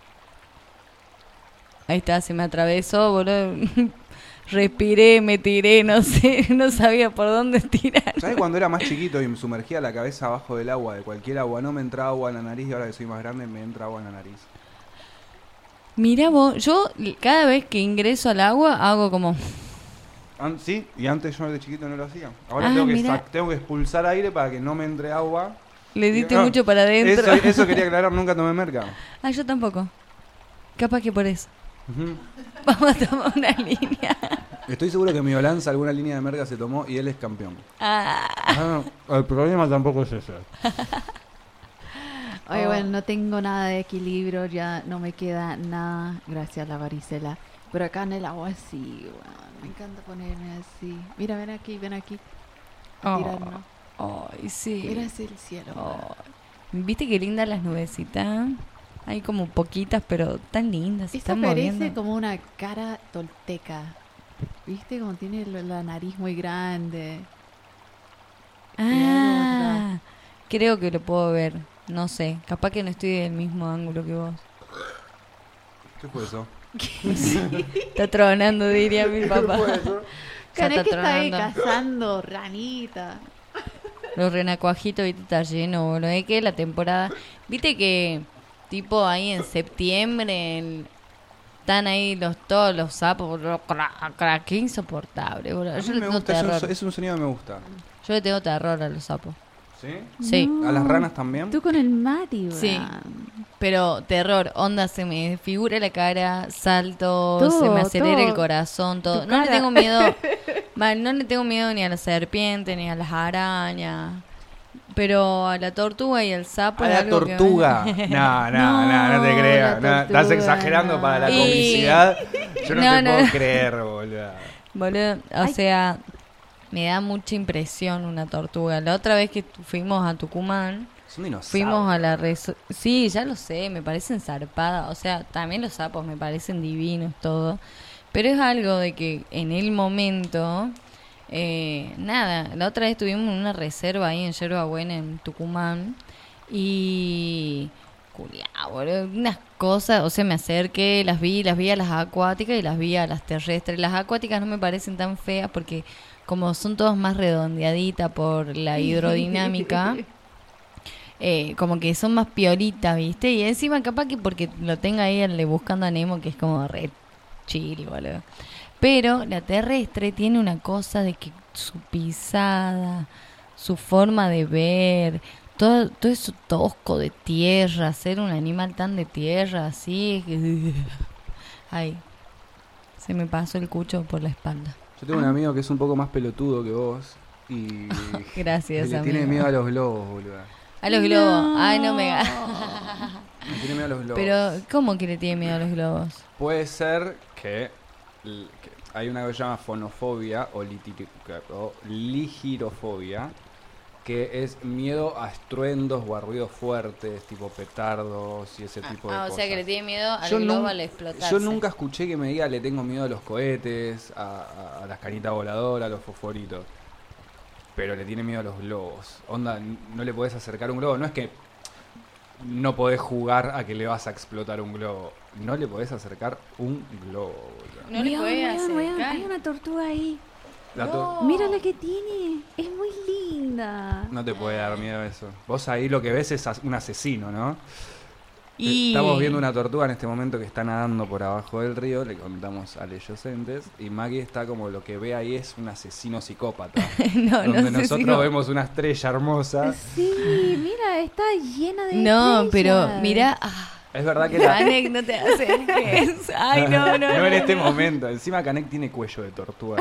Ahí está, se me atravesó, boludo. Respiré, me tiré, no sé, no sabía por dónde tirar. ¿Sabes cuando era más chiquito y me sumergía la cabeza abajo del agua, de cualquier agua? No me entraba agua en la nariz y ahora que soy más grande me entra agua en la nariz. Mirá vos, yo cada vez que ingreso al agua hago como... Sí, y antes yo de chiquito no lo hacía. Ahora Ah, tengo mirá. que expulsar aire para que no me entre agua. Le diste No, mucho para adentro. Eso quería aclarar, nunca tomé merca. Yo tampoco. Capaz que por eso. Ujú. Vamos a tomar una línea. Estoy seguro que mi Olanza alguna línea de merca se tomó y él es campeón. El problema tampoco es ese. Oye, bueno, no tengo nada de equilibrio, ya no me queda nada, gracias a la varicela. Pero acá en el agua sí, bueno, me encanta ponerme así. Mira, ven aquí. Tirarnos. Ay, sí. Mira hacia el cielo. ¿Viste qué lindas las nubecitas? Hay como poquitas, pero tan lindas. Se Esta están parece moviendo. como una cara tolteca. ¿Viste? Como tiene la nariz muy grande. Creo que lo puedo ver. No sé. Capaz que no estoy del mismo ángulo que vos. ¿Qué fue eso? Está tronando, diría mi papá. Ya Cané que está ahí tronando. cazando ranita. Los renacuajitos, viste, está lleno, boludo. Es que la temporada... Viste que, tipo, ahí en septiembre... Están ahí todos los sapos, qué insoportable, boludo. A Yo mí le me tengo gusta, terror. es un sonido que me gusta. Yo le tengo terror a los sapos. ¿Sí? Sí. ¿A las ranas también? Tú con el Mati, Sí. Pero terror, onda, se me figura la cara, salto, Todo, se me acelera el todo. corazón, todo. Tu No le cara. tengo miedo, no le tengo miedo ni a la serpiente, ni a las arañas. Pero a la tortuga y al sapo. A es la algo que- tortuga. No te creas. la No, estás tortuga, exagerando no. para la Y- comicidad. Yo no, No, te no. puedo creer, boludo. Boludo, o sea, me da mucha impresión una tortuga. La otra vez que fuimos a Tucumán, Son dinosaurios. fuimos a la Sí, ya lo sé, me parecen zarpadas. O sea, también los sapos me parecen divinos, todo. Pero es algo de que en el momento... nada, la otra vez estuvimos en una reserva ahí en Yerba Buena, en Tucumán. Y... Culiao, boludo, unas cosas, o sea, me acerqué, las vi a las acuáticas y las vi a las terrestres. Las acuáticas no me parecen tan feas porque como son todas más redondeaditas por la hidrodinámica, como que son más piolitas, ¿viste? Y encima capaz que porque lo tenga ahí el de Buscando a Nemo, que es como re chill, boludo. Pero la terrestre tiene una cosa de que su pisada, su forma de ver, todo eso tosco de tierra, ser un animal tan de tierra, así. Ay, se me pasó el cucho por la espalda. Yo tengo un amigo que es un poco más pelotudo que vos y gracias, le amigo. tiene miedo a los globos, boludo. A los globos. No. Ay, no me... Le tiene miedo a los globos. Pero, ¿cómo que le tiene miedo a los globos? Puede ser que hay una que se llama fonofobia o ligirofobia, que es miedo a estruendos o a ruidos fuertes, tipo petardos y ese tipo de cosas. O sea que le tiene miedo al globo al explotarse. Yo nunca escuché que me diga le tengo miedo a los cohetes, a las canitas voladoras, a los fosforitos. Pero le tiene miedo a los globos. Onda, no le podés acercar un globo. No es que no podés jugar a que le vas a explotar un globo. No le podés acercar un globo, boludo. No le podés acercar. Hay una tortuga ahí. No. Mira la que tiene. Es muy linda. No te puede dar miedo eso. Vos ahí lo que ves es un asesino, ¿no? Y... Estamos viendo una tortuga en este momento que está nadando por abajo del río, le contamos a los oyentes, y Maggie está como lo que ve ahí es un asesino psicópata. Donde nosotros vemos una estrella hermosa. Sí, mira, está llena de no, estrellas. Pero mira... Es verdad que Canek, no te acerques. Ay, no. No en este momento. Encima Canek tiene cuello de tortuga.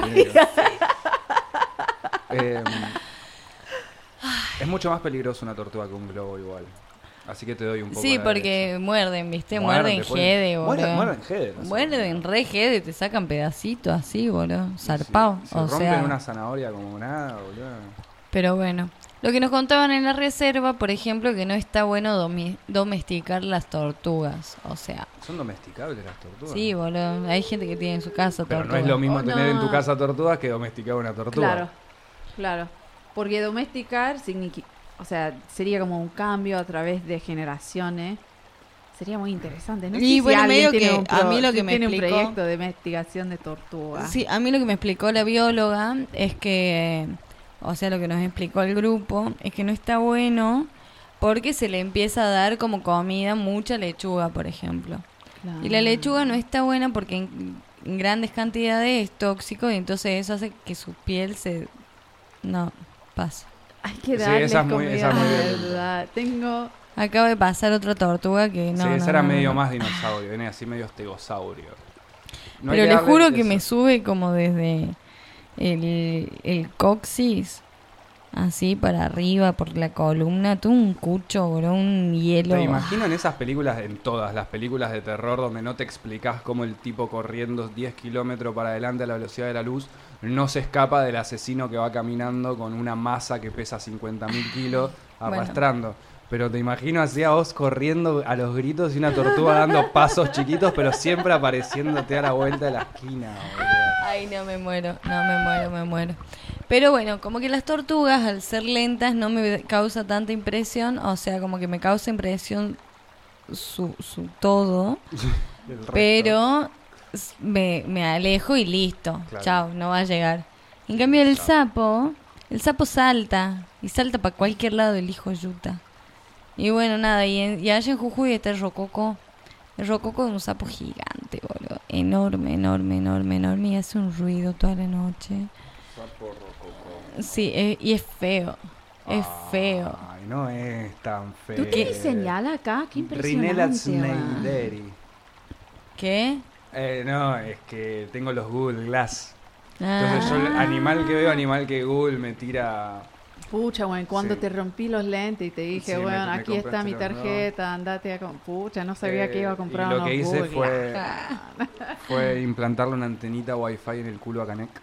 Es mucho más peligroso una tortuga que un globo igual. Así que te doy un poco sí, de porque derecho. muerden, ¿viste? Muerden jede, boludo. Muerden jede. No sé. Muerden re jede, te sacan pedacitos así, boludo. Zarpado. Se rompen una zanahoria como nada, boludo. Pero bueno. Lo que nos contaban en la reserva, por ejemplo, que no está bueno domesticar las tortugas. O sea... ¿Son domesticables las tortugas? Sí, boludo. Hay gente que tiene en su casa Pero tortugas. no es lo mismo tener en tu casa tortugas que domesticar una tortuga. Claro. Porque domesticar significa... O sea, sería como un cambio a través de generaciones. Sería muy interesante. No sé y si bueno, alguien medio tiene que a mí lo que me tiene explicó... un proyecto de investigación de tortugas. Sí, a mí lo que me explicó la bióloga es que... O sea, lo que nos explicó el grupo es que no está bueno porque se le empieza a dar como comida mucha lechuga, por ejemplo. Claro. Y la lechuga no está buena porque en grandes cantidades es tóxico y entonces eso hace que su piel se... No, pasa. Hay que darle comida, verdad. Acaba de pasar otra tortuga que no... Sí, esa era medio más dinosaurio, viene así medio estegosaurio. No, pero le juro que me sube como desde... El coxis así para arriba por la columna, todo un cucho, bro, un hielo. Te imagino en esas películas, en todas las películas de terror donde no te explicás cómo el tipo corriendo 10 kilómetros para adelante a la velocidad de la luz no se escapa del asesino que va caminando con una masa que pesa 50.000 kilos arrastrando. Bueno. Pero te imagino así a vos corriendo a los gritos y una tortuga dando pasos chiquitos, pero siempre apareciéndote a la vuelta de la esquina, boludo. Ay, no, me muero. Pero bueno, como que las tortugas, al ser lentas, no me causa tanta impresión. O sea, como que me causa impresión su todo. Pero me alejo y listo. Claro. Chao, no va a llegar. En cambio, el sapo salta. Y salta para cualquier lado, el hijo yuta. Y bueno, nada, y allá en Jujuy está el rococo. El rococo es un sapo gigante, boludo. Enorme. Y hace un ruido toda la noche. Sapo rococo. Sí, y es feo. Es feo. Ay, no es tan feo. ¿Tú qué señala acá? Qué impresionante. Rinella Sneider. ¿Qué? No, es que tengo los Google Glass. Entonces yo, animal que veo, animal que Google me tira... Pucha, bueno, cuando te rompí los lentes y te dije, sí, bueno, aquí está mi tarjeta, andate a... Pucha, no sabía que iba a comprar unos Google. Lo que hice Glass. fue implantarle una antenita Wi-Fi en el culo a Canek.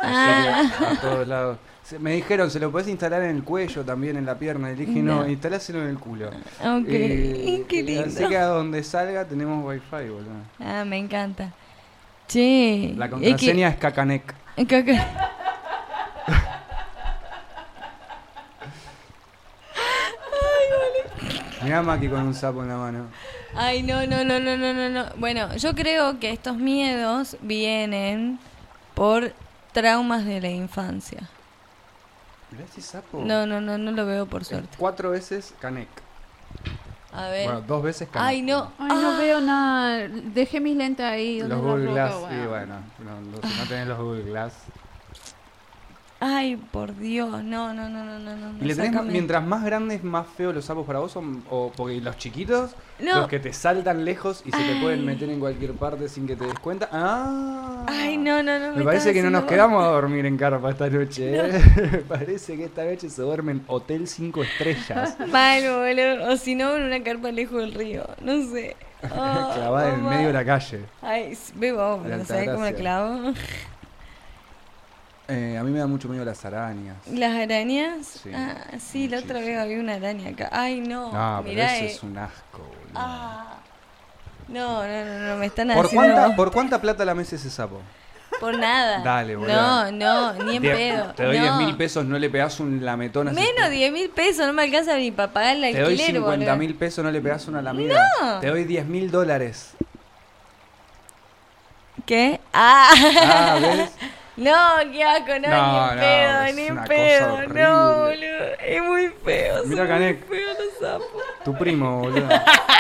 A todos lados. Me dijeron, ¿se lo podés instalar en el cuello también, en la pierna? Y le dije, no, instaláselo en el culo. Ok, qué lindo. Así que a donde salga tenemos Wi-Fi, boludo. Me encanta. Che. La contraseña es Cacanek. Mirá a Maki con un sapo en la mano. Ay, no. Bueno, yo creo que estos miedos vienen por traumas de la infancia. Mirá ese sapo. No lo veo por suerte. 4 veces Canek. A ver. Bueno, 2 veces Canek. Ay, no. Ay, no veo nada. Dejé mis lentes ahí. Los donde Google la Glass. roca, Sí, bueno. Si no tenés los Google Glass. Ay, por Dios. No. ¿Y le tenés, sácame. mientras más grandes, más feos los sapos para vos? O porque los chiquitos, No. los que te saltan lejos y se te pueden meter en cualquier parte sin que te des cuenta. Ay, no. Me parece que no nos quedamos a dormir en carpa esta noche. Me parece que esta noche se duerme en Hotel 5 estrellas. Mal, boludo. O si no, en una carpa lejos del río. No sé. Clavada en el medio de la calle. Ay, bebo, De ¿sabes cómo la Altagracia. clavo? A mí me da mucho miedo las arañas. ¿Las arañas? Sí, Sí, la otra vez había una araña acá. Ay, no. No, pero mirá, eso es un asco, boludo. No, me están ¿Por haciendo... ¿Por cuánta plata la mes ese sapo? Por nada. Dale, boludo. No, ni en pedo. Te doy no. 10.000 pesos, no le pegás un lametón así. Menos 10.000 pesos, no me alcanza ni para pagar el Te doy alquiler, 50.000 pesos, no le pegás una lamida. No. Te doy $10.000. ¿Qué? ¿ves? No, qué asco, no, No, ni en es pedo, una cosa no, horrible. boludo. Es muy feo. Mira, son Canek. muy feos los sapos. Tu primo, boludo.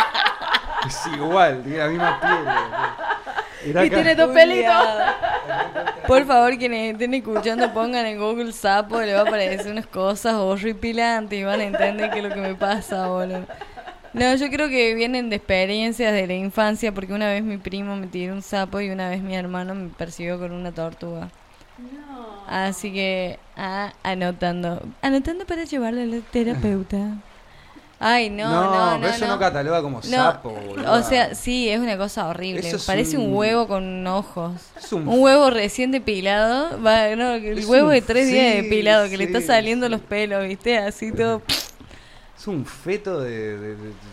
Es igual, tiene la misma piel, boludo. Mirá Y acá. tiene 2 pelitos. Por favor, quienes estén escuchando, pongan en Google sapo, le va a aparecer unas cosas horripilantes y van a entender qué es lo que me pasa, boludo. No, yo creo que vienen de experiencias de la infancia, porque una vez mi primo me tiró un sapo y una vez mi hermano me persiguió con una tortuga. No. Así que, anotando para llevarlo a la terapeuta. Ay, no. pero eso no cataloga como sapo, boludo. O sea, sí, es una cosa horrible. Eso es Parece un un huevo con ojos. Es un huevo recién depilado. El Es huevo un- de 3 días sí, depilado, que le está sí, saliendo los pelos, ¿viste? Así todo. Es un feto de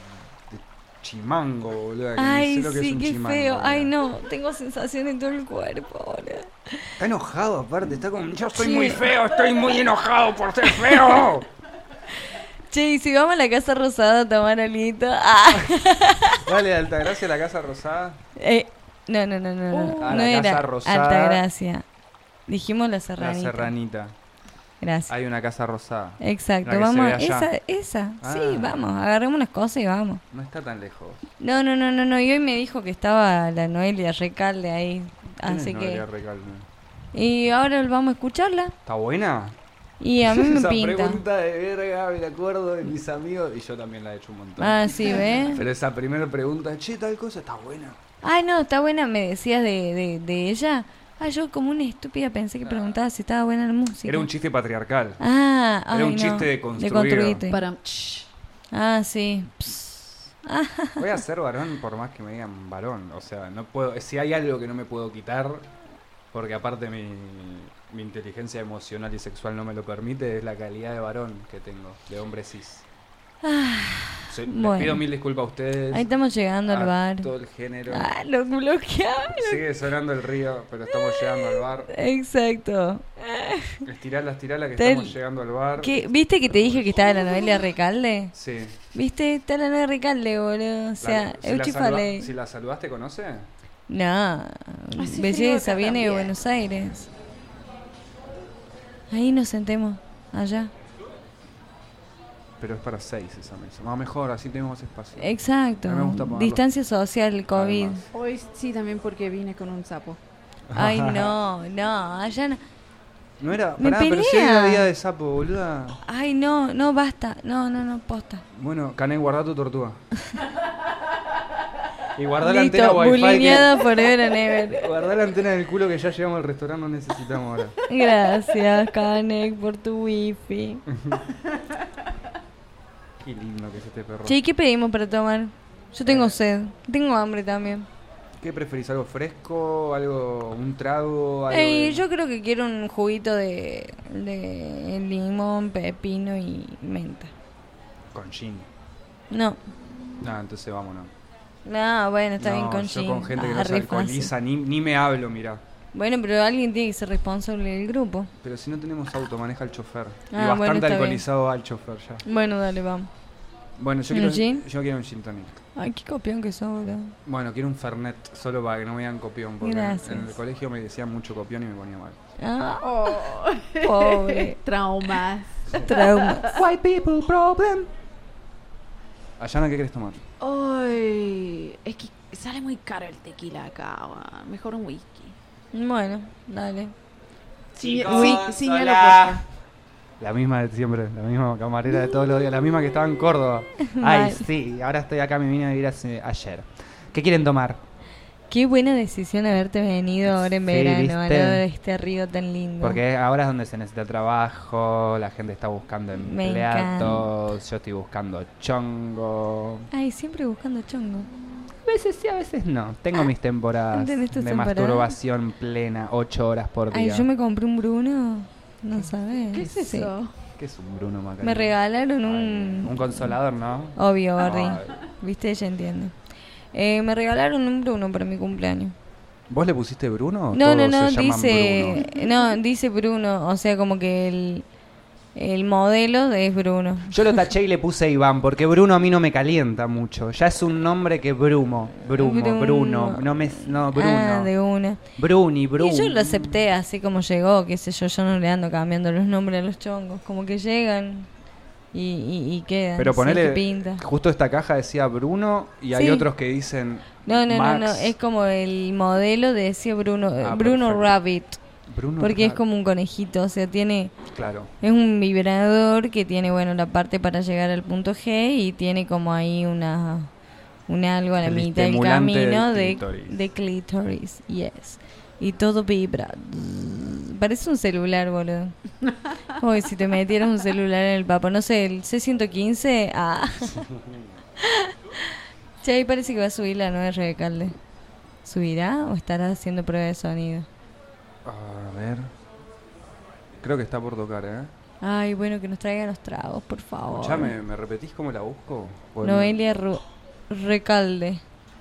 chimango, boludo. que ni Ay, sé lo que es sí, un qué chimango, feo. boludo. Ay, no. Tengo sensación en todo el cuerpo, boludo. Está enojado aparte, está como... Yo soy Sí. muy feo, estoy muy enojado por ser feo. Che, y si vamos a la Casa Rosada a tomar alito. Dale, de Altagracia a la Casa Rosada. No. A No la era Casa Rosada. Altagracia. Dijimos la La serranita. Serranita. Gracias. Hay una Casa Rosada. Exacto, La que vamos. se ve allá. Esa. Sí, Ah. vamos. Agarremos unas cosas y vamos. No está tan lejos. No. Y hoy me dijo que estaba la Noelia Recalde ahí. ¿Quién Así es que. Noelia Recalde? Y ahora vamos a escucharla. ¿Está buena? Y a mí me Esa pinta. pregunta de verga, me acuerdo de mis amigos. Y yo también la he hecho un montón. Ah, sí, ¿ves? Pero esa primera pregunta, che, tal cosa está buena. Ay, no, está buena, me decías de ella. Ah, yo como una estúpida pensé que preguntaba si estaba buena la música. Era un chiste patriarcal. Ah, Era ay, un no. chiste de construir. construirte. Para... Ah, sí. Voy a ser varón por más que me digan varón. O sea, no puedo. Si hay algo que no me puedo quitar, porque aparte mi inteligencia emocional y sexual no me lo permite, es la calidad de varón que tengo, de hombre cis. Les bueno. pido mil disculpas a ustedes. Ahí estamos llegando al a bar. todo el género. Lo bloqueamos. Sigue sonando el río, pero estamos llegando al bar. Exacto. Estirala que Ten- estamos llegando al bar. ¿Viste que te dije que estaba la Noelia Recalde? Sí. ¿Viste? Está la Noelia Recalde, boludo. O sea, Euchifale. Si la saludaste, ¿conoce? No, Así belleza, frío viene de también. Buenos Aires. Ahí nos sentemos, allá. Pero es para 6 esa mesa. Más mejor, así tenemos espacio. Exacto. A mí me gusta ponerlo. Distancia social, el COVID. Además. Hoy sí también porque vine con un sapo. Ay, no, allá no. No era. Me Pará, pero si pelea. era día de sapo, boluda. Ay, no, basta. No, posta. Bueno, Cané, guardá tu tortuga. Y guardá la Listo, antena wifi. bulineada forever and ever. Guardá la antena del culo que ya llegamos al restaurante, no necesitamos ahora. Gracias, Canek, por tu wifi. Qué lindo que es este perro. Che, ¿y qué pedimos para tomar? Yo tengo sed. Tengo hambre también. ¿Qué preferís? ¿Algo fresco? ¿Algo? ¿Un trago? Algo de- Yo creo que quiero un juguito de limón, pepino y menta. Con gin. No. No, entonces vámonos. No, bueno, está bien con yo gin. con gente que no se re fácil. alcoholiza, ni me hablo, mirá. Bueno, pero alguien tiene que ser responsable del grupo. Pero si no tenemos auto, maneja el chofer. Y Ah, bueno, bastante está alcoholizado va el chofer ya. Bueno, dale, vamos. Bueno, yo ¿Un gin? quiero un gin tonic. Ay, qué copión que sos, boludo. Bueno, quiero un Fernet, solo para que no me digan copión, porque Gracias. en el colegio me decían mucho copión y me ponía mal. Ah, pobre. Traumas. Traumas. White people problem. Ayana, ¿qué querés tomar? Ay, es que sale muy caro el tequila acá. Mejor un whisky. Bueno, dale. Chicos, Señalo, hola. porfa. La misma de siempre, la misma camarera de todos los días, la misma que estaba en Córdoba. Mal. Ay, sí, ahora estoy acá, me vine a vivir ayer. ¿Qué quieren tomar? Qué buena decisión haberte venido ahora en Sí, verano, ¿viste? al lado de este río tan lindo. Porque ahora es donde se necesita trabajo, la gente está buscando Me empleados, yo estoy buscando chongo. Ay, siempre buscando chongo. A veces sí, a veces no. Tengo mis temporadas ¿tenés tus de temporadas? masturbación plena, 8 horas por Ay, día. yo me compré un Bruno, no sabes. ¿Qué es Sí. eso? ¿Qué es un Bruno Macarena? Me regalaron un... Un consolador, ¿no? Obvio, Gordi. Ay. Viste, ella entiende. Me regalaron un Bruno para mi cumpleaños. ¿Vos le pusiste Bruno? o No, todos no, no, se llaman dice... Bruno? No, dice Bruno, o sea, como que el modelo es Bruno. Yo lo taché y le puse Iván, porque Bruno a mí no me calienta mucho. Ya es un nombre que Bruno. Bruno. No, Bruno. Ah, de una. Bruni, Bruno. Y yo lo acepté así como llegó, qué sé yo no le ando cambiando los nombres a los chongos, como que llegan y quedan. Pero sí, ponele, que pinta. justo esta caja decía Bruno y hay Sí. otros que dicen No, Max. es como el modelo de decía Bruno, Ah, Bruno perfecto. Rabbit, Bruno porque es Rabbit. como un conejito, o sea, tiene, Claro. es un vibrador que tiene, bueno, la parte para llegar al punto G y tiene como ahí un algo a la El mitad del estimulante camino del de clítoris. clítoris, yes. Y todo vibra. Parece un celular, boludo. Como que si te metieras un celular en el papo. No sé, el C115. Ah. Che, ahí parece que va a subir la nueva Rebecalde. ¿Subirá o estará haciendo prueba de sonido? A ver. Creo que está por tocar, ¿eh? Ay, bueno, que nos traigan los tragos, por favor. Escuchame, ¿me repetís cómo la busco? ¿O Noelia Recalde.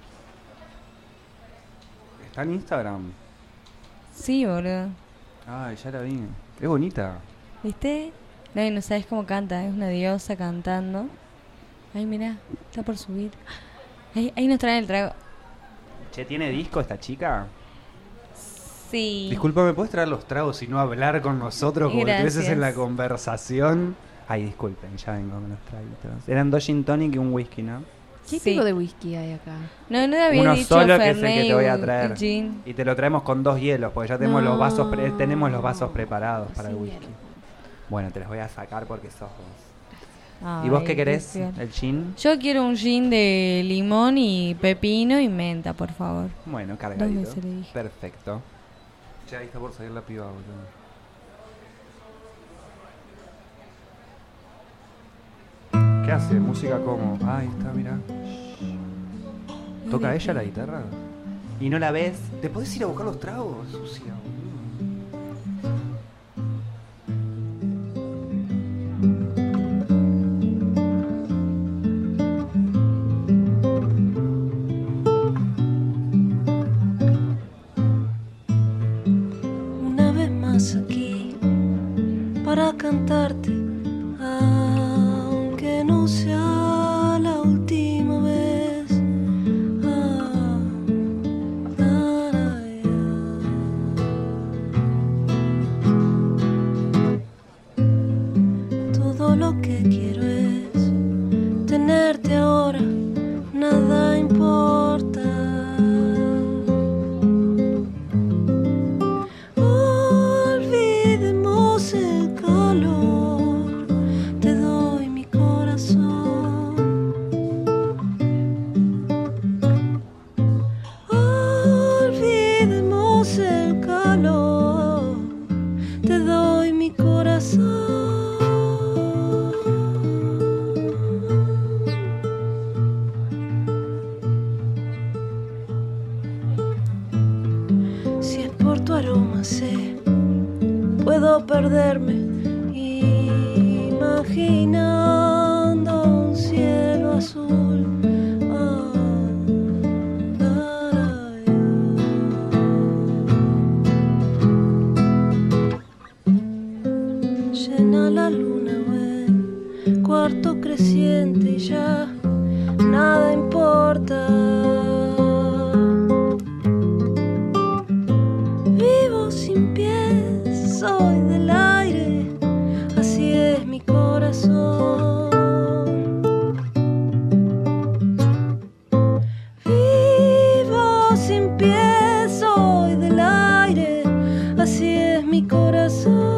¿Está en Instagram? Sí, boludo. Ay, ya la vi. Es bonita. ¿Viste? No, y no sabes cómo canta. Es una diosa cantando. Ay, mirá, está por subir. Ahí nos traen el trago. Che, ¿tiene disco esta chica? Sí. Disculpa, ¿me puedes traer los tragos y no hablar con nosotros como Gracias. estuvieses en la conversación? Ay, disculpen, ya vengo con los traguitos. Eran 2 gin tonic y un whisky, ¿no? ¿Qué Sí. tipo de whisky hay acá? No había Uno dicho solo que es el Fernet que te voy a y traer. gin. Y te lo traemos con 2 hielos, porque ya tenemos los vasos No. tenemos los vasos preparados para el Sin whisky. hielo. Bueno, te los voy a sacar porque sos vos. Ay, ¿Y vos qué querés? piola. ¿El gin? Yo quiero un gin de limón y pepino y menta, por favor. Bueno, 2 cargadito. veces le dije. Perfecto. Ya ahí está por salir la piba, boludo. ¿Qué hace? ¿Música como? Ahí está, mirá. ¿Toca ella la guitarra? ¿Y no la ves? ¿Te podés ir a buscar los tragos, sucia, boludo? Una vez más aquí para cantarte, aunque no sea la última vez. Todo lo que quiero es tenerte ahora, nada importa. Olvidemos el calor, te doy mi corazón. Olvidemos el calor, te doy mi corazón. Si es por tu aroma sé, puedo perderme imaginando un cielo azul. Llena la luna, ven, cuarto creciente y ya está. Vivo sin pies, soy del aire, así es mi corazón. Vivo sin pies, soy del aire, así es mi corazón.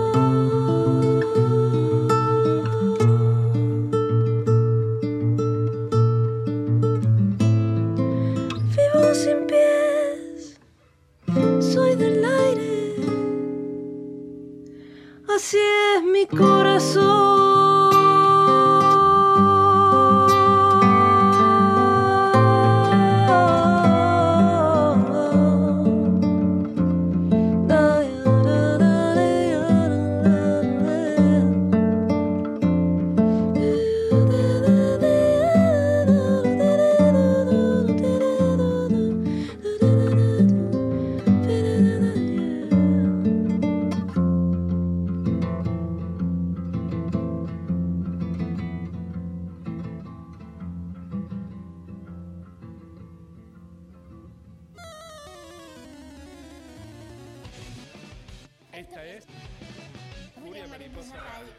Vivo sin pies, soy del aire, así es mi Esta es Furia Mariposa Radio.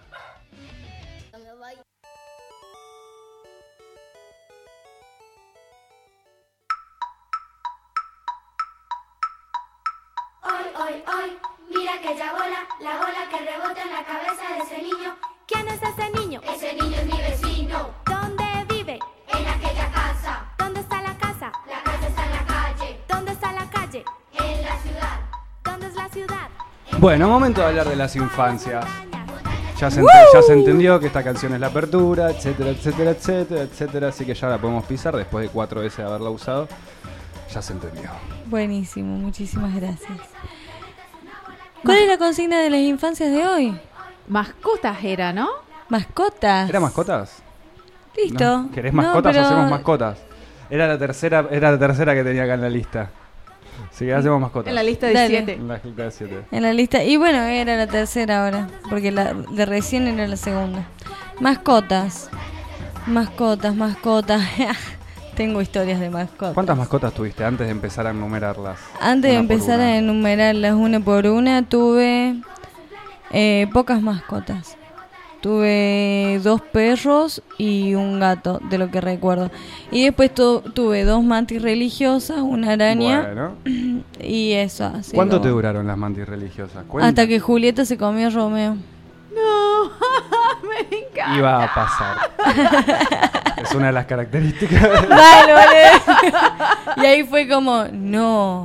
Hoy, mira aquella bola, la bola que rebota en la cabeza de ese niño. ¿Quién es ese niño? Ese niño es mi vecino. ¿Dónde vive? En aquella casa. ¿Dónde está la casa? La casa está en la calle. ¿Dónde está la calle? En la ciudad. ¿Dónde es la ciudad? Bueno, momento de hablar de las infancias. Ya se entendió que esta canción es la apertura, etcétera, etcétera, etcétera, etcétera. Así que ya la podemos pisar después de 4 veces de haberla usado. Ya se entendió. Buenísimo, muchísimas gracias. ¿Cuál es la consigna de las infancias de hoy? Mascotas era, ¿no? Mascotas. ¿Era mascotas? Listo. ¿No? ¿Querés mascotas No, o hacemos mascotas? Era la tercera que tenía acá en la lista. Así que hacemos mascotas. En la lista de Dale. 7. En la lista de 7. En la lista. Y bueno, era la tercera ahora. Porque la de recién era la segunda. Mascotas. Mascotas. Tengo historias de mascotas. ¿Cuántas mascotas tuviste antes de empezar a enumerarlas? Antes de empezar a enumerarlas una por una, tuve pocas mascotas. Tuve 2 perros y un gato, de lo que recuerdo. Y después tuve 2 mantis religiosas, una araña. Bueno. Y eso, así. ¿Cuánto como- te duraron las mantis religiosas? Cuenta. Hasta que Julieta se comió a Romeo. No, me encanta. Iba a pasar. Es una de las características. Vale. Y ahí fue como, no.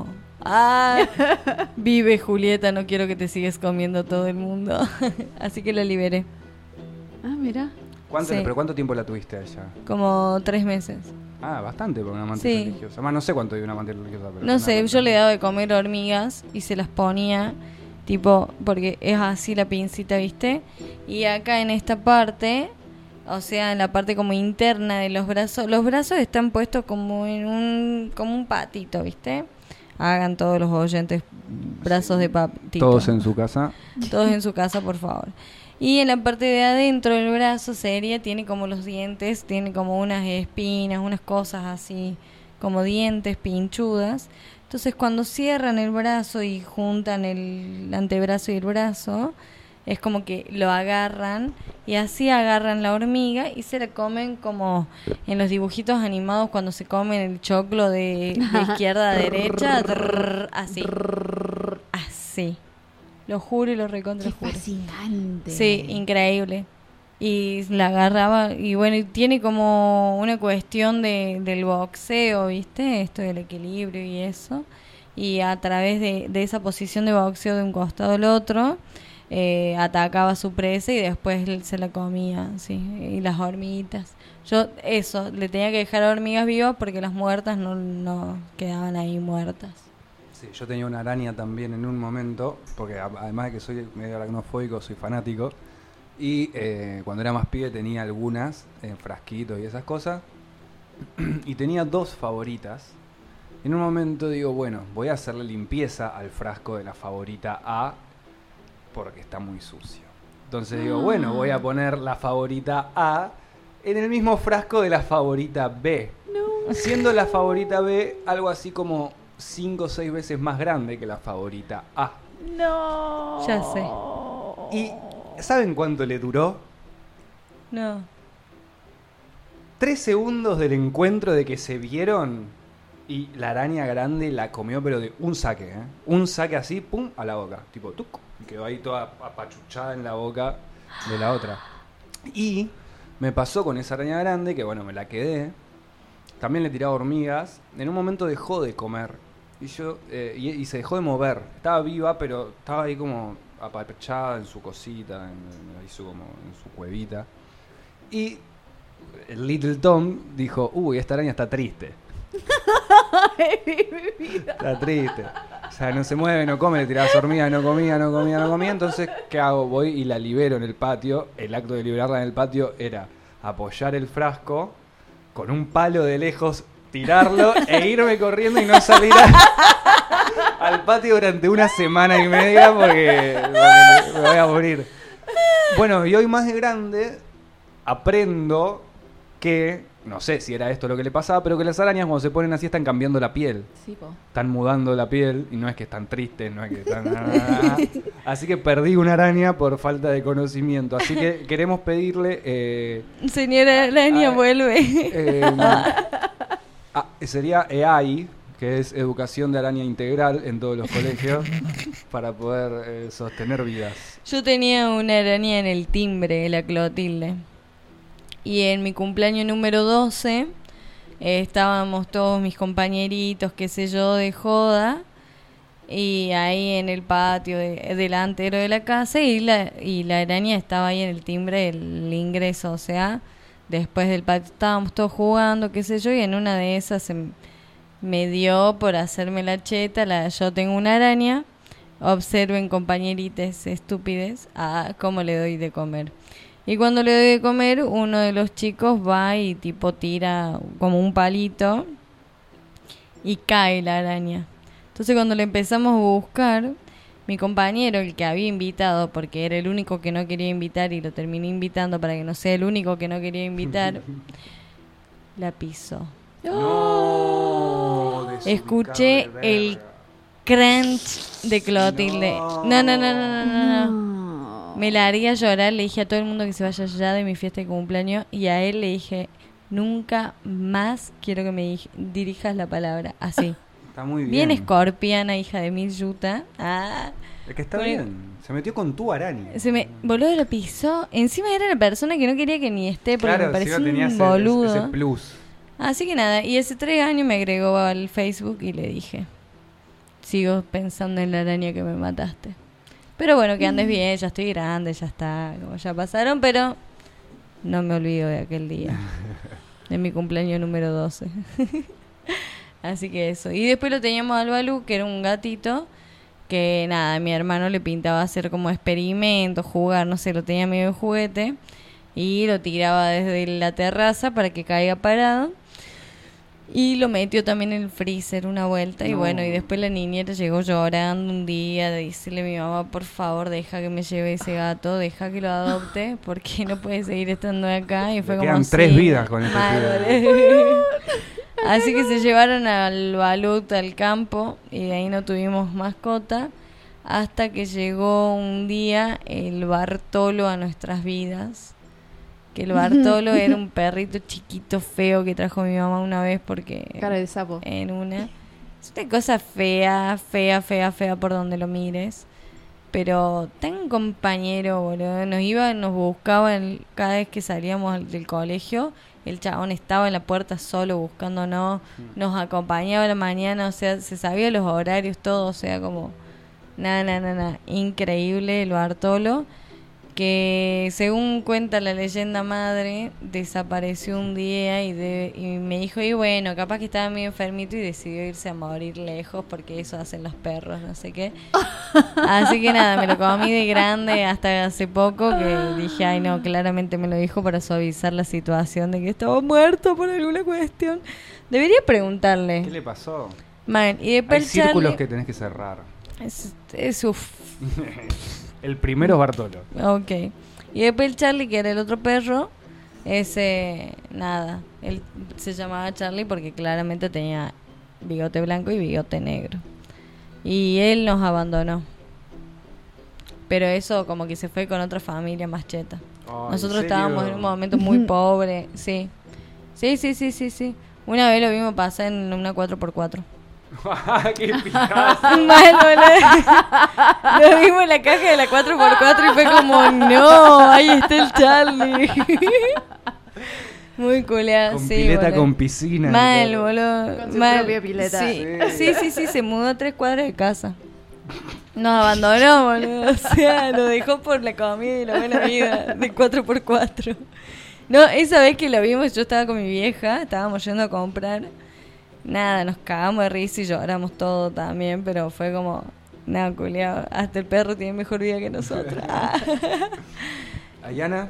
Vive Julieta, no quiero que te sigas comiendo todo el mundo. Así que la liberé. Mira. Sí. ¿Pero cuánto tiempo la tuviste a ella? Como 3 meses. Bastante para una mantis Sí. religiosa. Más no sé cuánto vive una mantis religiosa. Pero No sé, yo le daba de comer hormigas y se las ponía, tipo, porque es así la pincita, ¿viste? Y acá en esta parte, o sea, en la parte como interna de los brazos están puestos como en como un patito, ¿viste? Hagan todos los oyentes brazos de patito. Todos en su casa. Todos en su casa, por favor. Y en la parte de adentro del brazo tiene como los dientes, tiene como unas espinas, unas cosas así, como dientes pinchudas. Entonces cuando cierran el brazo y juntan el antebrazo y el brazo, es como que lo agarran y así agarran la hormiga y se la comen como en los dibujitos animados cuando se comen el choclo de izquierda a derecha, así. Así. Lo juro y lo recontra juro. Fascinante. Sí, increíble. Y la agarraba, y bueno, y tiene como una cuestión del boxeo, ¿viste? Esto del equilibrio y eso. Y a través de esa posición de boxeo de un costado al otro, atacaba a su presa y después se la comía, sí. Y las hormiguitas. Yo, le tenía que dejar hormigas vivas porque las muertas no quedaban ahí muertas. Sí, yo tenía una araña también en un momento, porque además de que soy medio aracnofóbico, soy fanático. Y cuando era más pibe tenía algunas en frasquitos y esas cosas. Y tenía 2 favoritas. En un momento digo, bueno, voy a hacerle limpieza al frasco de la favorita A porque está muy sucio. Entonces digo, bueno, voy a poner la favorita A en el mismo frasco de la favorita B. siendo la favorita B algo así como 5 o 6 veces más grande que la favorita A. No. Ya sé. ¿Y saben cuánto le duró? No. 3 segundos del encuentro de que se vieron y la araña grande la comió, pero de un saque, ¿eh? Un saque así, pum, a la boca. Tipo, tuc, y quedó ahí toda apachuchada en la boca de la otra. Y me pasó con esa araña grande, que bueno, me la quedé. También le tiraba hormigas. En un momento dejó de comer. Y yo y se dejó de mover. Estaba viva, pero estaba ahí como apachada en su cosita, en su cuevita. Y el Little Tom dijo, uy, esta araña está triste. Está triste. O sea, no se mueve, no come, le tiraba hormigas, no comía. Entonces, ¿qué hago? Voy y la libero en el patio. El acto de liberarla en el patio era apoyar el frasco con un palo de lejos, tirarlo e irme corriendo y no salir al patio durante 1 semana y media porque me voy a morir. Bueno, y hoy más de grande aprendo que, no sé si era esto lo que le pasaba, pero que las arañas cuando se ponen así están cambiando la piel. Sí, po. Están mudando la piel y no es que están tristes, no es que están... Así que perdí una araña por falta de conocimiento. Así que queremos pedirle... Señora araña, vuelve. Sería EAI, que es Educación de Araña Integral en todos los colegios, para poder sostener vidas. Yo tenía una araña en el timbre, la Clotilde. Y en mi cumpleaños número 12 estábamos todos mis compañeritos, qué sé yo, de joda. Y ahí en el patio delantero de la casa y la araña estaba ahí en el timbre del ingreso. O sea, después del patio estábamos todos jugando, qué sé yo, y en una de esas me dio por hacerme la cheta. Yo tengo una araña. Observen, compañerites estúpides, a cómo le doy de comer. Y cuando le doy de comer, uno de los chicos va y tipo tira como un palito y cae la araña. Entonces cuando le empezamos a buscar, mi compañero, el que había invitado, porque era el único que no quería invitar y lo terminé invitando para que no sea el único que no quería invitar, la pisó. No, escuché el crunch de Clotilde. No. Me la haría llorar, le dije a todo el mundo que se vaya ya de mi fiesta de cumpleaños y a él le dije, nunca más quiero que me dirijas la palabra así. Está muy bien. Bien escorpiana, hija de mil yuta. Es que está bien. Se metió con tu araña. Boludo, lo pisó. Encima era la persona que no quería que ni esté porque me parecía un boludo. Ese plus. Así que nada, y hace 3 años me agregó al Facebook y le dije, sigo pensando en la araña que me mataste. Pero bueno, que andes bien, ya estoy grande, ya está, como ya pasaron, pero no me olvido de aquel día, de mi cumpleaños número 12. Así que eso. Y después lo teníamos al Balú, que era un gatito, que nada, a mi hermano le pintaba hacer como experimentos, jugar, no sé, lo tenía medio de juguete, y lo tiraba desde la terraza para que caiga parado. Y lo metió también en el freezer una vuelta. Y bueno, y después la niñera llegó llorando un día de decirle a mi mamá, por favor, deja que me lleve ese gato, deja que lo adopte, porque no puede seguir estando acá. Y fue le como quedan 3 vidas con este pibe. Así que se llevaron al Balut al campo y de ahí no tuvimos mascota hasta que llegó un día el Bartolo a nuestras vidas. Que el Bartolo era un perrito chiquito feo que trajo mi mamá una vez porque... Cara de sapo. Es una cosa fea por donde lo mires. Pero tan compañero, boludo. Nos buscaba cada vez que salíamos del colegio. El chabón estaba en la puerta solo buscándonos. Nos acompañaba a la mañana, o sea, se sabía los horarios, todo. O sea, como... Nada. Increíble el Bartolo. Que según cuenta la leyenda madre, desapareció un día y me dijo, y bueno, capaz que estaba medio enfermito y decidió irse a morir lejos porque eso hacen los perros, no sé qué. Así que nada, me lo comí de grande hasta hace poco que dije, ay no, claramente me lo dijo para suavizar la situación de que estaba muerto por alguna cuestión. Debería preguntarle. ¿Qué le pasó? Man, y después hay círculos que tenés que cerrar. Es uff. El primero es Bartolo. Ok. Y después el Charlie, que era el otro perro, Ese, nada, él se llamaba Charlie porque claramente tenía bigote blanco y bigote negro. Y él nos abandonó. Pero eso como que se fue con otra familia más cheta. Ay, Nosotros ¿en serio? estábamos en un momento muy pobre, sí. Sí. Una vez lo vimos pasar en una 4x4. ¡Qué picazo! Mal, boludo. Lo vimos en la caja de la 4x4 y fue como, no, ahí está el Charlie. Muy culeado, Con sí, pileta, boludo. con piscina. Mal, y todo. boludo. Con su Mal. propia pileta. Sí, se mudó a 3 cuadras de casa. Nos abandonó, boludo. O sea, lo dejó por la comida y la buena vida de 4x4. No, esa vez que lo vimos, yo estaba con mi vieja, estábamos yendo a comprar. Nada, nos cagamos de risa y lloramos todo también, pero fue como, nada, culiado. Hasta el perro tiene mejor vida que nosotros. Ayana.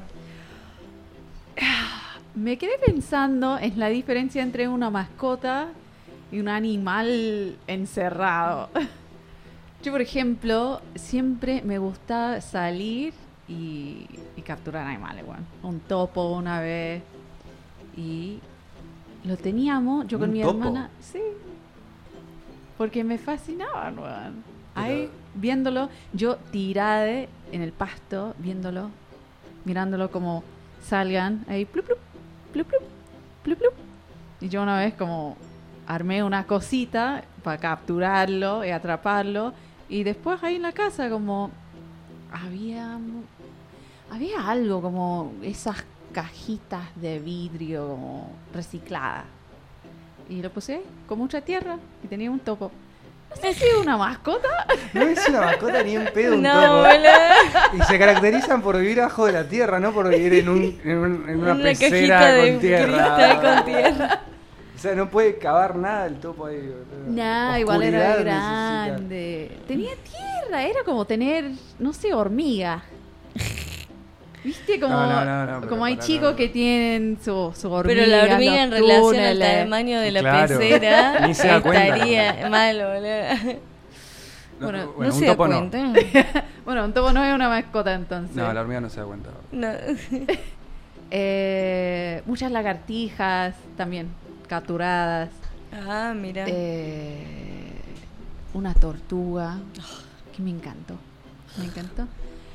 Me quedé pensando en la diferencia entre una mascota y un animal encerrado. Yo, por ejemplo, siempre me gusta salir y capturar animales, bueno. Un topo una vez. Y lo teníamos, yo con ¿Un mi topo? hermana. Sí. Porque me fascinaban, weón. Ahí, viéndolo, yo tirada en el pasto, viéndolo, mirándolo como salgan, ahí, plup, plup, plup, plup, plup, plup. Y yo una vez como armé una cosita para capturarlo y atraparlo. Y después ahí en la casa como había algo como esas cajitas de vidrio como recicladas. Y lo puse con mucha tierra y tenía un topo. No sé si es una mascota. No es una mascota ni un pedo, un No, topo. boludo. Y se caracterizan por vivir abajo de la tierra, no por vivir en una Una pecera cajita de con tierra. cristal con tierra. O sea, no puede cavar nada el topo ahí, boludo. Nah, igual era Oscuridad grande. Tenía tierra, era como tener, no sé, hormiga. ¿Viste? Como, No, pero como hay pará, chicos no. que tienen su hormiga. Pero la hormiga en relación al tamaño de la Claro. pecera Ni se da cuenta. estaría mal, boludo. Bueno, No un se da topo no. cuenta. Bueno, un topo no es una mascota entonces. No, la hormiga no se da cuenta. No. Muchas lagartijas también capturadas. Ah, mira. Una tortuga que me encantó. Me encantó.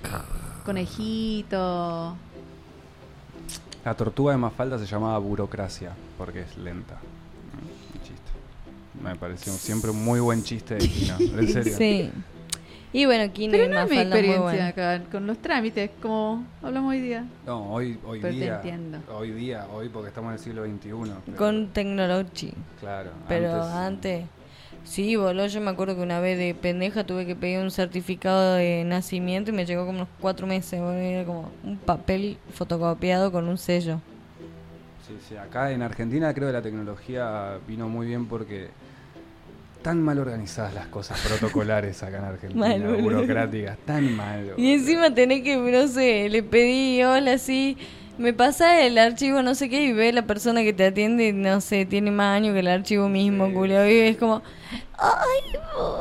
Conejito. La tortuga de Mafalda se llamaba burocracia, porque es lenta. Un chiste. Me pareció siempre un muy buen chiste de Kino. En serio. Sí. Y bueno, Kino Pero y no es mi Mafalda muy experiencia bueno. acá con los trámites, como hablamos hoy día. No, hoy Pero te día. entiendo. Hoy porque estamos en el siglo XXI. pero- Con tecnología. Claro. Pero antes. Sí, boludo, yo me acuerdo que una vez de pendeja tuve que pedir un certificado de nacimiento y me llegó como unos 4 meses, boludo. Era como un papel fotocopiado con un sello. Sí, acá en Argentina creo que la tecnología vino muy bien porque tan mal organizadas las cosas protocolares acá en Argentina, Mal, boludo. burocráticas, tan mal. Y encima tenés que, no sé, le pedí, hola, sí, me pasa el archivo, no sé qué, y ve la persona que te atiende, y, no sé, tiene más años que el archivo mismo, culiao, y es como, ay,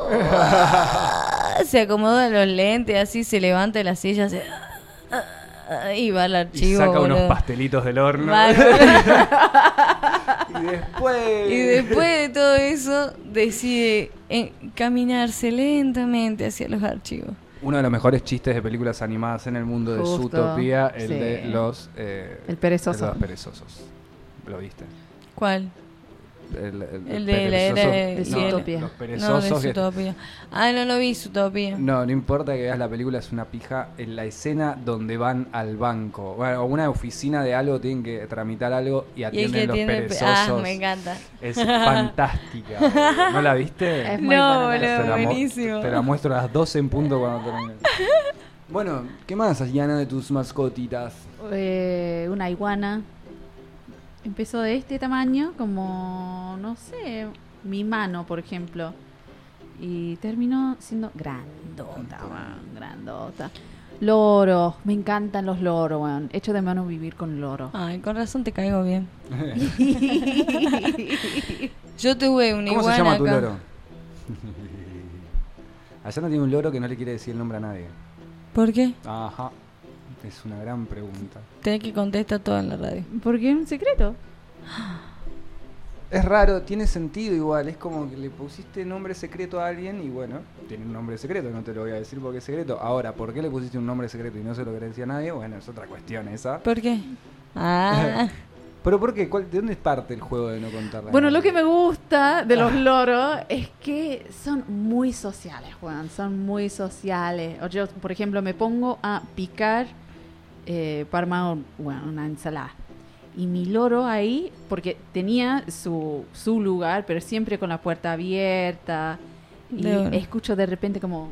se acomoda los lentes, así, se levanta de la silla, hace, y va al Y archivo, saca unos boludo. pastelitos del horno. Mal, Y después... Y después de todo eso, decide caminarse lentamente hacia los archivos. Uno de los mejores chistes de películas animadas en el mundo de Justo, Zootopia, el sí. de los... El perezoso. Los perezosos. ¿Lo viste? ¿Cuál? El de la era de Zootopia. Los No, perezosos. de que- Zootopia. Ah, no lo vi, Zootopia. No importa que veas la película, es una pija. En la escena donde van al banco, bueno, o una oficina de algo, tienen que tramitar algo y Y el atienden que los tiene... perezosos. me encanta. Es fantástica. Boludo. ¿No la viste? Es muy No, buena. boludo, buenísimo. Te la muestro a las 12 en punto cuando termine. Bueno, ¿qué más, Ayana, de tus mascotitas? Una iguana. Empezó de este tamaño, como, no sé, mi mano, por ejemplo. Y terminó siendo grandota, weón, grandota. Loros, me encantan los loros, weón. Echo de mano vivir con loros. Ay, con razón te caigo bien. Yo tuve una ¿Cómo iguana se llama tu acá. loro? Ayana tiene un loro que no le quiere decir el nombre a nadie. ¿Por qué? Ajá. Es una gran pregunta. Tenés que contestar todo en la radio. Porque es un secreto. Es raro, tiene sentido igual. Es como que le pusiste nombre secreto a alguien y bueno, tiene un nombre secreto. No te lo voy a decir porque es secreto. Ahora, ¿por qué le pusiste un nombre secreto y no se lo querés decir a nadie? Bueno, es otra cuestión esa. ¿Por qué? Ah. ¿Pero por qué? ¿De dónde parte el juego de no contarla? Bueno, lo que me gusta de los loros es que son muy sociales, Juan. Son muy sociales. O yo, por ejemplo, me pongo a picar para armar una ensalada. Y mi loro ahí, porque tenía su lugar, pero siempre con la puerta abierta. Y escucho de repente como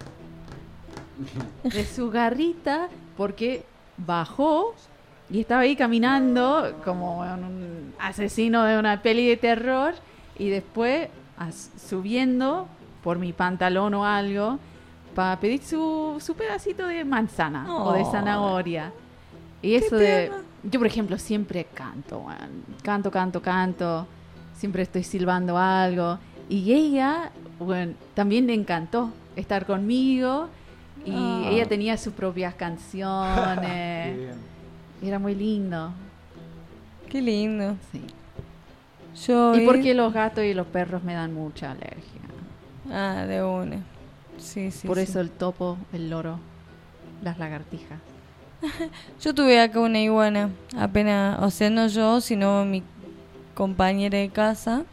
de su garrita, porque bajó y estaba ahí caminando como un asesino de una peli de terror. Y después subiendo por mi pantalón o algo para pedir su pedacito de manzana o de zanahoria. Y eso yo, por ejemplo, siempre canto, canto. Siempre estoy silbando algo. Y ella, bueno, también le encantó estar conmigo. Y ella tenía sus propias canciones. Era muy lindo. Qué lindo. Sí. Y porque los gatos y los perros me dan mucha alergia. Ah, de una. Sí. Por eso el topo, el loro, las lagartijas. Yo tuve acá una iguana, apenas, o sea, no yo, sino mi compañera de casa.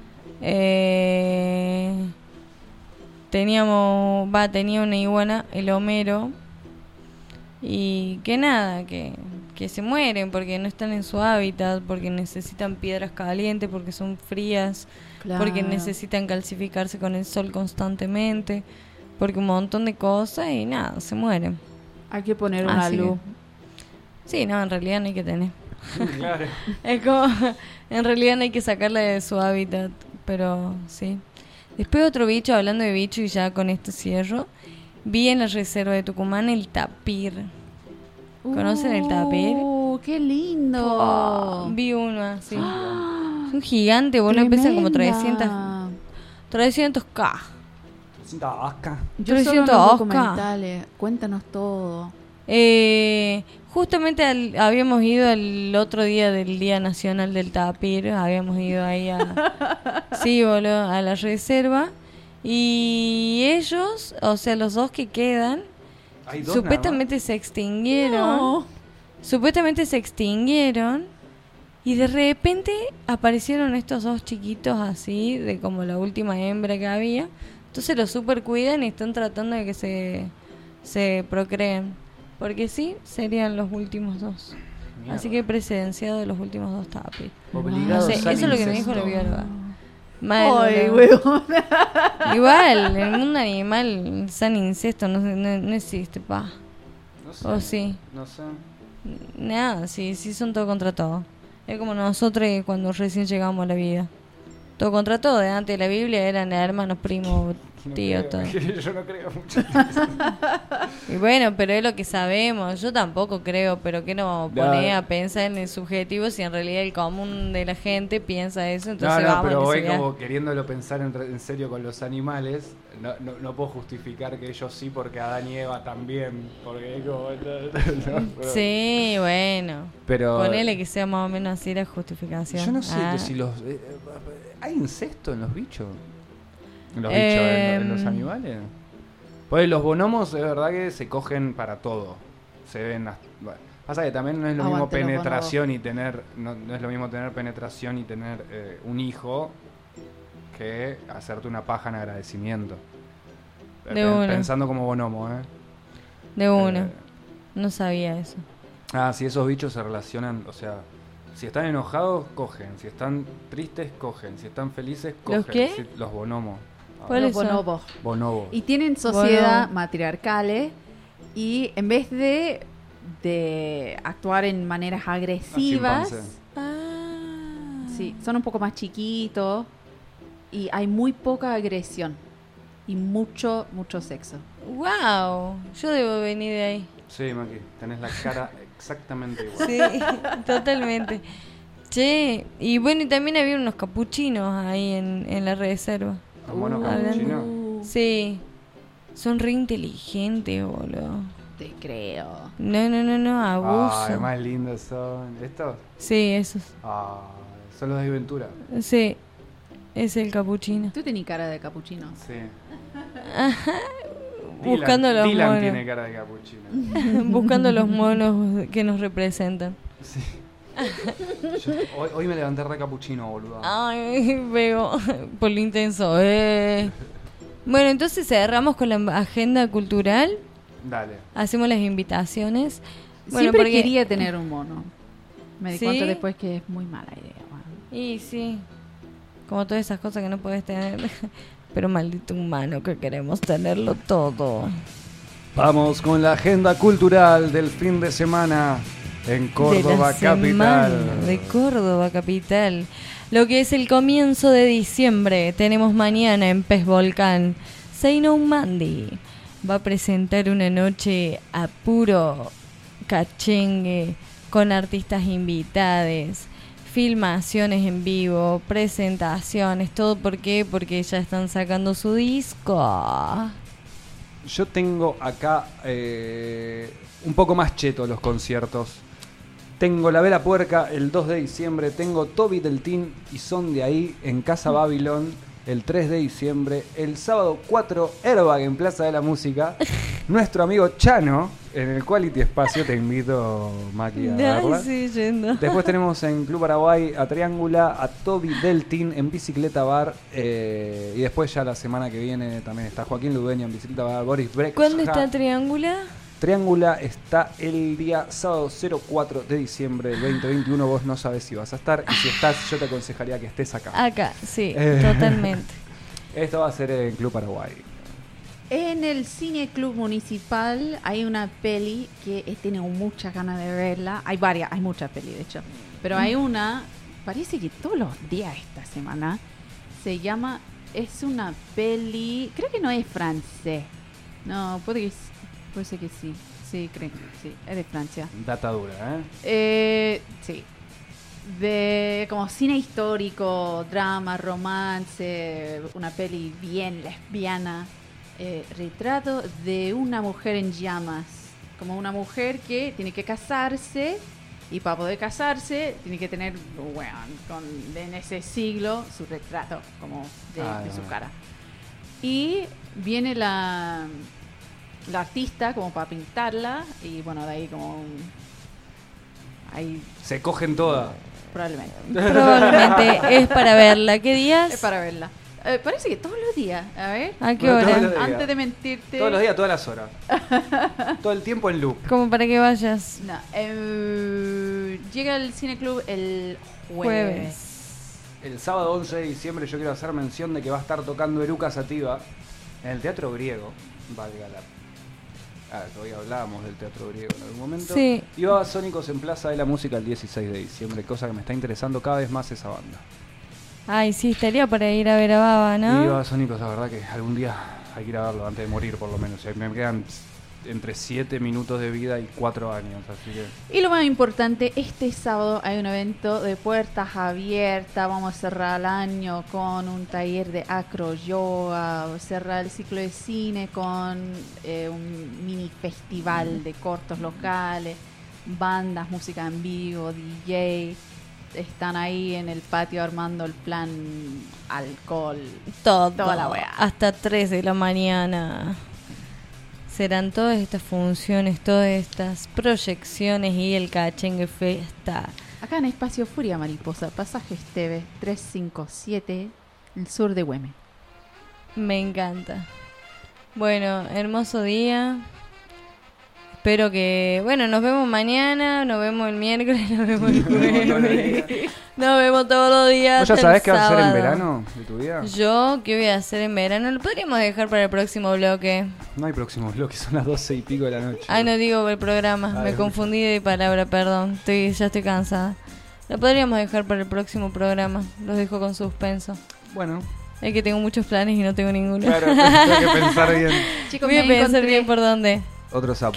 Tenía una iguana, el Homero, y que nada, que se mueren porque no están en su hábitat, porque necesitan piedras calientes, porque son frías, Claro. porque necesitan calcificarse con el sol constantemente, porque un montón de cosas y nada, se mueren. Hay que poner una luz. Sí, no, en realidad no hay que tener. Claro. Es como, en realidad no hay que sacarla de su hábitat, pero sí. Después otro bicho, hablando de bicho y ya con esto cierro, vi en la reserva de Tucumán el tapir. ¿Conocen el tapir? ¡Qué lindo! Vi uno así. Es un gigante, bueno, pesan como 300K. 300 documentales. Cuéntanos todo. Justamente habíamos ido el otro día del Día Nacional del Tapir. Habíamos ido ahí a la reserva. Y ellos, o sea, los dos que quedan, supuestamente se extinguieron. No. Supuestamente se extinguieron. Y de repente aparecieron estos dos chiquitos así, de como la última hembra que había. Entonces los super cuidan y están tratando de que se procreen. Porque sí, serían los últimos dos. Mierda. Así que precedenciado de los últimos dos tapis. Obligado. No sé, eso es lo que me dijo la bióloga. Ay, huevón. Igual, en el mundo animal, el san incesto no existe, pa. No sé. ¿O sí? No sé. Nada, sí son todo contra todo. Es como nosotros cuando recién llegamos a la vida. Todo contra todo. Antes de la Biblia eran hermanos, primos, tíos, todo. Yo no creo mucho. Y bueno, pero es lo que sabemos. Yo tampoco creo, pero que no pone a pensar en el subjetivo si en realidad el común de la gente piensa eso. Entonces pero voy como queriéndolo pensar en serio con los animales. No puedo justificar que ellos sí porque Adán y Eva también. Porque es como... Sí, bueno. Pero ponele que sea más o menos así la justificación. Yo no sé si los... ¿Hay incesto en los bichos? ¿En los bichos? ¿En los animales? Pues los bonomos es verdad que se cogen para todo. Se ven... Bueno, pasa que también no es lo mismo penetración y tener... No es lo mismo tener penetración y tener un hijo que hacerte una paja en agradecimiento. Pensando como bonomo, De una. No sabía eso. Si esos bichos se relacionan, o sea... Si están enojados, cogen. Si están tristes, cogen. Si están felices, cogen. ¿Los qué? Los bonomos. Los bonobos. Bonobos. Y tienen sociedad matriarcales y en vez de actuar en maneras agresivas, sí, son un poco más chiquitos y hay muy poca agresión y mucho sexo. ¡Wow! Yo debo venir de ahí. Sí, Maki, tenés la cara exactamente igual. Sí, totalmente. Che, y bueno, y también había unos capuchinos ahí en la reserva. ¿Un mono capuchino? Sí, son re inteligentes, boludo. te creo. No, abuso. Ay, más lindos son. ¿Estos? Sí, esos. Son los de Ventura. Sí, es el capuchino. Tú tenés cara de capuchino. Sí. Buscando los Dylan monos. tiene cara de capuchino. Buscando los monos que nos representan. Sí. Hoy me levanté re capuchino, boludo. Ay, veo por lo intenso. Bueno, entonces cerramos con la agenda cultural. Dale. Hacemos las invitaciones. Bueno, Siempre porque... quería tener un mono. Me di ¿Sí? cuenta después que es muy mala idea. Bueno. Y sí, como todas esas cosas que no puedes tener. Pero maldito humano que queremos tenerlo todo. Vamos con la agenda cultural del fin de semana en Córdoba capital. De Córdoba capital. Lo que es el comienzo de diciembre. Tenemos mañana en Pez Volcán. Seino Mandi va a presentar una noche a puro cachengue con artistas invitados, filmaciones en vivo, presentaciones, todo. ¿Por qué? Porque ya están sacando su disco. Yo tengo acá un poco más cheto los conciertos. Tengo La Vela Puerca el 2 de diciembre. Tengo Toby del Team y Son de Ahí en Casa Babylon el 3 de diciembre. El sábado 4, Airbag en Plaza de la Música. Nuestro amigo Chano en el Quality Espacio. Te invito, Maki, a verla. Sí, yendo. Después tenemos en Club Paraguay a Triángula, a Toby del Team en Bicicleta Bar. Y después ya la semana que viene también está Joaquín Ludeño en Bicicleta Bar. Boris Brecht. ¿Cuándo está Triángula? Triángula está el día sábado 04 de diciembre del 2021. Vos no sabés si vas a estar. Y si estás, yo te aconsejaría que estés acá. Acá, sí, totalmente. Esto va a ser en Club Paraguay. En el Cine Club Municipal hay una peli que tengo muchas ganas de verla. Hay varias, hay muchas pelis de hecho. Pero hay una, parece que todos los días esta semana, se llama, es una peli, creo que no es francés. No, puede ser que sí. Sí, creo que sí, es de Francia. Data dura, Sí. De como cine histórico, drama, romance, una peli bien lesbiana. Retrato de una mujer en llamas. Como una mujer que tiene que casarse y para poder casarse tiene que tener, en ese siglo, su retrato como de su cara. Y viene la artista como para pintarla y bueno, de ahí como ahí se cogen todas. Probablemente es para verla. ¿Qué días? Es para verla. Parece que todos los días. A ver. ¿A qué hora? Antes de mentirte. Todos los días, todas las horas. Todo el tiempo en loop. Como para que vayas. No, llega al Cine Club el jueves. El sábado 11 de diciembre yo quiero hacer mención de que va a estar tocando Eruca Sativa en el Teatro Griego. Valga la... hoy hablábamos del Teatro Griego en algún momento. Sí. Y va a Sónicos en Plaza de la Música el 16 de diciembre, cosa que me está interesando cada vez más esa banda. Ay, sí, estaría para ir a ver a Baba, ¿no? Y va a Sónicos, la verdad que algún día hay que ir a verlo antes de morir por lo menos. Me quedan entre 7 minutos de vida y 4 años, así que... Y lo más importante, este sábado hay un evento de puertas abiertas. Vamos a cerrar el año con un taller de acro yoga, cerrar el ciclo de cine con un mini festival de cortos locales, bandas, música en vivo, DJ. Están ahí en el patio armando el plan alcohol, toda la weá. Hasta 3 de la mañana. Serán todas estas funciones, todas estas proyecciones y el Cachengue Festa. Acá en Espacio Furia Mariposa, Pasajes TV 357, el sur de Güemes. Me encanta. Bueno, hermoso día. Espero que... Bueno, nos vemos mañana, nos vemos el miércoles, nos vemos el jueves. Nos vemos todos los días. ¿Vos ya sabés qué vas a hacer en verano de tu vida? Yo, ¿qué voy a hacer en verano? Lo podríamos dejar para el próximo bloque. No hay próximo bloque, son las 12 y pico de la noche. Ay, no digo el programa, me confundí de palabra, perdón. Ya estoy cansada. Lo podríamos dejar para el próximo programa. Los dejo con suspenso. Bueno. Es que tengo muchos planes y no tengo ninguno. Claro, tengo que pensar bien. Chicos, voy a pensar bien por dónde. Otro sapo.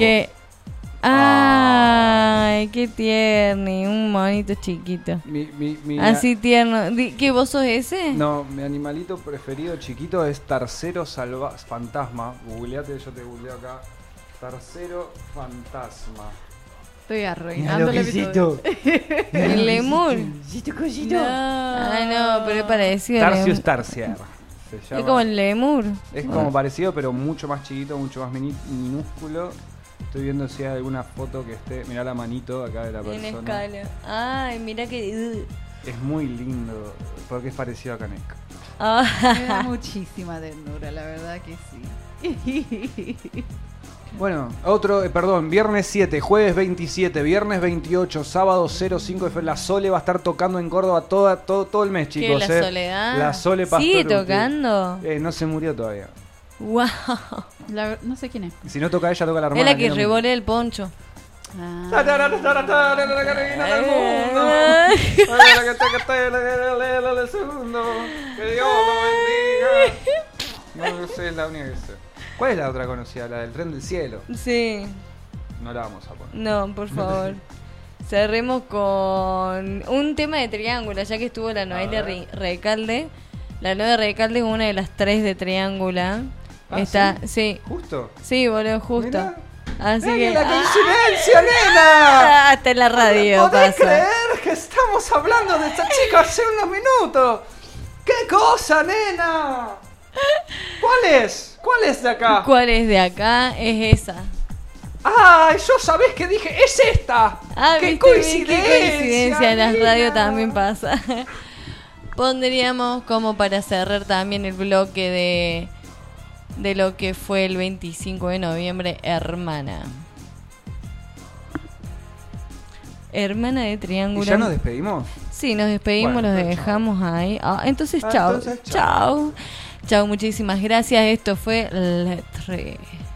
Ay, qué tierno, un monito chiquito. Así tierno. ¿Qué, vos sos ese? No, mi animalito preferido chiquito es Tercero Fantasma. Googleate, yo te googleo acá. Tercero fantasma. Estoy arruinando el Loquecito. El lemur. No. No, pero es parecido al Tarsius lemur. tarsier. Se llama. Es como el lemur. Es como parecido, pero mucho más chiquito, mucho más minúsculo. Estoy viendo si hay alguna foto que esté. Mirá la manito acá de la En persona. escala. Ay, mira que... Es muy lindo, porque es parecido a Canek. Me da muchísima ternura, la verdad que sí. Bueno, otro, viernes 7, jueves 27, viernes 28, sábado 05 de febrero. La Sole va a estar tocando en Córdoba todo el mes, chicos. ¿Qué, la Soledad? La Sole ¿Sigue Pastoruti. tocando? No se murió todavía. Wow. No sé quién es. Si no toca ella, toca la hermana. Es la que no- revolea el poncho. La reina del mundo. El segundo. Que Dios lo bendiga. No sé, es la única que sé. ¿Cuál es la otra conocida? La del tren del cielo. Sí. No la vamos a poner. No, por favor. Cerremos con un tema de Triángulo, ya que estuvo la Noelia Recalde. La Noelia Recalde es una de las 3 de Triángula. Está, sí. ¿Justo? Sí, boludo, justo. Mirá. Así ¡Ey, que la coincidencia, nena! hasta en la radio ¿Podés pasa. creer que estamos hablando de esta chica hace unos minutos? ¡Qué cosa, nena! ¿Cuál es? ¿Cuál es de acá? ¿Cuál es de acá? Es esa. ¡Ay, yo sabés que dije! ¡Es esta! ¡Qué ¿viste? coincidencia! Qué coincidencia, en las nena! radios también pasa. Pondríamos como para cerrar también el bloque de lo que fue el 25 de noviembre, Hermana. Hermana de Triángulo. ¿Y ya nos despedimos? Sí, nos despedimos, Bueno, los entonces, dejamos ahí. Entonces, chao. entonces, Chao. Chao, muchísimas gracias. Esto fue Letre.